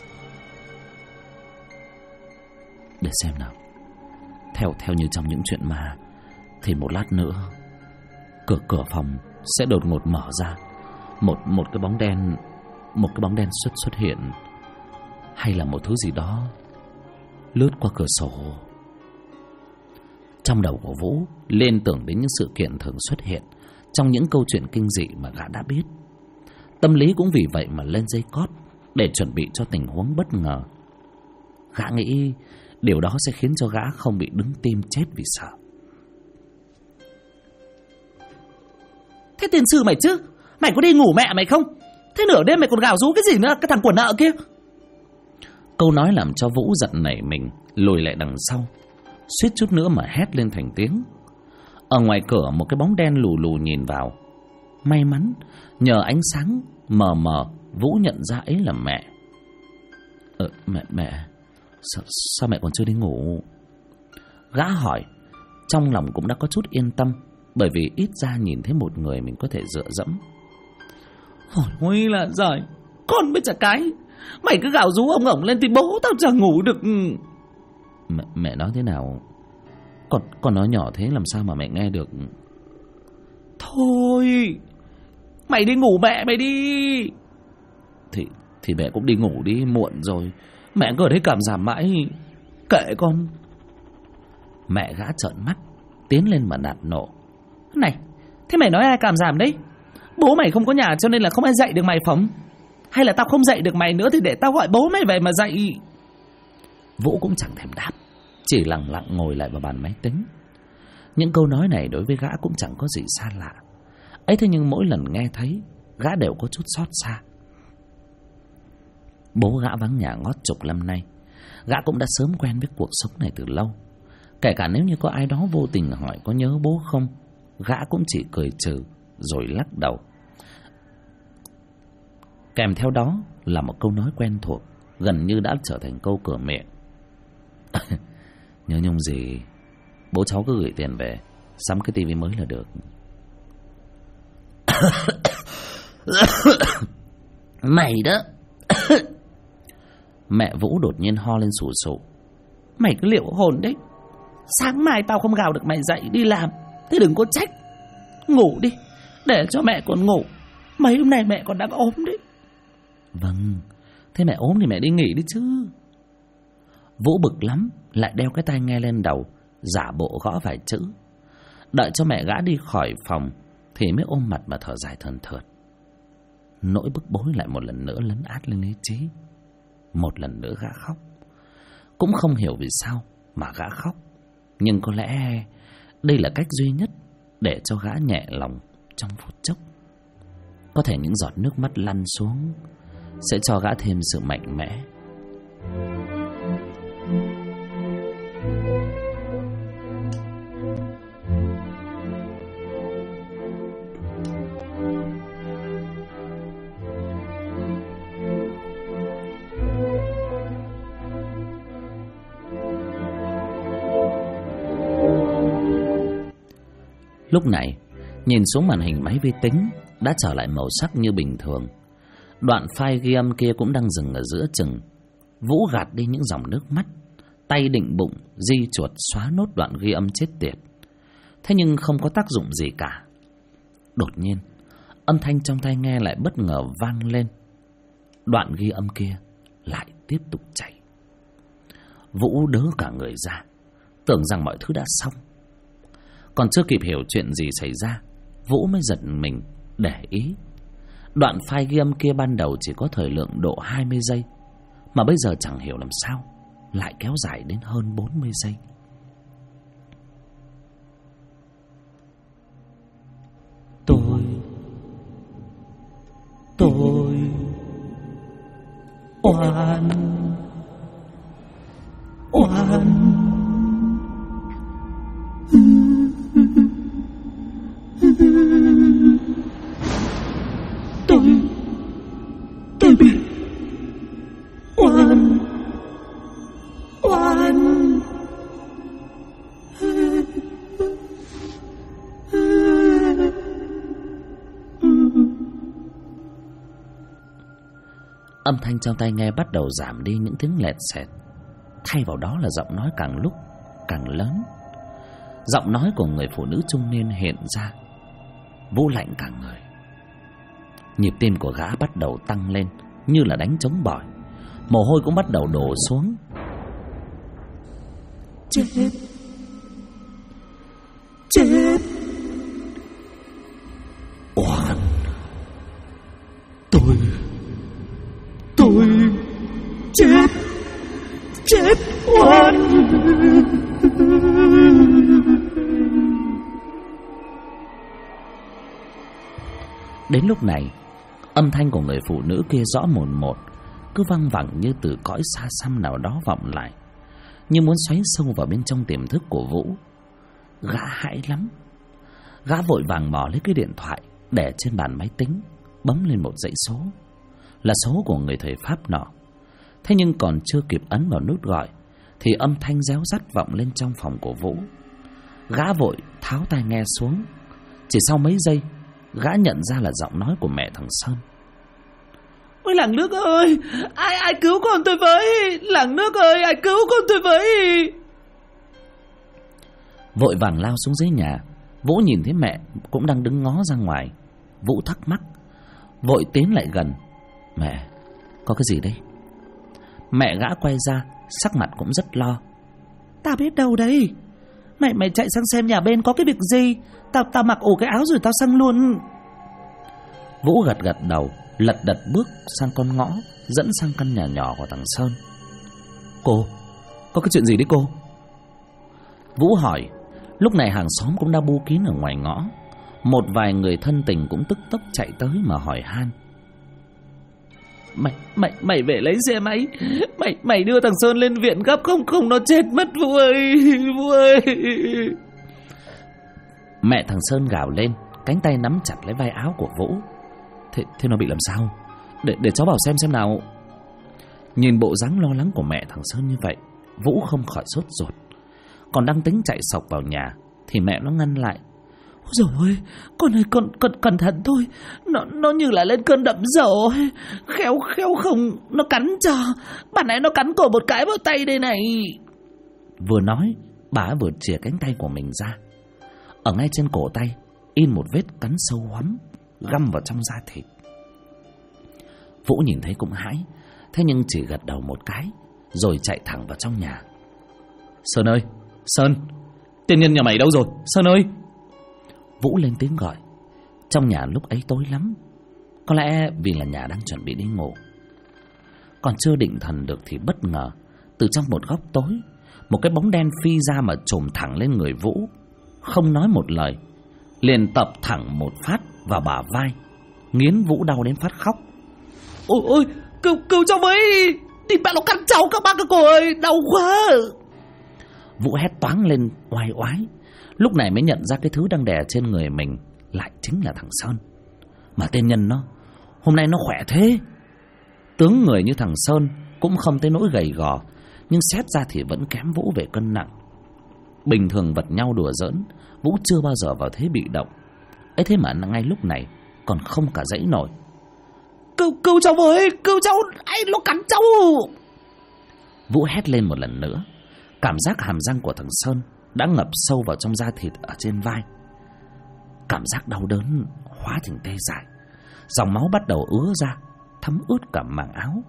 Để xem nào. Theo như trong những chuyện ma thì một lát nữa cửa phòng sẽ đột ngột mở ra, một cái bóng đen xuất hiện, hay là một thứ gì đó lướt qua cửa sổ. Trong đầu của Vũ liên tưởng đến những sự kiện thường xuất hiện trong những câu chuyện kinh dị mà gã đã biết. Tâm lý cũng vì vậy mà lên dây cót để chuẩn bị cho tình huống bất ngờ. Gã nghĩ điều đó sẽ khiến cho gã không bị đứng tim chết vì sợ. Thế tiền sư mày chứ, mày có đi ngủ mẹ mày không? Thế nửa đêm mày còn gào rú cái gì nữa, cái thằng quần nợ kia? Câu nói làm cho Vũ giận nảy mình, lùi lại đằng sau, suýt chút nữa mà hét lên thành tiếng. Ở ngoài cửa một cái bóng đen lù lù nhìn vào. May mắn nhờ ánh sáng mờ mờ, Vũ nhận ra ấy là mẹ. Mẹ sao mẹ còn chưa đi ngủ? Gã hỏi. Trong lòng cũng đã có chút yên tâm, bởi vì ít ra nhìn thấy một người mình có thể dựa dẫm. Ôi là giời, con biết chả cái, mày cứ gào rú ông ổng lên thì bố tao chả ngủ được. Mẹ nói thế nào? Con nói nhỏ thế làm sao mà mẹ nghe được? Thôi, mày đi ngủ mẹ mày đi. Thì mẹ cũng đi ngủ đi, muộn rồi. Mẹ cứ ở đây cảm giảm mãi. Kệ con. Mẹ gã trợn mắt, tiến lên mà nạt nộ. Này, thế mày nói ai cảm giảm đấy? Bố mày không có nhà cho nên là không ai dạy được mày phóng? Hay là tao không dạy được mày nữa thì để tao gọi bố mày về mà dạy? Vũ cũng chẳng thèm đáp, chỉ lặng lặng ngồi lại vào bàn máy tính. Những câu nói này đối với gã cũng chẳng có gì xa lạ ấy, thế nhưng mỗi lần nghe thấy, gã đều có chút xót xa. Bố gã vắng nhà ngót chục năm nay, gã cũng đã sớm quen với cuộc sống này từ lâu. Kể cả nếu như có ai đó vô tình hỏi có nhớ bố không, gã cũng chỉ cười trừ rồi lắc đầu. Kèm theo đó là một câu nói quen thuộc, gần như đã trở thành câu cửa miệng. Nhớ nhung gì, bố cháu cứ gửi tiền về sắm cái tivi mới là được. Mày đó. Mẹ Vũ đột nhiên ho lên sù sụ. Mày cứ liệu hồn đấy. Sáng mai tao không gào được mày dậy đi làm, thế đừng có trách. Ngủ đi, để cho mẹ còn ngủ. Mấy hôm nay mẹ còn đang ốm đấy. Vâng, thế mẹ ốm thì mẹ đi nghỉ đi chứ. Vũ bực lắm, lại đeo cái tai nghe lên đầu, giả bộ gõ vài chữ. Đợi cho mẹ gã đi khỏi phòng thì mới ôm mặt mà thở dài thườn thượt. Nỗi bức bối lại một lần nữa lấn át lên lý trí. Một lần nữa gã khóc. Cũng không hiểu vì sao mà gã khóc, nhưng có lẽ đây là cách duy nhất để cho gã nhẹ lòng trong phút chốc. Có thể những giọt nước mắt lăn xuống sẽ cho gã thêm sự mạnh mẽ. Lúc này, nhìn xuống màn hình máy vi tính đã trở lại màu sắc như bình thường. Đoạn file ghi âm kia cũng đang dừng ở giữa chừng. Vũ gạt đi những dòng nước mắt, tay định bụng di chuột xóa nốt đoạn ghi âm chết tiệt. Thế nhưng không có tác dụng gì cả. Đột nhiên, Âm thanh trong tai nghe lại bất ngờ vang lên. Đoạn ghi âm kia lại tiếp tục chạy. Vũ đớ cả người ra, tưởng rằng mọi thứ đã xong. Còn chưa kịp hiểu chuyện gì xảy ra, Vũ mới giật mình để ý. Đoạn file ghi âm kia ban đầu chỉ có thời lượng độ 20 giây, mà bây giờ chẳng hiểu làm sao lại kéo dài đến hơn 40 giây. Tôi oan tôi bị oan. Âm thanh trong tai nghe bắt đầu giảm đi những tiếng lẹt xẹt, thay vào đó là giọng nói càng lúc càng lớn. Giọng nói của người phụ nữ trung niên hiện ra. Vũ lạnh cả người. Nhịp tim của gã bắt đầu tăng lên như là đánh trống bỏi, mồ hôi cũng bắt đầu đổ xuống. Chết oan. Tôi chết oan. Đến lúc này, âm thanh của người phụ nữ kia rõ mồn một, cứ văng vẳng như từ cõi xa xăm nào đó vọng lại, như muốn xoáy sâu vào bên trong tiềm thức của Vũ. Gã hãi lắm. Gã vội vàng mò lấy cái điện thoại để trên bàn máy tính, bấm lên một dãy số, là số của người thầy Pháp nọ. Thế nhưng còn chưa kịp ấn vào nút gọi thì âm thanh réo rắt vọng lên trong phòng của Vũ. Gã vội tháo tai nghe xuống. Chỉ sau mấy giây, gã nhận ra là giọng nói của mẹ thằng Sơn. Ôi làng nước ơi, ai cứu con tôi với. Làng nước ơi, ai cứu con tôi với. Vội vàng lao xuống dưới nhà. Vũ nhìn thấy mẹ cũng đang đứng ngó ra ngoài. Vũ thắc mắc, vội tiến lại gần. Mẹ, có cái gì đây? Mẹ gã quay ra, sắc mặt cũng rất lo. Tao biết đâu đấy. Mày chạy sang xem nhà bên có cái việc gì. Tao mặc ổ cái áo rồi tao sang luôn. Vũ gật đầu, lật đật bước sang con ngõ dẫn sang căn nhà nhỏ của thằng Sơn. Cô, có cái chuyện gì đấy cô? Vũ hỏi. Lúc này hàng xóm cũng đã bu kín ở ngoài ngõ. Một vài người thân tình cũng tức tốc chạy tới mà hỏi han. Mày về lấy xe máy. Mày đưa thằng Sơn lên viện gấp, không nó chết mất Vũ ơi. Mẹ thằng Sơn gào lên, cánh tay nắm chặt lấy vai áo của Vũ. Thế nó bị làm sao? Để cháu vào xem nào. Nhìn bộ dáng lo lắng của mẹ thằng Sơn như vậy, Vũ không khỏi sốt ruột. Còn đang tính chạy sộc vào nhà thì mẹ nó ngăn lại. Ôi dồi ôi, con ơi, con cẩn thận thôi. Nó như là lên cơn đậm dầu. Khéo không nó cắn cho. Bạn nãy nó cắn cổ một cái vào tay đây này. Vừa nói, bà vừa chìa cánh tay của mình ra. Ở ngay trên cổ tay in một vết cắn sâu hoắm, găm vào trong da thịt. Vũ nhìn thấy cũng hãi, thế nhưng chỉ gật đầu một cái rồi chạy thẳng vào trong nhà. Sơn ơi, Sơn, tiên nhân nhà mày đâu rồi, Sơn ơi? Vũ lên tiếng gọi. Trong nhà lúc ấy tối lắm, có lẽ vì là nhà đang chuẩn bị đi ngủ. Còn chưa định thần được thì bất ngờ từ trong một góc tối, một cái bóng đen phi ra mà chồm thẳng lên người Vũ. Không nói một lời, liền tập thẳng một phát vào bả vai, nghiến Vũ đau đến phát khóc. Ôi, cứu cháu với. Thì bạn nó cắn cháu các bác các cô ơi, đau quá. Vũ hét toáng lên oai oái. Lúc này mới nhận ra cái thứ đang đè trên người mình lại chính là thằng Sơn. Mà tên nhân nó hôm nay nó khỏe thế. Tướng người như thằng Sơn cũng không tới nỗi gầy gò, nhưng xét ra thì vẫn kém Vũ về cân nặng. Bình thường vật nhau đùa giỡn, Vũ chưa bao giờ vào thế bị động. ấy thế mà ngay lúc này còn không cả dãy nổi. Cứu cháu với, cứu cháu, ai nó cắn cháu. Vũ hét lên một lần nữa. Cảm giác hàm răng của thằng Sơn đã ngập sâu vào trong da thịt ở trên vai. Cảm giác đau đớn hóa thành tê dại, dòng máu bắt đầu ứa ra, thấm ướt cả màng áo.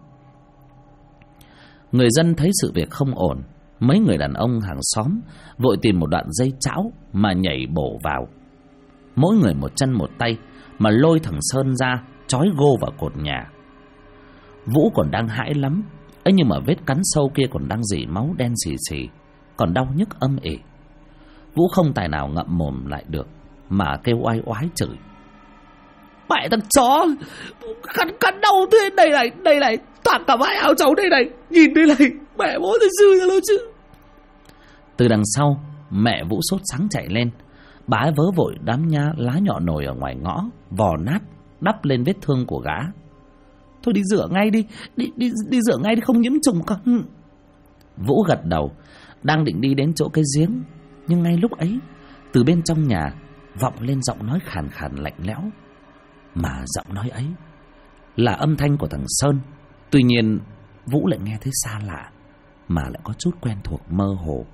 Người dân thấy sự việc không ổn, mấy người đàn ông hàng xóm vội tìm một đoạn dây chảo mà nhảy bổ vào. Mỗi người một chân một tay mà lôi thằng Sơn ra, trói gô vào cột nhà. Vũ còn đang hãi lắm, ấy nhưng mà vết cắn sâu kia còn đang rỉ máu đen xì xì, còn đau nhức âm ỉ. Vũ không tài nào ngậm mồm lại được mà kêu oai oái chửi: Mẹ thằng chó, cắn đau thế đây này, toạc cả vai áo cháu đây này, nhìn đây này, mẹ bố thật sự ra đâu chứ. Từ đằng sau, mẹ Vũ sốt sắng chạy lên. Bà ấy vớ vội đám lá nhọ nồi ở ngoài ngõ, vò nát đắp lên vết thương của gã. Thôi đi rửa ngay đi, đi rửa ngay đi, không nhiễm trùng con. Vũ gật đầu, đang định đi đến chỗ cái giếng, nhưng ngay lúc ấy, từ bên trong nhà vọng lên giọng nói khàn khàn lạnh lẽo. Mà giọng nói ấy là âm thanh của thằng Sơn. Tuy nhiên Vũ lại nghe thấy xa lạ, mà lại có chút quen thuộc mơ hồ.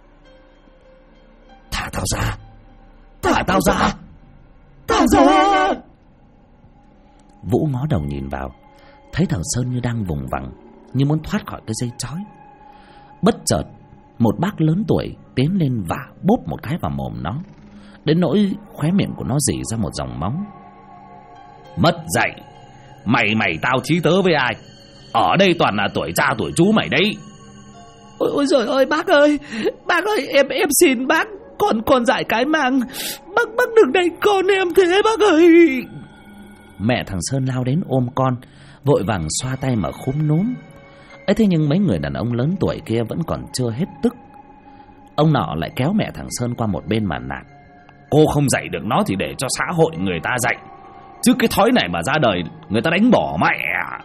Thả tao ra, thả tao ra, thả ra. Vũ ngó đầu nhìn vào, thấy thằng Sơn như đang vùng vằng, như muốn thoát khỏi cái dây trói. Bất chợt một bác lớn tuổi tiến lên vả bốp một cái vào mồm nó, đến nỗi khóe miệng của nó rỉ ra một dòng máu. Mất dạy, mày tao chí tớ với ai? Ở đây toàn là tuổi cha tuổi chú mày đấy. Ôi giời ơi bác ơi, em xin bác, con dại cái mang, bác đừng đánh con em thế bác ơi. Mẹ thằng Sơn lao đến ôm con, vội vàng xoa tay mà khúm núm. ấy thế nhưng mấy người đàn ông lớn tuổi kia vẫn còn chưa hết tức. Ông nọ lại kéo mẹ thằng Sơn qua một bên mà nạt: Cô không dạy được nó thì để cho xã hội người ta dạy, chứ cái thói này mà ra đời người ta đánh bỏ mẹ.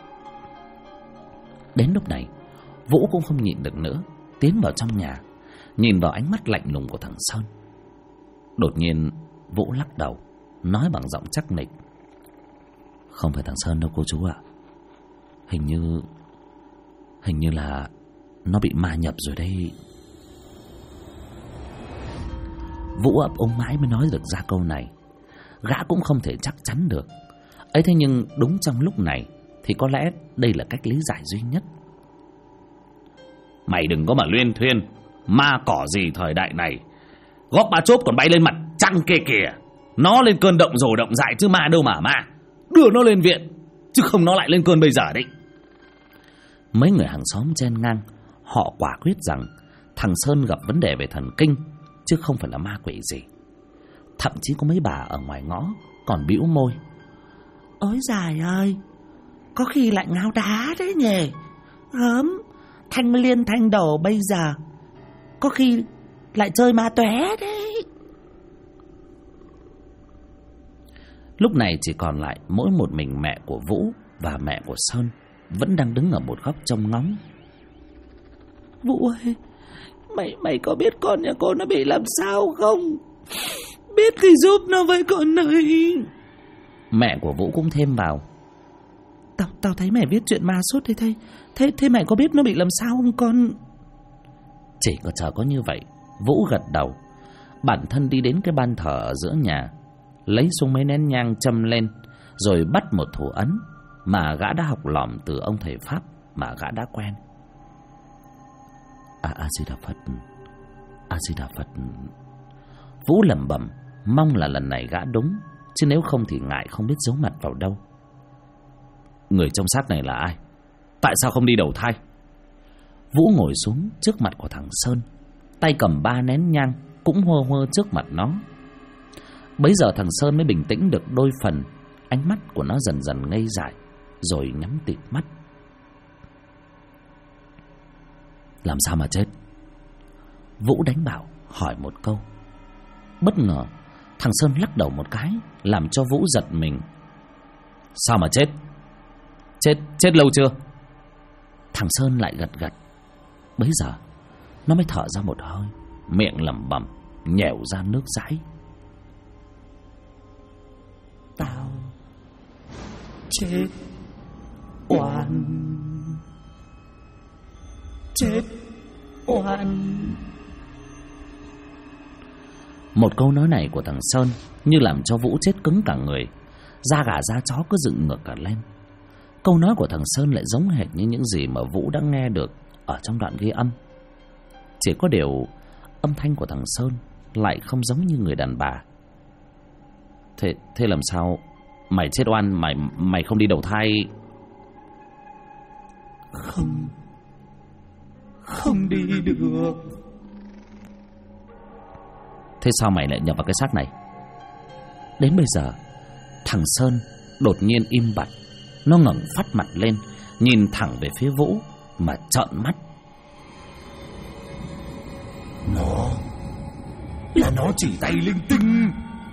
Đến lúc này Vũ cũng không nhịn được nữa, tiến vào trong nhà, nhìn vào ánh mắt lạnh lùng của thằng Sơn. Đột nhiên Vũ lắc đầu, nói bằng giọng chắc nịch: Không phải thằng Sơn đâu cô chú ạ. Hình như là nó bị ma nhập rồi đây. Vũ ấp úng mãi mới nói được ra câu này. Gã cũng không thể chắc chắn được. ấy thế nhưng đúng trong lúc này thì có lẽ đây là cách lý giải duy nhất. Mày đừng có mà luyên thuyên, ma cỏ gì thời đại này. Góp ba chốp còn bay lên mặt trăng kia kìa. Nó lên cơn động rồ động dại chứ ma đâu mà ma. Đưa nó lên viện, chứ không nó lại lên cơn bây giờ đấy. Mấy người hàng xóm chen ngang. Họ quả quyết rằng thằng Sơn gặp vấn đề về thần kinh, chứ không phải là ma quỷ gì. Thậm chí có mấy bà ở ngoài ngõ còn bĩu môi: Ôi giời ơi, có khi lại ngáo đá đấy nhỉ. Gớm, thanh liên thanh đồ bây giờ có khi lại chơi ma tóe đấy. Lúc này chỉ còn lại mỗi một mình mẹ của Vũ và mẹ của Sơn vẫn đang đứng ở một góc trông ngóng. Vũ ơi, mày có biết con nhà cô nó bị làm sao không? Biết thì giúp nó với con ơi. Mẹ của Vũ cũng thêm vào: Tao thấy mẹ viết chuyện ma suốt thế mày có biết nó bị làm sao không con? Chỉ có chờ có như vậy, Vũ gật đầu. Bản thân đi đến cái ban thờ ở giữa nhà, lấy xuống mấy nén nhang châm lên, rồi bắt một thủ ấn mà gã đã học lỏm từ ông thầy Pháp mà gã đã quen. A Di Đà Phật, A Di Đà Phật. Vũ lẩm bẩm, mong là lần này gã đúng, chứ nếu không thì ngại không biết giấu mặt vào đâu. Người trong xác này là ai? Tại sao không đi đầu thai? Vũ ngồi xuống trước mặt của thằng Sơn, tay cầm 3 nén nhang cũng hơ hơ trước mặt nó. Bấy giờ thằng Sơn mới bình tĩnh được đôi phần, ánh mắt của nó dần dần ngây dại, rồi nhắm tịt mắt. Làm sao mà chết? Vũ đánh bảo hỏi một câu. Bất ngờ thằng Sơn lắc đầu một cái, làm cho Vũ giật mình. Sao mà chết? Chết lâu chưa? Thằng Sơn lại gật gật. Bấy giờ nó mới thở ra một hơi, miệng lẩm bẩm, nhẻo ra nước dãi. Tao chết oan, chết oan. Một câu nói này của thằng Sơn như làm cho Vũ chết cứng cả người. Da gà da chó cứ dựng ngược cả lên. Câu nói của thằng Sơn lại giống hệt như những gì mà Vũ đã nghe được ở trong đoạn ghi âm. Chỉ có điều âm thanh của thằng Sơn lại không giống như người đàn bà. Thế làm sao mày chết oan, mày không đi đầu thai? Không đi được. Thế sao mày lại nhập vào cái xác này? Đến bây giờ thằng Sơn đột nhiên im bặt. Nó ngẩng phát mặt lên, nhìn thẳng về phía Vũ mà trợn mắt. Nó chỉ tay linh tinh.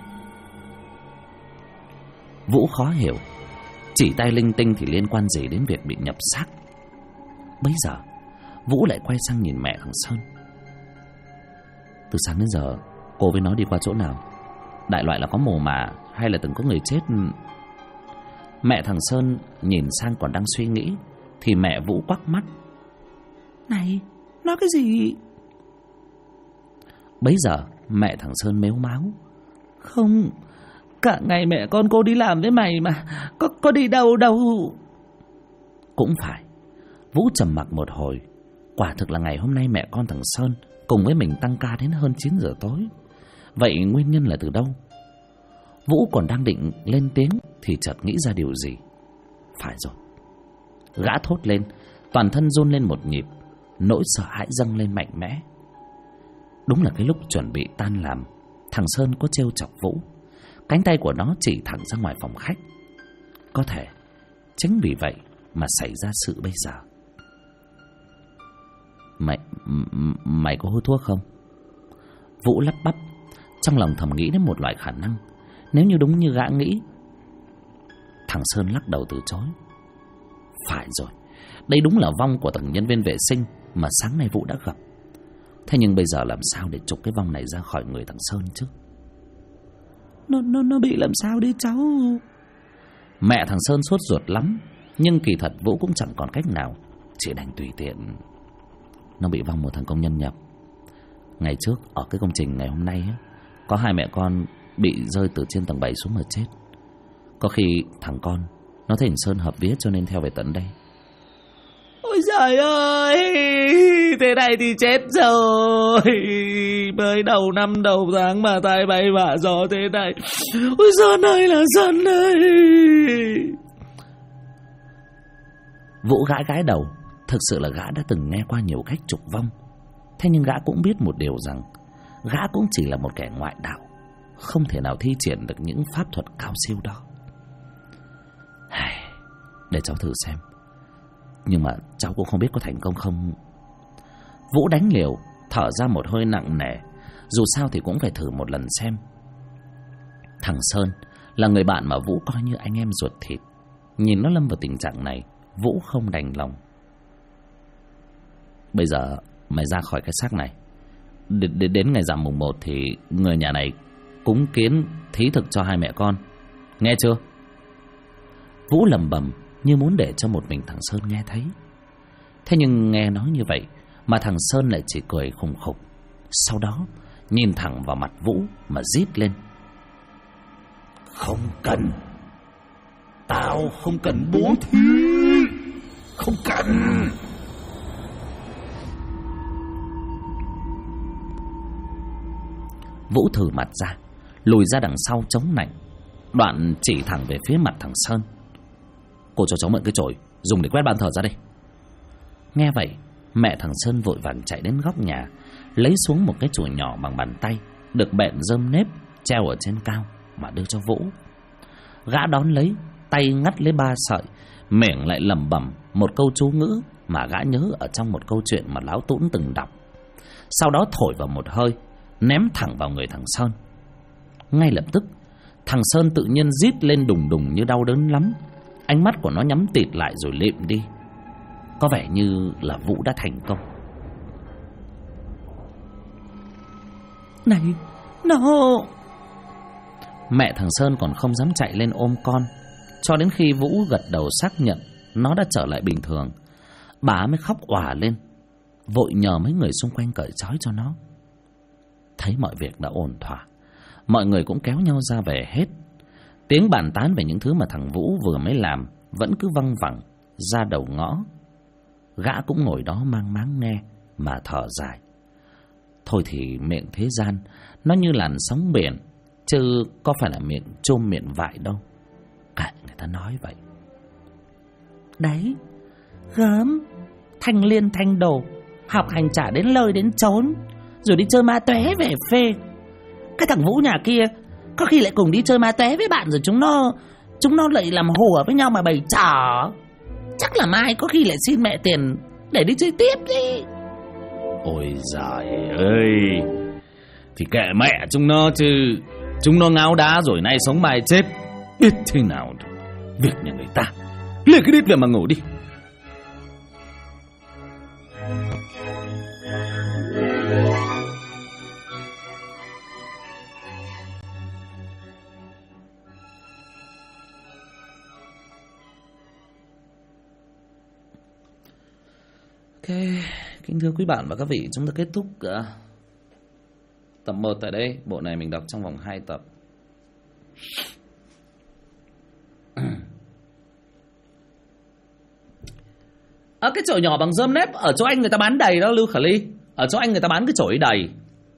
Vũ khó hiểu, chỉ tay linh tinh thì liên quan gì đến việc bị nhập xác? Bấy giờ Vũ lại quay sang nhìn mẹ thằng Sơn. Từ sáng đến giờ cô với nó đi qua chỗ nào? Đại loại là có mồ mả hay là từng có người chết? Mẹ thằng Sơn nhìn sang còn đang suy nghĩ thì mẹ Vũ quắc mắt. Này, nói cái gì? Bấy giờ mẹ thằng Sơn mếu máo. Không, cả ngày mẹ con cô đi làm với mày mà, có đi đâu đâu. Cũng phải. Vũ trầm mặc một hồi. Quả thực là ngày hôm nay mẹ con thằng Sơn cùng với mình tăng ca đến hơn 9 giờ tối. Vậy nguyên nhân là từ đâu? Vũ còn đang định lên tiếng thì chợt nghĩ ra điều gì. Phải rồi. Gã thốt lên, toàn thân run lên một nhịp. Nỗi sợ hãi dâng lên mạnh mẽ. Đúng là cái lúc chuẩn bị tan làm, thằng Sơn có trêu chọc Vũ. Cánh tay của nó chỉ thẳng ra ngoài phòng khách. Có thể chính vì vậy mà xảy ra sự bây giờ. Mày có hút thuốc không? Vũ lắp bắp, trong lòng thầm nghĩ đến một loại khả năng. Nếu như đúng như gã nghĩ. Thằng Sơn lắc đầu từ chối. Phải rồi, đây đúng là vong của thằng nhân viên vệ sinh mà sáng nay Vũ đã gặp. Thế nhưng bây giờ làm sao để trục cái vong này ra khỏi người thằng Sơn chứ? Nó bị làm sao đi cháu? Mẹ thằng Sơn sốt ruột lắm. Nhưng kỳ thật Vũ cũng chẳng còn cách nào, chỉ đành tùy tiện. Nó bị vong một thằng công nhân nhập. Ngày trước ở cái công trình ngày hôm nay ấy, có 2 mẹ con bị rơi từ trên tầng 7 xuống mà chết. Có khi thằng con nó thấy thằng Sơn hợp vía cho nên theo về tận đây. Ôi giời ơi, thế này thì chết rồi. Mới đầu năm đầu tháng mà tai bay vạ gió thế này. Ôi Sơn ơi là Sơn ơi. Vũ gãi đầu. Thực sự là gã đã từng nghe qua nhiều cách trục vong. Thế nhưng gã cũng biết một điều rằng gã cũng chỉ là một kẻ ngoại đạo, không thể nào thi triển được những pháp thuật cao siêu đó. Để cháu thử xem. Nhưng mà cháu cũng không biết có thành công không. Vũ đánh liều, thở ra một hơi nặng nề. Dù sao thì cũng phải thử một lần xem. Thằng Sơn là người bạn mà Vũ coi như anh em ruột thịt. Nhìn nó lâm vào tình trạng này, Vũ không đành lòng. Bây giờ mày ra khỏi cái xác này. Đến ngày rằm mùng 1 thì người nhà này cúng kiến thí thực cho 2 mẹ con. Nghe chưa? Vũ lẩm bẩm như muốn để cho một mình thằng Sơn nghe thấy. Thế nhưng nghe nói như vậy mà thằng Sơn lại chỉ cười khùng khục. Sau đó nhìn thẳng vào mặt Vũ mà rít lên. Không cần. Tao không cần bố thí. Không cần. Vũ thử mặt ra, lùi ra đằng sau chống nạnh, đoạn chỉ thẳng về phía mặt thằng Sơn. Cô cho cháu mượn cái chổi dùng để quét bàn thờ ra đây. Nghe vậy, mẹ thằng Sơn vội vàng chạy đến góc nhà, lấy xuống một cái chổi nhỏ bằng bàn tay, được bện rơm nếp treo ở trên cao mà đưa cho Vũ. Gã đón lấy, tay ngắt lấy 3 sợi, miệng lại lẩm bẩm một câu chú ngữ mà gã nhớ ở trong một câu chuyện mà Lão Tũn từng đọc. Sau đó thổi vào một hơi, ném thẳng vào người thằng Sơn. Ngay lập tức, thằng Sơn tự nhiên rít lên đùng đùng như đau đớn lắm. Ánh mắt của nó nhắm tịt lại rồi lịm đi. Có vẻ như là Vũ đã thành công. Này, nó... Mẹ thằng Sơn còn không dám chạy lên ôm con, cho đến khi Vũ gật đầu xác nhận nó đã trở lại bình thường, bà mới khóc òa lên, vội nhờ mấy người xung quanh cởi trói cho nó. Thấy mọi việc đã ổn thỏa, mọi người cũng kéo nhau ra về hết. Tiếng bàn tán về những thứ mà thằng Vũ vừa mới làm vẫn cứ văng vẳng ra đầu ngõ. Gã cũng ngồi đó mang máng nghe mà thở dài. Thôi thì miệng thế gian nó như làn sóng biển, chứ có phải là miệng chôm miệng vại đâu. Kệ người ta nói vậy. Đấy, gớm, thanh liên thanh đồ, học hành chả đến lời đến chốn, rồi đi chơi ma tóe về phê. Cái thằng Vũ nhà kia có khi lại cùng đi chơi ma tóe với bạn, rồi chúng nó lại làm hùa với nhau mà bày trò. Chắc là mai có khi lại xin mẹ tiền để đi chơi tiếp đi. Ôi giời ơi, thì kệ mẹ chúng nó chứ. Chúng nó ngáo đá rồi nay sống mai chết, biết thế nào được. Việc nhà người ta, lên cái đít về mà ngủ đi. Ok, kính thưa quý bạn và các vị, chúng ta kết thúc tập 1 tại đây. Bộ này mình đọc trong vòng 2 tập. Cái chổi nhỏ bằng rơm nếp ở chỗ anh người ta bán đầy đó Lưu Khả Ly. Ở chỗ anh người ta bán cái chổi đầy,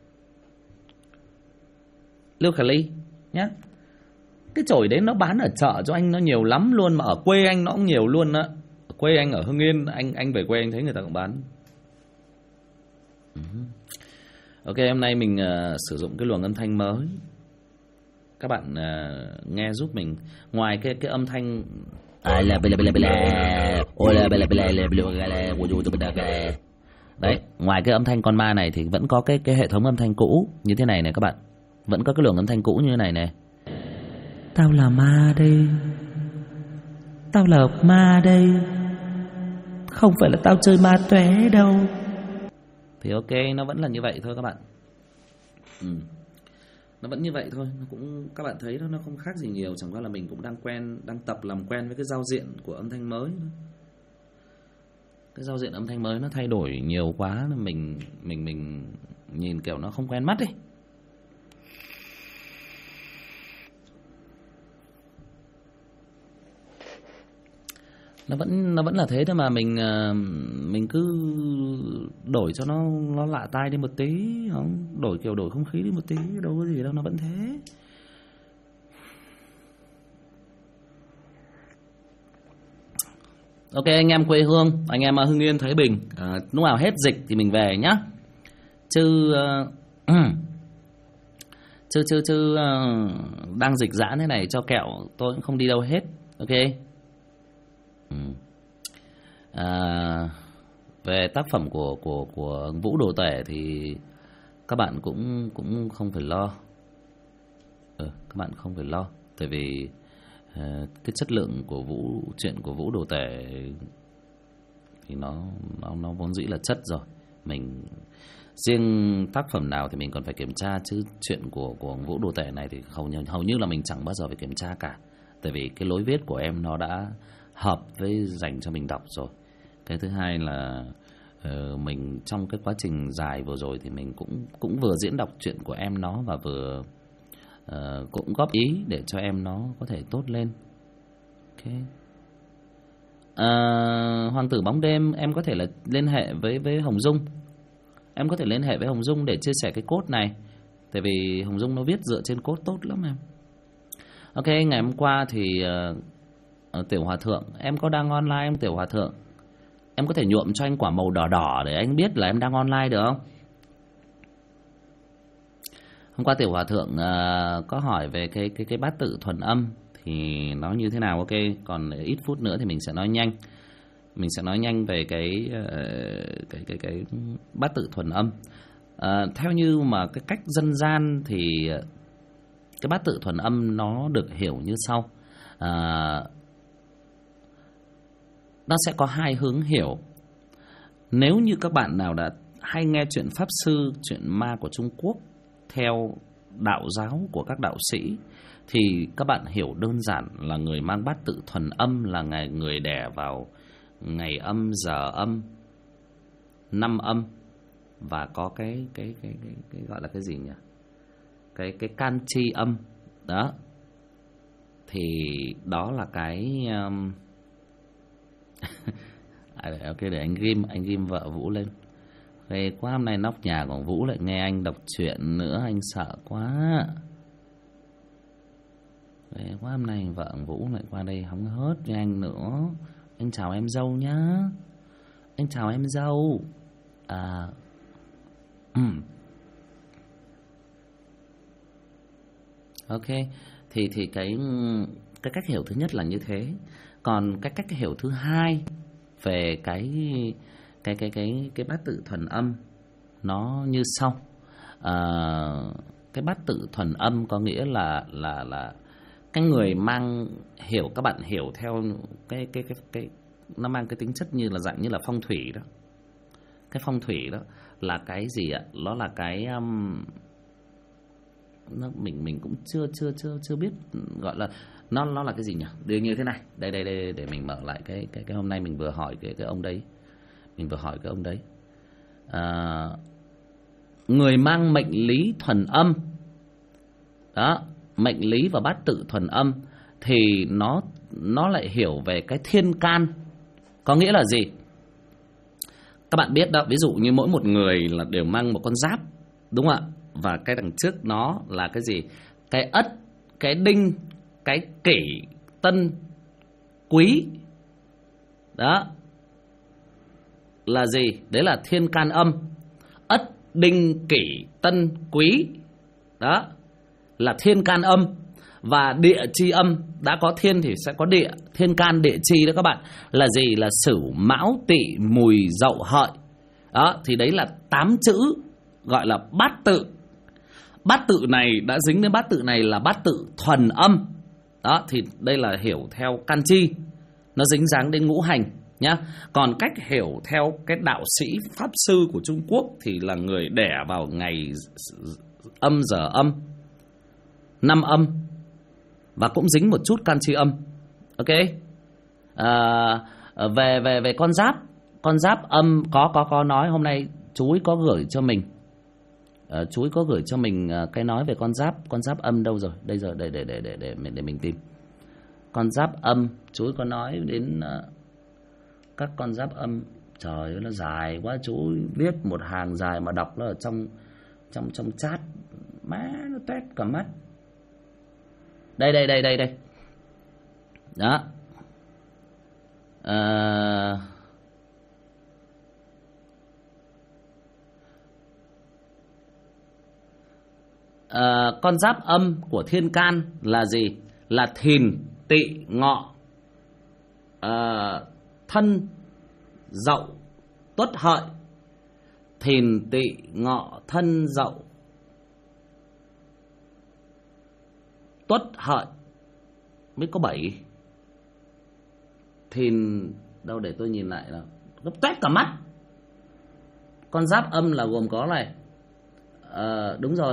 Lưu Khả Ly nhé. Cái chổi đấy nó bán ở chợ chỗ anh nó nhiều lắm luôn, mà ở quê anh nó cũng nhiều luôn á. Ở quê anh ở Hưng Yên, anh về quê anh thấy người ta cũng bán. Ok, hôm nay mình sử dụng cái luồng âm thanh mới. Các bạn nghe giúp mình. Ngoài cái âm thanh đấy, ngoài cái âm thanh con ma này thì vẫn có cái hệ thống âm thanh cũ như thế này này các bạn. Vẫn có cái luồng âm thanh cũ như thế này này. Tao là ma đây, tao là ma đây, không phải là tao chơi ma tóe đâu. Thì ok, nó vẫn là như vậy thôi các bạn. Nó vẫn như vậy thôi, nó cũng các bạn thấy đó, nó không khác gì nhiều, chẳng qua là mình cũng đang tập làm quen với cái giao diện của âm thanh mới. Cái giao diện âm thanh mới nó thay đổi nhiều quá, mình nhìn kiểu nó không quen mắt ấy. Nó vẫn là thế thôi mà mình cứ đổi cho nó lạ tai đi một tí, không? Đổi không khí đi một tí, đâu có gì đâu, nó vẫn thế. Ok anh em quê hương, anh em ở Hưng Yên Thái Bình, lúc nào hết dịch thì mình về nhá. Chứ đang dịch giãn thế này cho kẹo tôi cũng không đi đâu hết. Ok. Về tác phẩm của Vũ Đồ Tể thì các bạn cũng không phải lo. Các bạn không phải lo, tại vì cái chất lượng của chuyện của Vũ Đồ Tể thì nó vốn dĩ là chất rồi. Mình riêng tác phẩm nào thì mình còn phải kiểm tra, chứ chuyện của Vũ Đồ Tể này thì hầu như là mình chẳng bao giờ phải kiểm tra cả. Tại vì cái lối viết của em nó đã hợp với dành cho mình đọc rồi. Cái thứ hai là mình trong cái quá trình dài vừa rồi thì mình cũng vừa diễn đọc chuyện của em nó, và vừa cũng góp ý để cho em nó có thể tốt lên. Ok. Hoàng tử bóng đêm em có thể là liên hệ với Hồng Dung. Em có thể liên hệ với Hồng Dung để chia sẻ cái code này, tại vì Hồng Dung nó viết dựa trên code tốt lắm em. Ok, ngày hôm qua thì Tiểu Hòa Thượng, em có đang online em Tiểu Hòa Thượng? Em có thể nhuộm cho anh quả màu đỏ đỏ để anh biết là em đang online được không? Hôm qua Tiểu Hòa Thượng có hỏi về cái bát tự thuần âm thì nó như thế nào. Ok, còn ít phút nữa thì mình sẽ nói nhanh. Mình sẽ nói nhanh về cái bát tự thuần âm. Theo như mà cái cách dân gian thì cái bát tự thuần âm nó được hiểu như sau. Nó sẽ có hai hướng hiểu. Nếu như các bạn nào đã hay nghe chuyện Pháp Sư, chuyện ma của Trung Quốc theo đạo giáo của các đạo sĩ, thì các bạn hiểu đơn giản là người mang bát tự thuần âm là người đẻ vào ngày âm, giờ âm, năm âm, và có cái gọi là cái gì nhỉ? Cái can chi âm đó. thì đó là cái ok, để anh ghim vợ Vũ lên. Ghê quá, hôm nay nóc nhà của Vũ lại nghe anh đọc truyện nữa, anh sợ quá. Ghê quá, hôm nay vợ Vũ lại qua đây hóng hớt với anh nữa. Anh chào em dâu nhá. Anh chào em dâu. Ok, thì cái cách hiểu thứ nhất là như thế. Còn cái cách hiểu thứ hai về cái bát tự thuần âm nó như sau. Cái bát tự thuần âm có nghĩa là cái người mang hiểu, các bạn hiểu theo cái nó mang cái tính chất như là dạng như là phong thủy đó. Cái phong thủy đó là cái gì ạ? Nó là cái mình cũng chưa biết gọi là nó là cái gì nhỉ? Điều như thế này. Đây để mình mở lại cái hôm nay mình vừa hỏi cái ông đấy. Mình vừa hỏi cái ông đấy. Người mang mệnh lý thuần âm. Đó, mệnh lý và bát tự thuần âm thì nó lại hiểu về cái thiên can. Có nghĩa là gì? Các bạn biết đó, ví dụ như mỗi một người là đều mang một con giáp, đúng không ạ? Và cái đằng trước nó là cái gì? Cái Ất, cái Đinh, cái Kỷ, Tân, Quý. Đó là gì? Đấy là thiên can âm. Ất, Đinh, Kỷ, Tân, Quý. Đó là thiên can âm. Và địa chi âm, đã có thiên thì sẽ có địa. Thiên can địa chi đó các bạn là gì? Là Sửu, Mão, Tỵ, Mùi, Dậu, Hợi. Đó, thì đấy là 8 chữ gọi là bát tự. Bát tự này, đã dính đến bát tự này là bát tự thuần âm. Đó, thì đây là hiểu theo can chi, nó dính dáng đến ngũ hành nhá. Còn cách hiểu theo cái đạo sĩ pháp sư của Trung Quốc thì là người đẻ vào ngày âm giờ âm, năm âm, và cũng dính một chút can chi âm. Ok. Về con giáp âm có nói hôm nay chú ấy có gửi cho mình. Chú ấy có gửi cho mình cái nói về con giáp âm đâu rồi? Đây giờ để mình tìm. Con giáp âm, chú ấy có nói đến các con giáp âm. Trời ơi, nó dài quá, chú ấy viết một hàng dài mà đọc nó ở trong chat. Má nó tét cả mắt. Đây. Đó. Con giáp âm của thiên can là gì? Là Thìn, Tỵ, Ngọ, Thân, Dậu, Tuất, Hợi. Thìn, Tỵ, Ngọ, Thân, Dậu, Tuất, Hợi. Mới có 7. Thìn đâu để tôi nhìn lại nào. Gấp tét cả mắt. Con giáp âm là gồm có này. Đúng rồi.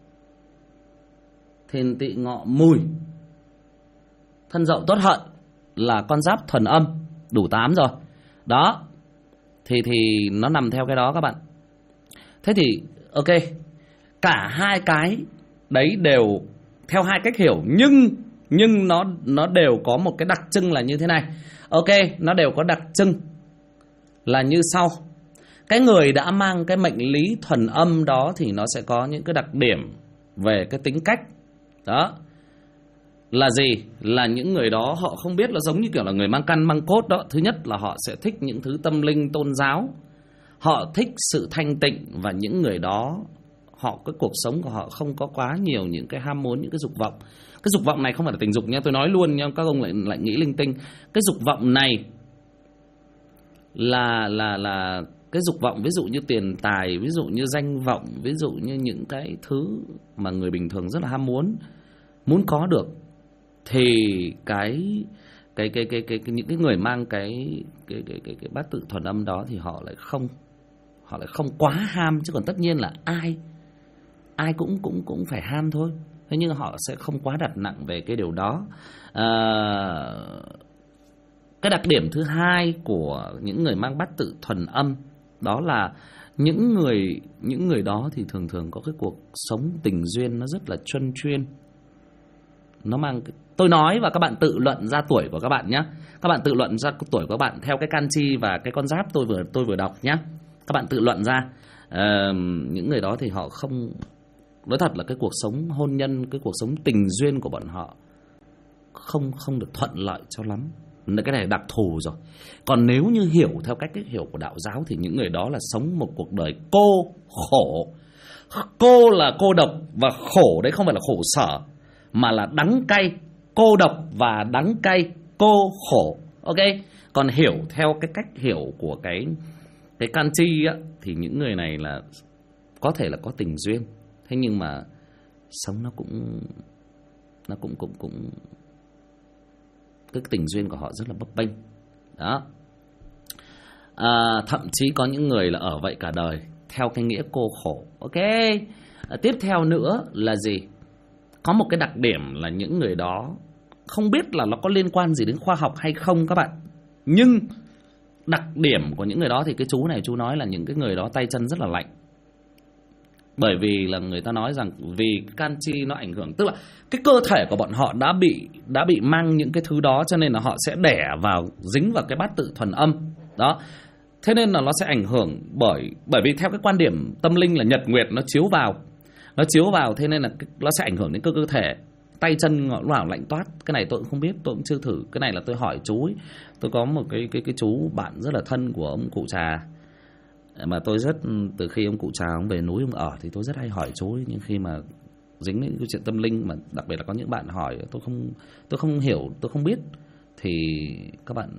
Thìn, Tỵ, Ngọ, Mùi, Thân, Dậu, Tuất, Hợi là con giáp thuần âm, đủ 8 rồi. Đó. Thì nó nằm theo cái đó các bạn. Thế thì ok, cả hai cái đấy đều theo hai cách hiểu, nhưng nó đều có một cái đặc trưng là như thế này. Ok, nó đều có đặc trưng là như sau. Cái người đã mang cái mệnh lý thuần âm đó thì nó sẽ có những cái đặc điểm về cái tính cách. Đó là gì? Là những người đó họ không biết, là giống như kiểu là người mang căn mang cốt đó. Thứ nhất là họ sẽ thích những thứ tâm linh tôn giáo, họ thích sự thanh tịnh, và những người đó họ, cái cuộc sống của họ không có quá nhiều những cái ham muốn, những cái dục vọng. Cái dục vọng này không phải là tình dục nha, tôi nói luôn nha, các ông lại nghĩ linh tinh. Cái dục vọng này là cái dục vọng, ví dụ như tiền tài, ví dụ như danh vọng, ví dụ như những cái thứ mà người bình thường rất là ham muốn có được. Thì những cái người mang cái bát tự thuần âm đó thì họ lại không quá ham, chứ còn tất nhiên là ai cũng phải ham thôi. Thế nhưng họ sẽ không quá đặt nặng về cái điều đó. Cái đặc điểm thứ hai của những người mang bát tự thuần âm đó là những người đó thì thường có cái cuộc sống tình duyên nó rất là chuyên. nó mang, tôi nói và các bạn tự luận ra tuổi của các bạn nhé. Các bạn tự luận ra tuổi của các bạn theo cái canchi và cái con giáp tôi vừa đọc nhé. Các bạn tự luận ra. Những người đó thì họ không, nói thật là cái cuộc sống hôn nhân, cái cuộc sống tình duyên của bọn họ không được thuận lợi cho lắm. Cái này đặc thù rồi. Còn nếu như hiểu theo cách hiểu của đạo giáo thì những người đó là sống một cuộc đời cô khổ. Cô là cô độc, và khổ đấy không phải là khổ sở, mà là đắng cay. Cô độc và đắng cay, cô khổ. Ok. Còn hiểu theo cái cách hiểu của cái canchi á, thì những người này là có thể là có tình duyên, thế nhưng mà sống nó cũng cái tình duyên của họ rất là bấp bênh đó. Thậm chí có những người là ở vậy cả đời theo cái nghĩa cô khổ. Ok. Tiếp theo nữa là gì? Có một cái đặc điểm là những người đó, không biết là nó có liên quan gì đến khoa học hay không các bạn, nhưng đặc điểm của những người đó thì cái chú này chú nói là những cái người đó tay chân rất là lạnh. Bởi vì là người ta nói rằng vì canchi nó ảnh hưởng, tức là cái cơ thể của bọn họ đã bị mang những cái thứ đó, cho nên là họ sẽ đẻ vào, dính vào cái bát tự thuần âm đó. Thế nên là nó sẽ ảnh hưởng bởi vì theo cái quan điểm tâm linh là nhật nguyệt nó chiếu vào, thế nên là nó sẽ ảnh hưởng đến cơ thể. Tay chân lúc nào lạnh toát. Cái này tôi cũng không biết, tôi cũng chưa thử. Cái này là tôi hỏi chú ấy. Tôi có một cái chú bạn rất là thân của ông cụ Trà, mà tôi rất, từ khi ông cụ Trà ông về núi ông ở thì tôi rất hay hỏi chú ấy. Nhưng khi mà dính đến cái chuyện tâm linh, mà đặc biệt là có những bạn hỏi tôi không hiểu, tôi không biết, thì các bạn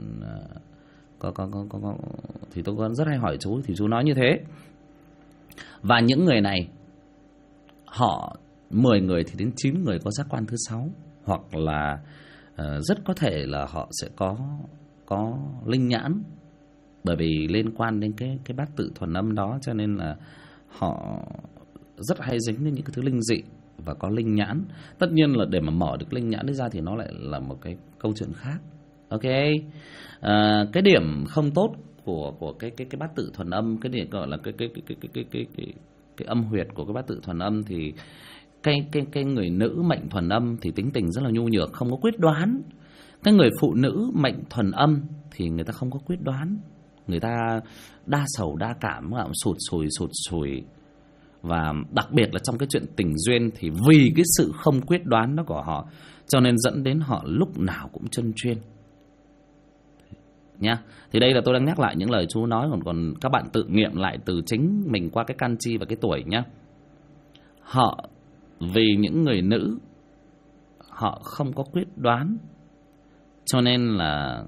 thì tôi có rất hay hỏi chú, thì chú nói như thế. Và những người này, họ 10 người thì đến 9 người có giác quan thứ 6, hoặc là rất có thể là họ sẽ có linh nhãn, bởi vì liên quan đến cái bát tự thuần âm đó, cho nên là họ rất hay dính đến những cái thứ linh dị và có linh nhãn. Tất nhiên là để mà mở được linh nhãn đấy ra thì nó lại là một cái câu chuyện khác. Ok. Cái điểm không tốt của cái bát tự thuần âm, cái điểm gọi là cái âm huyệt của cái bát tự thuần âm, thì cái người nữ mệnh thuần âm thì tính tình rất là nhu nhược, không có quyết đoán. Cái người phụ nữ mệnh thuần âm thì người ta không có quyết đoán, người ta đa sầu đa cảm, sụt sùi. Và đặc biệt là trong cái chuyện tình duyên thì vì cái sự không quyết đoán đó của họ, cho nên dẫn đến họ lúc nào cũng chân chuyên nhá. Thì đây là tôi đang nhắc lại những lời chú nói, còn các bạn tự nghiệm lại từ chính mình qua cái canchi và cái tuổi nhá. Họ, vì những người nữ họ không có quyết đoán, cho nên là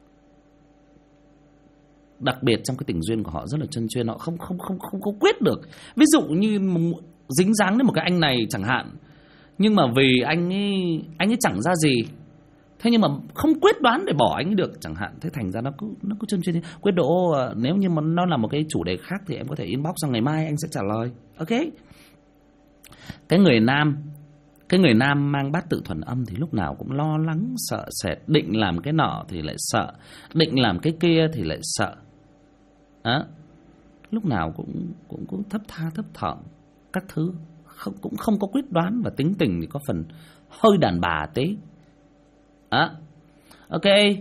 đặc biệt trong cái tình duyên của họ rất là chân chuyên, họ không có quyết được. Ví dụ như dính dáng đến một cái anh này chẳng hạn, nhưng mà vì anh ấy chẳng ra gì, thế nhưng mà không quyết đoán để bỏ anh ấy được chẳng hạn, thế thành ra nó cứ chân chuyên. Quyết độ, nếu như mà nó là một cái chủ đề khác thì em có thể inbox sang ngày mai anh sẽ trả lời. Ok. Cái người nam mang bát tự thuần âm thì lúc nào cũng lo lắng sợ sệt, định làm cái nọ thì lại sợ, định làm cái kia thì lại sợ. Lúc nào cũng thấp tha thấp thỏm các thứ, cũng không có quyết đoán, và tính tình thì có phần hơi đàn bà tí. Ok.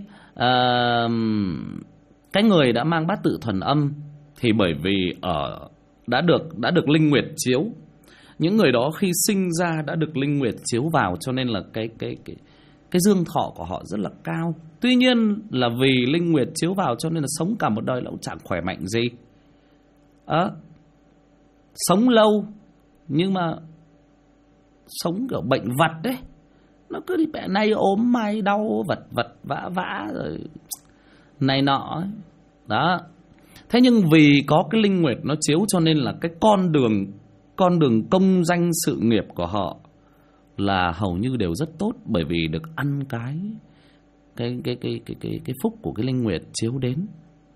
Cái người đã mang bát tự thuần âm thì bởi vì đã được linh nguyệt chiếu. Những người đó khi sinh ra đã được linh nguyệt chiếu vào, cho nên là cái dương thọ của họ rất là cao. Tuy nhiên là vì linh nguyệt chiếu vào cho nên là sống cả một đời là cũng chẳng khỏe mạnh gì. Sống lâu nhưng mà sống kiểu bệnh vật đấy, nó cứ đi mẹ nay ốm mai đau, vật vã rồi này nọ ấy. Đó. Thế nhưng vì có cái linh nguyệt nó chiếu, cho nên là cái con đường công danh sự nghiệp của họ là hầu như đều rất tốt, bởi vì được ăn cái phúc của cái linh nguyệt chiếu đến.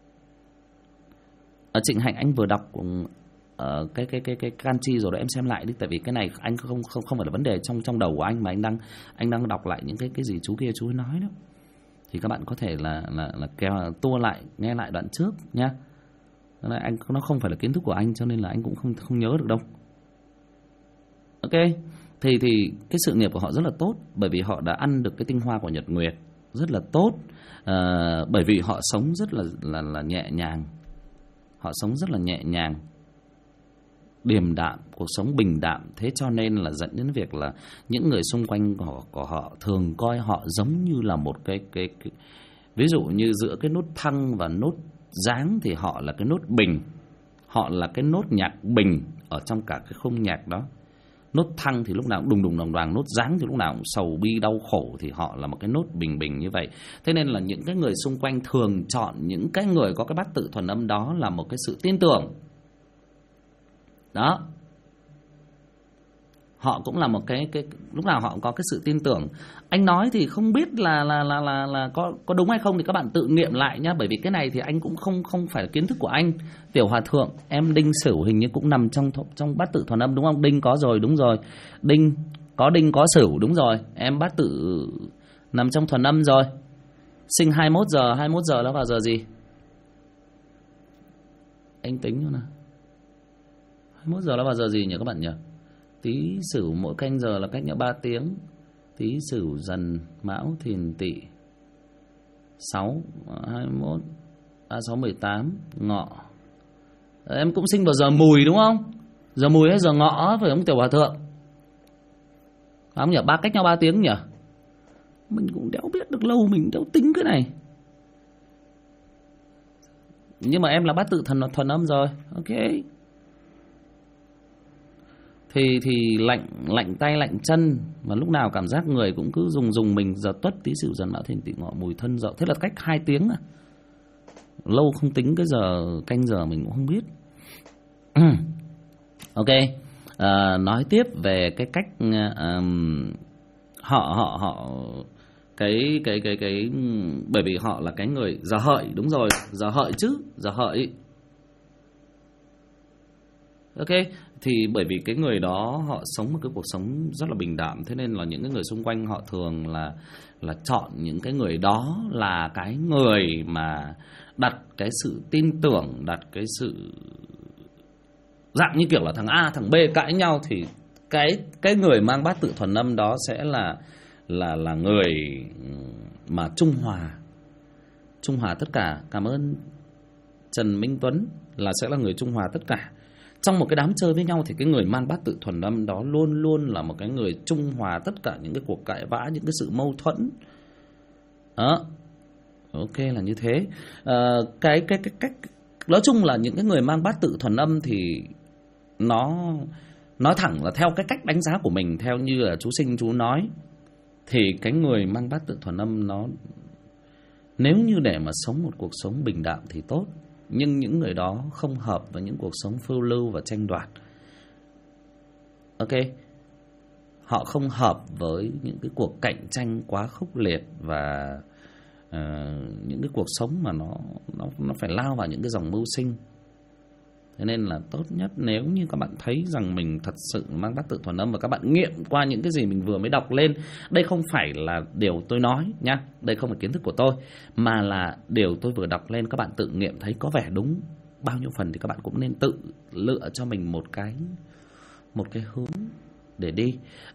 Ở Trịnh Hạnh anh vừa đọc cái canchi rồi đó, em xem lại đi, tại vì cái này anh không phải là vấn đề trong đầu của anh, mà anh đang đọc lại những cái gì chú kia chú ấy nói đó, thì các bạn có thể là tua lại nghe lại đoạn trước nha. Anh nó không phải là kiến thức của anh, cho nên là anh cũng không nhớ được đâu. Ok. thì cái sự nghiệp của họ rất là tốt, bởi vì họ đã ăn được cái tinh hoa của Nhật Nguyệt rất là tốt. Bởi vì họ sống rất là nhẹ nhàng, họ sống rất là nhẹ nhàng, điềm đạm, cuộc sống bình đạm. Thế cho nên là dẫn đến việc là những người xung quanh của họ thường coi họ giống như là một cái ví dụ như giữa cái nốt thăng và nốt giáng thì họ là cái nốt bình, họ là cái nốt nhạc bình ở trong cả cái khung nhạc đó. Nốt thăng thì lúc nào cũng đùng đùng đoàn đoàn, nốt giáng thì lúc nào cũng sầu bi đau khổ, thì họ là một cái nốt bình bình như vậy. Thế nên là những cái người xung quanh thường chọn những cái người có cái bát tự thuần âm đó là một cái sự tin tưởng. Đó, họ cũng là một cái lúc nào họ cũng có cái sự tin tưởng. Anh nói thì không biết là có đúng hay không thì các bạn tự nghiệm lại nhá, bởi vì cái này thì anh cũng không phải là kiến thức của anh. Tiểu Hòa Thượng, em Đinh Sửu hình như cũng nằm trong bát tự thuần âm đúng không? Đinh có rồi, đúng rồi. Đinh có Sửu, đúng rồi. Em bát tự nằm trong thuần âm rồi. Sinh 21 giờ nó vào giờ gì? Anh tính nữa nào. 21 giờ nó vào giờ gì nhỉ các bạn nhỉ? Tý Sửu mỗi canh giờ là cách nhau 3 tiếng. Tý Sửu Dần Mão Thìn Tỵ 6 21 6 18 Ngọ. Em cũng sinh vào giờ Mùi đúng không? Giờ Mùi hay giờ Ngọ phải không Tiểu Hòa Thượng? Không nhỉ, cách nhau 3 tiếng nhỉ? Mình cũng đéo biết được lâu, mình đéo tính cái này. Nhưng mà em là bát tự thuần âm rồi. Ok. Thì lạnh tay lạnh chân, mà lúc nào cảm giác người cũng cứ dùng mình. Giờ Tuất Tý Sửu Dần Mão Thìn Tỵ Ngọ Mùi Thân Dậu, thế là cách 2 tiếng à? Lâu không tính cái giờ canh giờ mình cũng không biết. Ok. Nói tiếp về cái cách họ cái bởi vì họ là cái người giờ hợi, đúng rồi, giờ hợi chứ, giờ hợi. Ok, thì bởi vì cái người đó họ sống một cái cuộc sống rất là bình đạm, thế nên là những cái người xung quanh họ thường là chọn những cái người đó là cái người mà đặt cái sự tin tưởng, đặt cái sự dạng như kiểu là thằng A thằng B cãi nhau thì cái người mang bát tự thuần âm đó sẽ là người mà trung hòa tất cả. Cảm ơn Trần Minh Tuấn, là sẽ là người trung hòa tất cả. Trong một cái đám chơi với nhau thì cái người mang bát tự thuần âm đó luôn luôn là một cái người trung hòa tất cả những cái cuộc cãi vã, những cái sự mâu thuẫn. Đó. Ok là như thế. Cái cách nói chung là những cái người mang bát tự thuần âm thì nó nói thẳng là theo cái cách đánh giá của mình, theo như là chú Sinh chú nói, thì cái người mang bát tự thuần âm nó nếu như để mà sống một cuộc sống bình đạm thì tốt, nhưng những người đó không hợp với những cuộc sống phiêu lưu và tranh đoạt. Ok, họ không hợp với những cái cuộc cạnh tranh quá khốc liệt và những cái cuộc sống mà nó phải lao vào những cái dòng mưu sinh. Thế nên là tốt nhất nếu như các bạn thấy rằng mình thật sự mang bát tự thuần âm và các bạn nghiệm qua những cái gì mình vừa mới đọc lên. Đây không phải là điều tôi nói nhá, đây không phải kiến thức của tôi, mà là điều tôi vừa đọc lên, các bạn tự nghiệm thấy có vẻ đúng bao nhiêu phần thì các bạn cũng nên tự lựa cho mình một cái hướng để đi.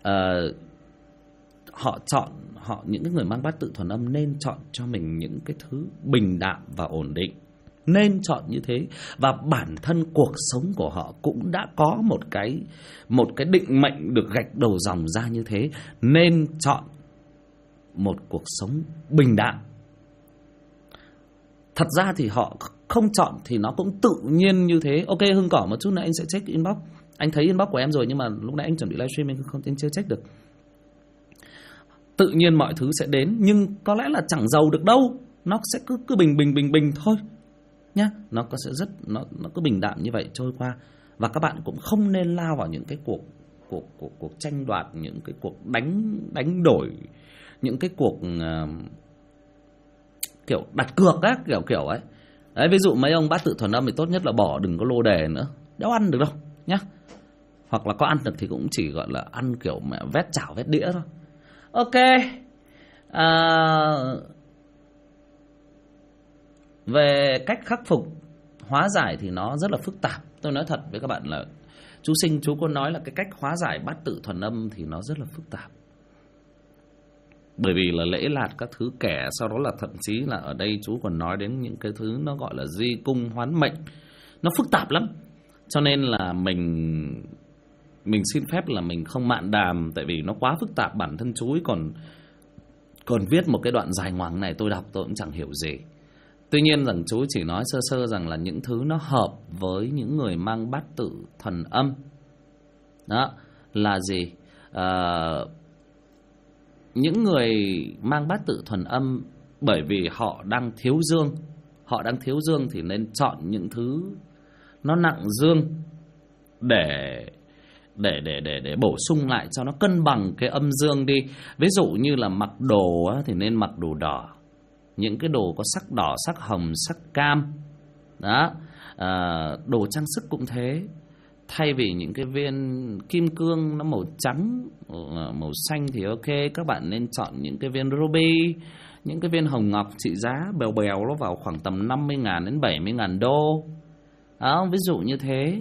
Những cái người mang bát tự thuần âm nên chọn cho mình những cái thứ bình đạm và ổn định, nên chọn như thế. Và bản thân cuộc sống của họ cũng đã có một cái định mệnh được gạch đầu dòng ra như thế, nên chọn một cuộc sống bình đạm. Thật ra thì họ không chọn thì nó cũng tự nhiên như thế. Ok Hưng Cỏ, một chút nữa anh sẽ check inbox. Anh thấy inbox của em rồi nhưng mà lúc nãy anh chuẩn bị livestream anh chưa check được. Tự nhiên mọi thứ sẽ đến, nhưng có lẽ là chẳng giàu được đâu, nó sẽ cứ bình thôi nhá. Nó cứ bình đạm như vậy trôi qua. Và các bạn cũng không nên lao vào những cái cuộc tranh đoạt, những cái cuộc đánh đổi, những cái cuộc kiểu đặt cược á, kiểu ấy. Đấy, ví dụ mấy ông bát tự thuần âm thì tốt nhất là bỏ, đừng có lô đề nữa, đéo ăn được đâu nhá. Hoặc là có ăn được thì cũng chỉ gọi là ăn kiểu mẹ vét chảo vét đĩa thôi. Ok. Về cách khắc phục hóa giải thì nó rất là phức tạp. Tôi nói thật với các bạn là Chú Sinh chú có nói là cái cách hóa giải bát tự thuần âm thì nó rất là phức tạp. Bởi vì là lễ lạt các thứ kẻ, sau đó là thậm chí là ở đây chú còn nói đến những cái thứ nó gọi là di cung hoán mệnh. Nó phức tạp lắm. Cho nên là mình xin phép là mình không mạn đàm, tại vì nó quá phức tạp. Bản thân chú ấy còn viết một cái đoạn dài ngoằng này, tôi đọc tôi cũng chẳng hiểu gì. Tuy nhiên rằng chú chỉ nói sơ sơ rằng là những thứ nó hợp với những người mang bát tự thuần âm. Đó là gì? Những người mang bát tự thuần âm bởi vì họ đang thiếu dương. Họ đang thiếu dương thì nên chọn những thứ nó nặng dương để bổ sung lại cho nó cân bằng cái âm dương đi. Ví dụ như là mặc đồ á, thì nên mặc đồ đỏ, những cái đồ có sắc đỏ, sắc hồng, sắc cam. Đó. Đồ trang sức cũng thế. Thay vì những cái viên kim cương nó màu trắng, màu xanh thì ok, các bạn nên chọn những cái viên ruby, những cái viên hồng ngọc trị giá bèo bèo nó vào khoảng tầm 50.000 đến 70.000 đô. Đó, ví dụ như thế.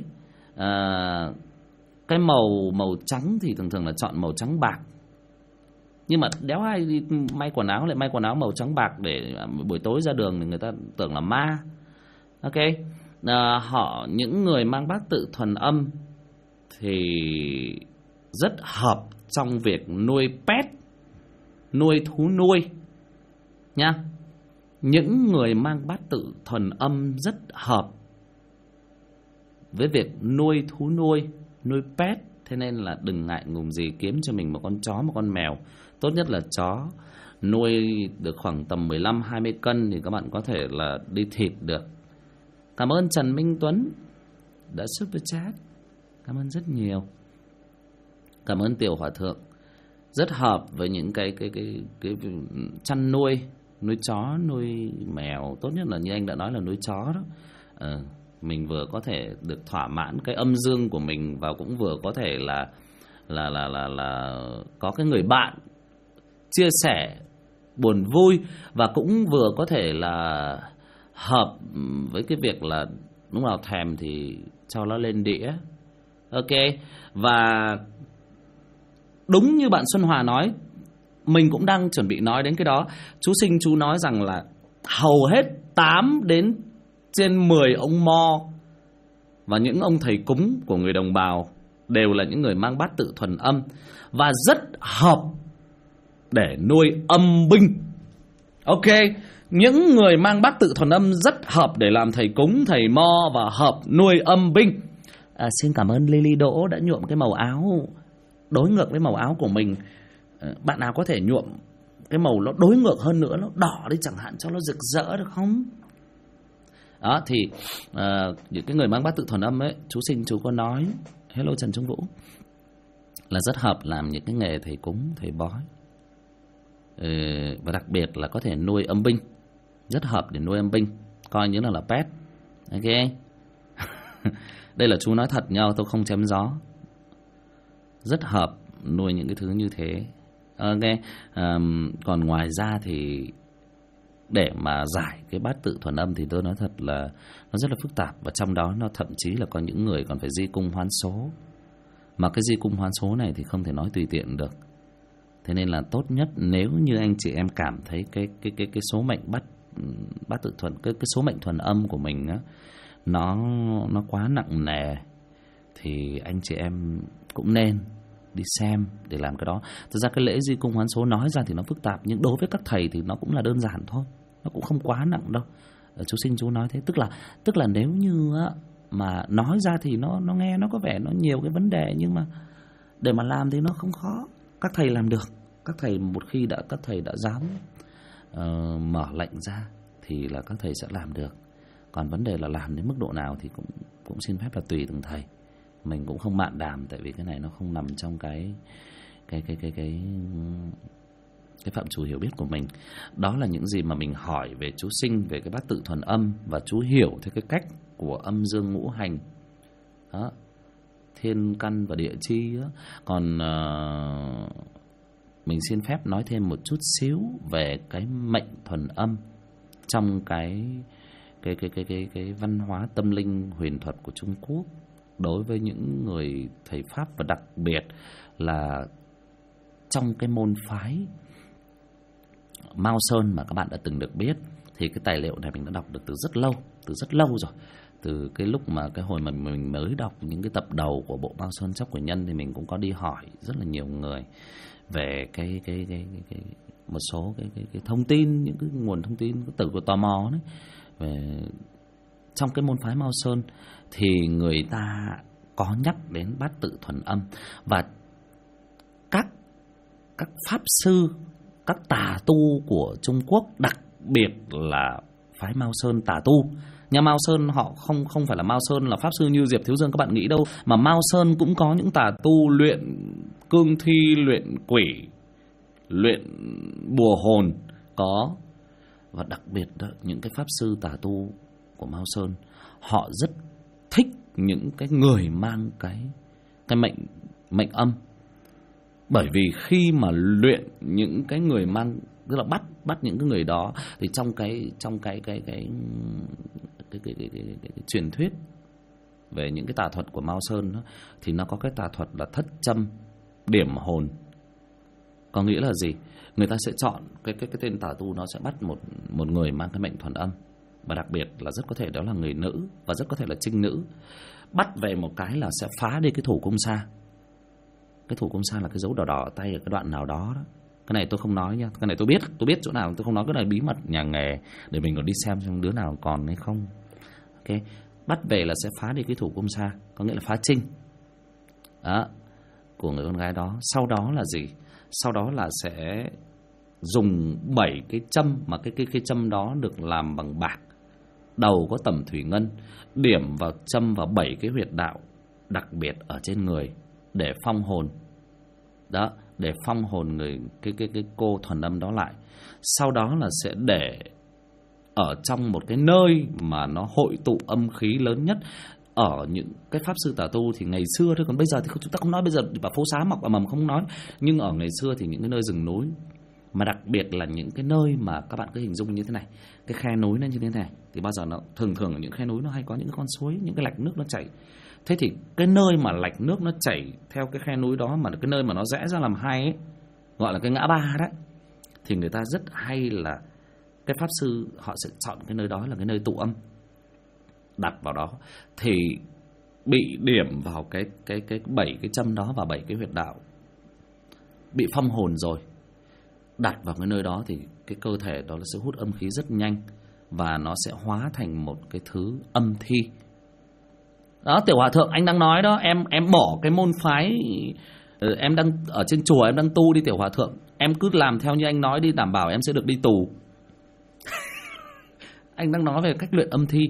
Cái màu trắng thì thường thường là chọn màu trắng bạc. Nhưng mà đéo ai đi may quần áo lại may quần áo màu trắng bạc để buổi tối ra đường thì người ta tưởng là ma. Ok. Những người mang bát tự thuần âm thì rất hợp trong việc nuôi pet, nuôi thú nuôi nha. Những người mang bát tự thuần âm rất hợp với việc nuôi thú nuôi, nuôi pet. Thế nên là đừng ngại ngùng gì kiếm cho mình một con chó, một con mèo. Tốt nhất là chó nuôi được khoảng tầm 15-20 cân thì các bạn có thể là đi thịt được. Cảm ơn Trần Minh Tuấn đã super chat. Cảm ơn rất nhiều. Cảm ơn Tiểu Hòa Thượng. Rất hợp với những cái chăn nuôi, nuôi chó, nuôi mèo. Tốt nhất là như anh đã nói là nuôi chó đó. Mình vừa có thể được thỏa mãn cái âm dương của mình, và cũng vừa có thể là có cái người bạn chia sẻ buồn vui, và cũng vừa có thể là hợp với cái việc là lúc nào thèm thì cho nó lên đĩa. Ok. Và đúng như bạn Xuân Hòa nói, mình cũng đang chuẩn bị nói đến cái đó. Chú Sinh chú nói rằng là hầu hết 8 đến trên 10 ông mo và những ông thầy cúng của người đồng bào đều là những người mang bát tự thuần âm, và rất hợp để nuôi âm binh. Ok. Những người mang bát tự thuần âm rất hợp để làm thầy cúng, thầy mo và hợp nuôi âm binh. Xin cảm ơn Lily Đỗ đã nhuộm cái màu áo đối ngược với màu áo của mình. Bạn nào có thể nhuộm cái màu nó đối ngược hơn nữa, nó đỏ đi chẳng hạn, cho nó rực rỡ được không? Đó thì những cái người mang bát tự thuần âm ấy, chú Sinh chú có nói, hello Trần Trung Vũ, là rất hợp làm những cái nghề thầy cúng, thầy bói. Và đặc biệt là có thể nuôi âm binh. Rất hợp để nuôi âm binh, coi như là pet. Ok. Đây là chú nói thật nhau, tôi không chém gió. Rất hợp nuôi những cái thứ như thế. Ok. Còn ngoài ra thì để mà giải cái bát tự thuần âm thì tôi nói thật là nó rất là phức tạp. Và trong đó nó thậm chí là có những người còn phải di cung hoán số. Mà cái di cung hoán số này thì không thể nói tùy tiện được. Thế nên là tốt nhất nếu như anh chị em cảm thấy cái số mệnh bát tự thuần, cái số mệnh thuần âm của mình á, nó quá nặng nề, thì anh chị em cũng nên đi xem để làm cái đó. Thực ra cái lễ di cung hoán số nói ra thì nó phức tạp, nhưng đối với các thầy thì nó cũng là đơn giản thôi, nó cũng không quá nặng đâu. Chú Sinh chú nói thế, tức là nếu như á, mà nói ra thì nó nghe nó có vẻ nó nhiều cái vấn đề, nhưng mà để mà làm thì nó không khó. Các thầy làm được. Các thầy một khi các thầy đã dám mở lệnh ra thì là các thầy sẽ làm được. Còn vấn đề là làm đến mức độ nào thì cũng xin phép là tùy từng thầy. Mình cũng không mạn đàm, tại vì cái này nó không nằm trong cái phạm trù hiểu biết của mình. Đó là những gì mà mình hỏi về chú Sinh, về cái bát tự thuần âm, và chú hiểu theo cái cách của âm dương ngũ hành đó, thiên căn và địa chi đó. Còn mình xin phép nói thêm một chút xíu về cái mệnh thuần âm trong cái văn hóa tâm linh huyền thuật của Trung Quốc. đối với những người thầy Pháp, và đặc biệt là trong cái môn phái Mao Sơn mà các bạn đã từng được biết, thì cái tài liệu này mình đã đọc được từ rất lâu rồi. Từ cái lúc mà cái hồi mà mình mới đọc những cái tập đầu của bộ Mao Sơn Chấp Của Nhân thì mình cũng có đi hỏi rất là nhiều người về cái một số cái thông tin, những cái nguồn thông tin từ của tò mò đấy. Về trong cái môn phái Mao Sơn thì người ta có nhắc đến bát tự thuần âm, và các pháp sư, các tà tu của Trung Quốc, đặc biệt là phái Mao Sơn tà tu. Nhà Mao Sơn họ không phải là Mao Sơn là pháp sư như Diệp Thiếu Dương các bạn nghĩ đâu, mà Mao Sơn cũng có những tà tu luyện cương thi, luyện quỷ, luyện bùa hồn có. Và đặc biệt đó, những cái pháp sư tà tu của Mao Sơn họ rất thích những cái người mang cái mệnh âm. Bởi vì khi mà luyện những cái người mang, tức là bắt những cái người đó, thì trong cái truyền thuyết về những cái tà thuật của Mao Sơn đó, thì nó có cái tà thuật là thất châm điểm hồn. Có nghĩa là gì? Người ta sẽ chọn cái tên tà tu, nó sẽ bắt một người mang cái mệnh thuần âm, và đặc biệt là rất có thể đó là người nữ, và rất có thể là trinh nữ. Bắt về một cái là sẽ phá đi cái thủ cung sa. Cái thủ cung sa là cái dấu đỏ đỏ ở tay ở cái đoạn nào đó. Cái này tôi không nói nha, cái này tôi biết chỗ nào, tôi không nói, cái này bí mật nhà nghề, để mình còn đi xem đứa nào còn hay không. Ok, bắt về là sẽ phá đi cái thủ cung sa, có nghĩa là phá trinh đó, của người con gái đó. Sau đó là gì? Sau đó là sẽ dùng 7 cái châm, mà cái châm đó được làm bằng bạc, đầu có tẩm thủy ngân, điểm vào châm vào 7 cái huyệt đạo đặc biệt ở trên người để phong hồn đó, để phong hồn người cái cô thuần âm đó lại. Sau đó là sẽ để ở trong một cái nơi mà nó hội tụ âm khí lớn nhất. Ở những cái pháp sư tà tu thì ngày xưa thôi, còn bây giờ thì chúng ta không nói, bây giờ bảo phố xá mọc mầm không nói, nhưng ở ngày xưa thì những cái nơi rừng núi, mà đặc biệt là những cái nơi mà các bạn cứ hình dung như thế này, cái khe núi nó như thế này, thì bao giờ nó thường ở những khe núi nó hay có những cái con suối, những cái lạch nước nó chảy. Thế thì cái nơi mà lạch nước nó chảy theo cái khe núi đó, mà cái nơi mà nó rẽ ra làm hai ấy, gọi là cái ngã ba đấy, thì người ta rất hay là cái pháp sư họ sẽ chọn cái nơi đó là cái nơi tụ âm, đặt vào đó thì bị điểm vào cái 7 cái châm đó và 7 cái huyệt đạo bị phong hồn rồi, đặt vào cái nơi đó thì cái cơ thể đó sẽ hút âm khí rất nhanh, và nó sẽ hóa thành một cái thứ âm thi. Đó, Tiểu Hòa Thượng anh đang nói đó, em bỏ cái môn phái em đang ở trên chùa em đang tu đi Tiểu Hòa Thượng, em cứ làm theo như anh nói đi, đảm bảo em sẽ được đi tù. Anh đang nói về cách luyện âm thi.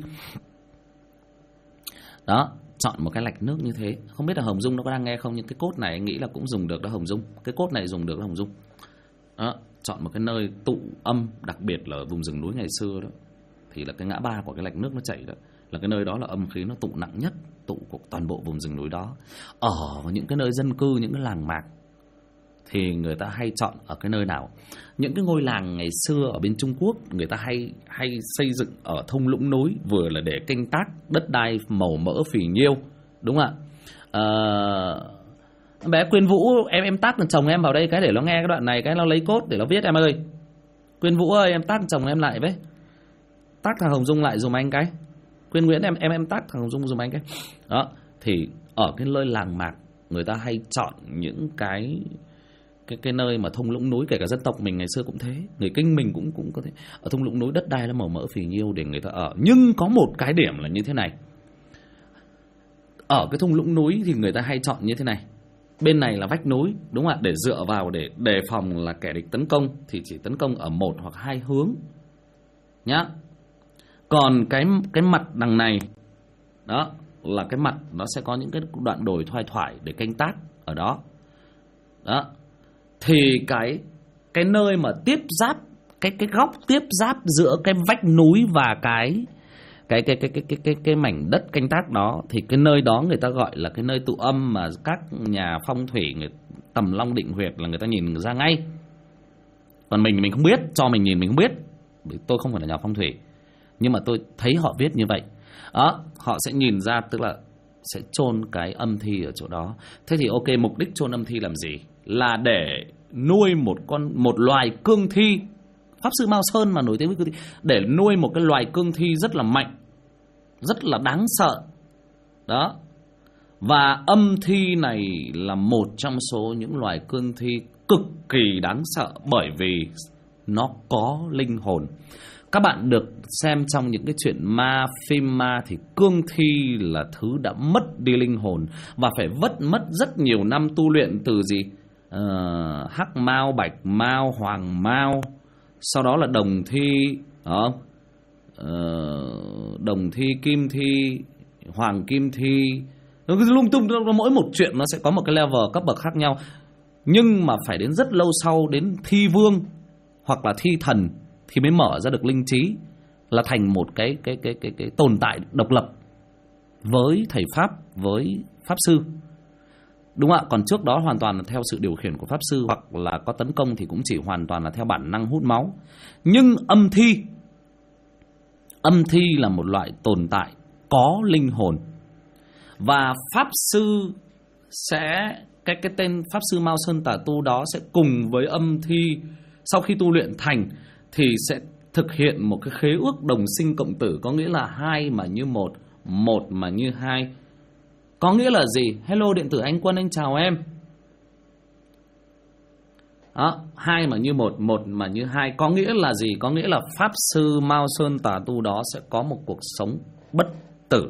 Đó, chọn một cái lạch nước như thế. Không biết là Hồng Dung nó có đang nghe không, nhưng cái cốt này anh nghĩ là cũng dùng được đó Hồng Dung. Cái cốt này dùng được đó Hồng Dung. Đó, chọn một cái nơi tụ âm, đặc biệt là ở vùng rừng núi ngày xưa đó, thì là cái ngã ba của cái lạch nước nó chảy đó, là cái nơi đó là âm khí nó tụ nặng nhất, tụ của toàn bộ vùng rừng núi đó. Ở những cái nơi dân cư, những cái làng mạc thì người ta hay chọn ở cái nơi nào? Những cái ngôi làng ngày xưa ở bên Trung Quốc, người ta hay xây dựng ở thung lũng núi, vừa là để canh tác đất đai màu mỡ phì nhiêu, đúng không ạ? Bé Quyên Vũ, em tác thằng chồng em vào đây cái để nó nghe cái đoạn này, cái nó lấy cốt để nó viết em ơi. Quyên Vũ ơi, em tác thằng chồng em lại với. Tác thằng Hồng Dung lại dùm anh cái. Quyên Nguyễn em tác thằng Hồng Dung dùm anh cái. Đó, thì ở cái nơi làng mạc người ta hay chọn những cái nơi mà thung lũng núi, kể cả dân tộc mình ngày xưa cũng thế, người Kinh mình cũng có thế. Ở thung lũng núi đất đai nó màu mỡ phì nhiêu để người ta ở. Nhưng có một cái điểm là như thế này. Ở cái thung lũng núi thì người ta hay chọn như thế này. Bên này là vách núi, đúng không ạ? Để dựa vào để đề phòng là kẻ địch tấn công thì chỉ tấn công ở một hoặc hai hướng nhá. Còn cái mặt đằng này đó là cái mặt nó sẽ có những cái đoạn đồi thoai thoải để canh tác ở đó. Đó. Thì cái nơi mà tiếp giáp, cái góc tiếp giáp giữa cái vách núi và cái mảnh đất canh tác đó, thì cái nơi đó người ta gọi là cái nơi tụ âm, mà các nhà phong thủy tầm long định huyệt là người ta nhìn ra ngay. Còn mình không biết, cho mình nhìn mình không biết, tôi không phải là nhà phong thủy, nhưng mà tôi thấy họ viết như vậy đó, họ sẽ nhìn ra, tức là sẽ chôn cái âm thi ở chỗ đó. Thế thì ok, mục đích chôn âm thi làm gì? Là để nuôi một loài cương thi. Pháp sư Mao Sơn mà nổi tiếng với cương thi, để nuôi một cái loài cương thi rất là mạnh, rất là đáng sợ. Đó. Và âm thi này là một trong số những loài cương thi cực kỳ đáng sợ, bởi vì nó có linh hồn. Các bạn được xem trong những cái chuyện ma, phim ma thì cương thi là thứ đã mất đi linh hồn và phải mất rất nhiều năm tu luyện từ gì? Hắc mao, bạch mao, hoàng mao, sau đó là đồng thi, đồng thi, kim thi, hoàng kim thi, lung tung. Mỗi một chuyện nó sẽ có một cái level cấp bậc khác nhau, nhưng mà phải đến rất lâu sau, đến thi vương hoặc là thi thần thì mới mở ra được linh trí, là thành một cái tồn tại độc lập với thầy pháp, với pháp sư. Đúng không ạ? Còn trước đó hoàn toàn là theo sự điều khiển của pháp sư, hoặc là có tấn công thì cũng chỉ hoàn toàn là theo bản năng hút máu. Nhưng âm thi là một loại tồn tại có linh hồn. Và pháp sư sẽ, cái tên pháp sư Mao Sơn Tà Tu đó sẽ cùng với âm thi, sau khi tu luyện thành thì sẽ thực hiện một cái khế ước đồng sinh cộng tử, có nghĩa là 2 mà như 1, 1 mà như 2. Có nghĩa là gì? Hello điện tử Anh Quân, anh chào em. Đó, 2 mà như 1, 1 mà như 2. Có nghĩa là gì? Có nghĩa là pháp sư Mao Sơn Tà Tu đó sẽ có một cuộc sống bất tử,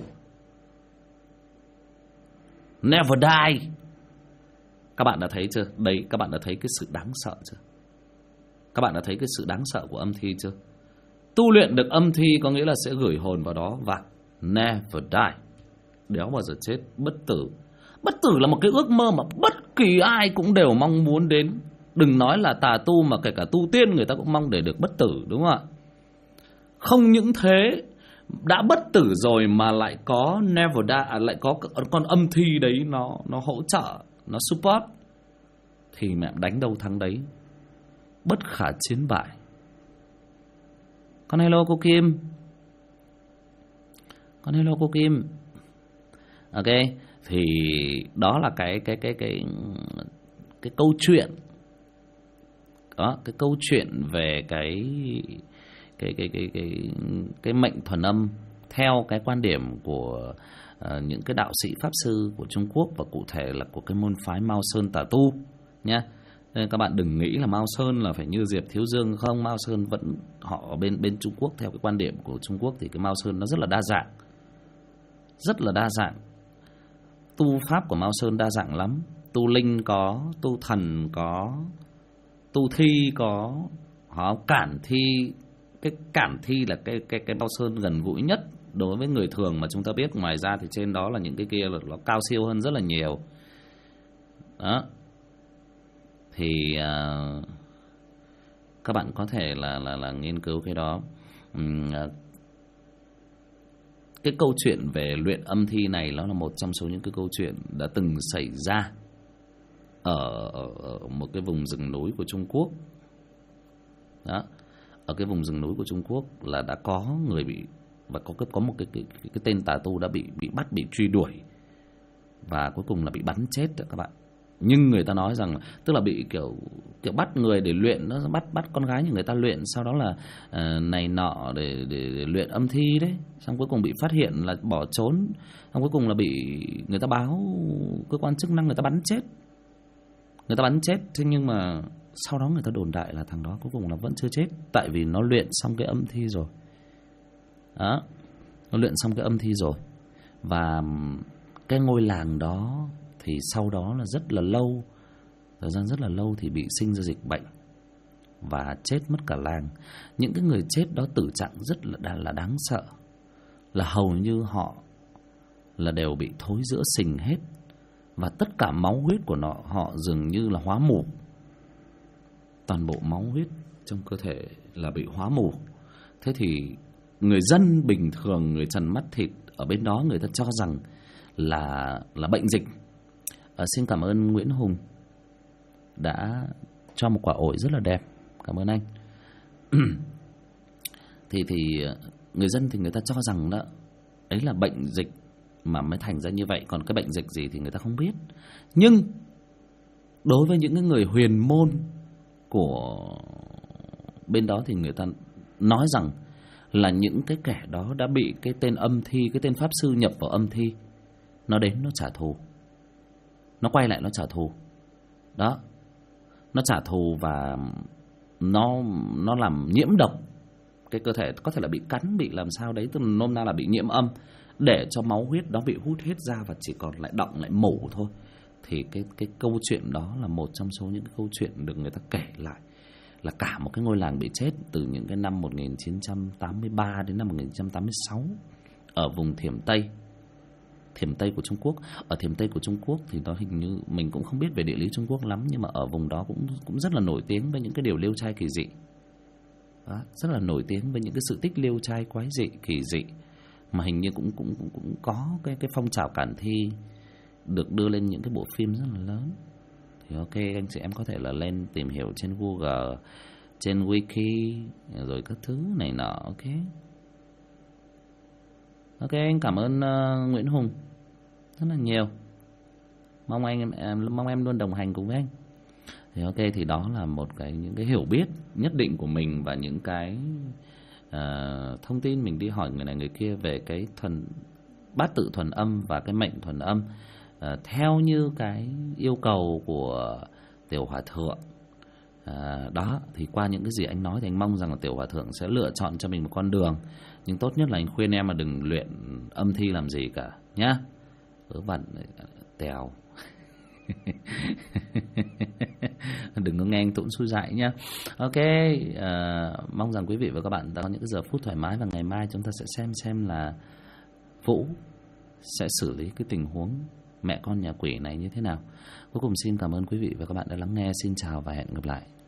never die. Các bạn đã thấy chưa? Đấy, các bạn đã thấy cái sự đáng sợ chưa? Các bạn đã thấy cái sự đáng sợ của âm thi chưa? Tu luyện được âm thi có nghĩa là sẽ gửi hồn vào đó và never die, đéo bao giờ chết, bất tử. Bất tử là một cái ước mơ mà bất kỳ ai cũng đều mong muốn đến. Đừng nói là tà tu, mà kể cả tu tiên người ta cũng mong để được bất tử, đúng không ạ? Không những thế, đã bất tử rồi mà lại có never die, lại có con âm thi đấy nó hỗ trợ, nó support, thì mẹ đánh đâu thắng đấy, bất khả chiến bại. Con hello cô Kim. Con hello cô Kim. Ok, thì đó là cái câu chuyện. Đó, cái câu chuyện về cái mệnh thuần âm theo cái quan điểm của những cái đạo sĩ pháp sư của Trung Quốc, và cụ thể là của cái môn phái Mao Sơn Tà Tu nhá. Nên các bạn đừng nghĩ là Mao Sơn là phải như Diệp Thiếu Dương, không. Mao Sơn vẫn, họ ở bên Trung Quốc, theo cái quan điểm của Trung Quốc thì cái Mao Sơn nó rất là đa dạng, rất là đa dạng. Tu pháp của Mao Sơn đa dạng lắm. Tu linh có, tu thần có, tu thi có, cản thi. Cái cản thi là cái Mao Sơn gần gũi nhất đối với người thường mà chúng ta biết. Ngoài ra thì trên đó là những cái kia là nó cao siêu hơn rất là nhiều. Đó. Thì các bạn có thể là nghiên cứu cái đó. Cái câu chuyện về luyện âm thi này nó là một trong số những cái câu chuyện đã từng xảy ra ở một cái vùng rừng núi của Trung Quốc. Đó. Ở cái vùng rừng núi của Trung Quốc là đã có người bị, và có một cái tên tà tu đã bị bắt, bị truy đuổi, và cuối cùng là bị bắn chết đó các bạn. Nhưng người ta nói rằng, tức là bị kiểu bắt người để luyện, nó bắt con gái như người ta luyện, sau đó là này nọ để luyện âm thi đấy, xong cuối cùng bị phát hiện là bỏ trốn, xong cuối cùng là bị người ta báo cơ quan chức năng, người ta bắn chết. Thế nhưng mà sau đó người ta đồn đại là thằng đó cuối cùng là vẫn chưa chết, tại vì nó luyện xong cái âm thi rồi. Đó, nó luyện xong cái âm thi rồi. Và cái ngôi làng đó thì sau đó là rất là lâu, thời gian rất là lâu thì bị sinh ra dịch bệnh và chết mất cả làng. Những cái người chết đó tử trạng rất là đáng sợ, là hầu như họ là đều bị thối rữa sình hết, và tất cả máu huyết của họ dường như là hóa mù. Toàn bộ máu huyết trong cơ thể là bị hóa mù. Thế thì người dân bình thường, người trần mắt thịt ở bên đó, người ta cho rằng là bệnh dịch. Xin cảm ơn Nguyễn Hùng đã cho một quả ổi rất là đẹp, cảm ơn anh. thì người dân thì người ta cho rằng đó ấy là bệnh dịch, mà mới thành ra như vậy. Còn cái bệnh dịch gì thì người ta không biết. Nhưng đối với những cái người huyền môn của bên đó thì người ta nói rằng là những cái kẻ đó đã bị cái tên âm thi, cái tên pháp sư nhập vào âm thi, nó đến nó trả thù, nó quay lại nó trả thù đó, nó trả thù và nó làm nhiễm độc cái cơ thể, có thể là bị cắn, bị làm sao đấy, tức là nôm na là bị nhiễm âm, để cho máu huyết đó bị hút hết ra và chỉ còn lại đọng lại mủ thôi. Thì cái câu chuyện đó là một trong số những cái câu chuyện được người ta kể lại, là cả một cái ngôi làng bị chết từ những cái năm 1983 đến năm 1986 ở vùng Thiểm Tây của Trung Quốc. Ở Thiểm Tây của Trung Quốc thì nó hình như mình cũng không biết về địa lý Trung Quốc lắm, nhưng mà ở vùng đó cũng rất là nổi tiếng với những cái điều liêu trai kỳ dị. Đó, rất là nổi tiếng với những cái sự tích liêu trai quái dị kỳ dị, mà hình như cũng có cái phong trào cản thi được đưa lên những cái bộ phim rất là lớn. Thì ok, anh chị em có thể là lên tìm hiểu trên Google, trên Wiki rồi các thứ này nọ. Ok, anh cảm ơn Nguyễn Hùng rất là nhiều. Mong em luôn đồng hành cùng với anh. Thì ok, thì đó là những cái hiểu biết nhất định của mình và những cái thông tin mình đi hỏi người này người kia về cái bát tự thuần âm và cái mệnh thuần âm theo như cái yêu cầu của Tiểu Hòa Thượng. Đó, thì qua những cái gì anh nói thì anh mong rằng là Tiểu Hòa Thượng sẽ lựa chọn cho mình một con đường. Nhưng tốt nhất là anh khuyên em mà đừng luyện âm thi làm gì cả nhá. Vớ vẩn tèo. Đừng có nghe anh Tũng xui dại nhá. Ok, mong rằng quý vị và các bạn đã có những cái giờ phút thoải mái, và ngày mai chúng ta sẽ xem là Vũ sẽ xử lý cái tình huống mẹ con nhà quỷ này như thế nào. Cuối cùng xin cảm ơn quý vị và các bạn đã lắng nghe. Xin chào và hẹn gặp lại.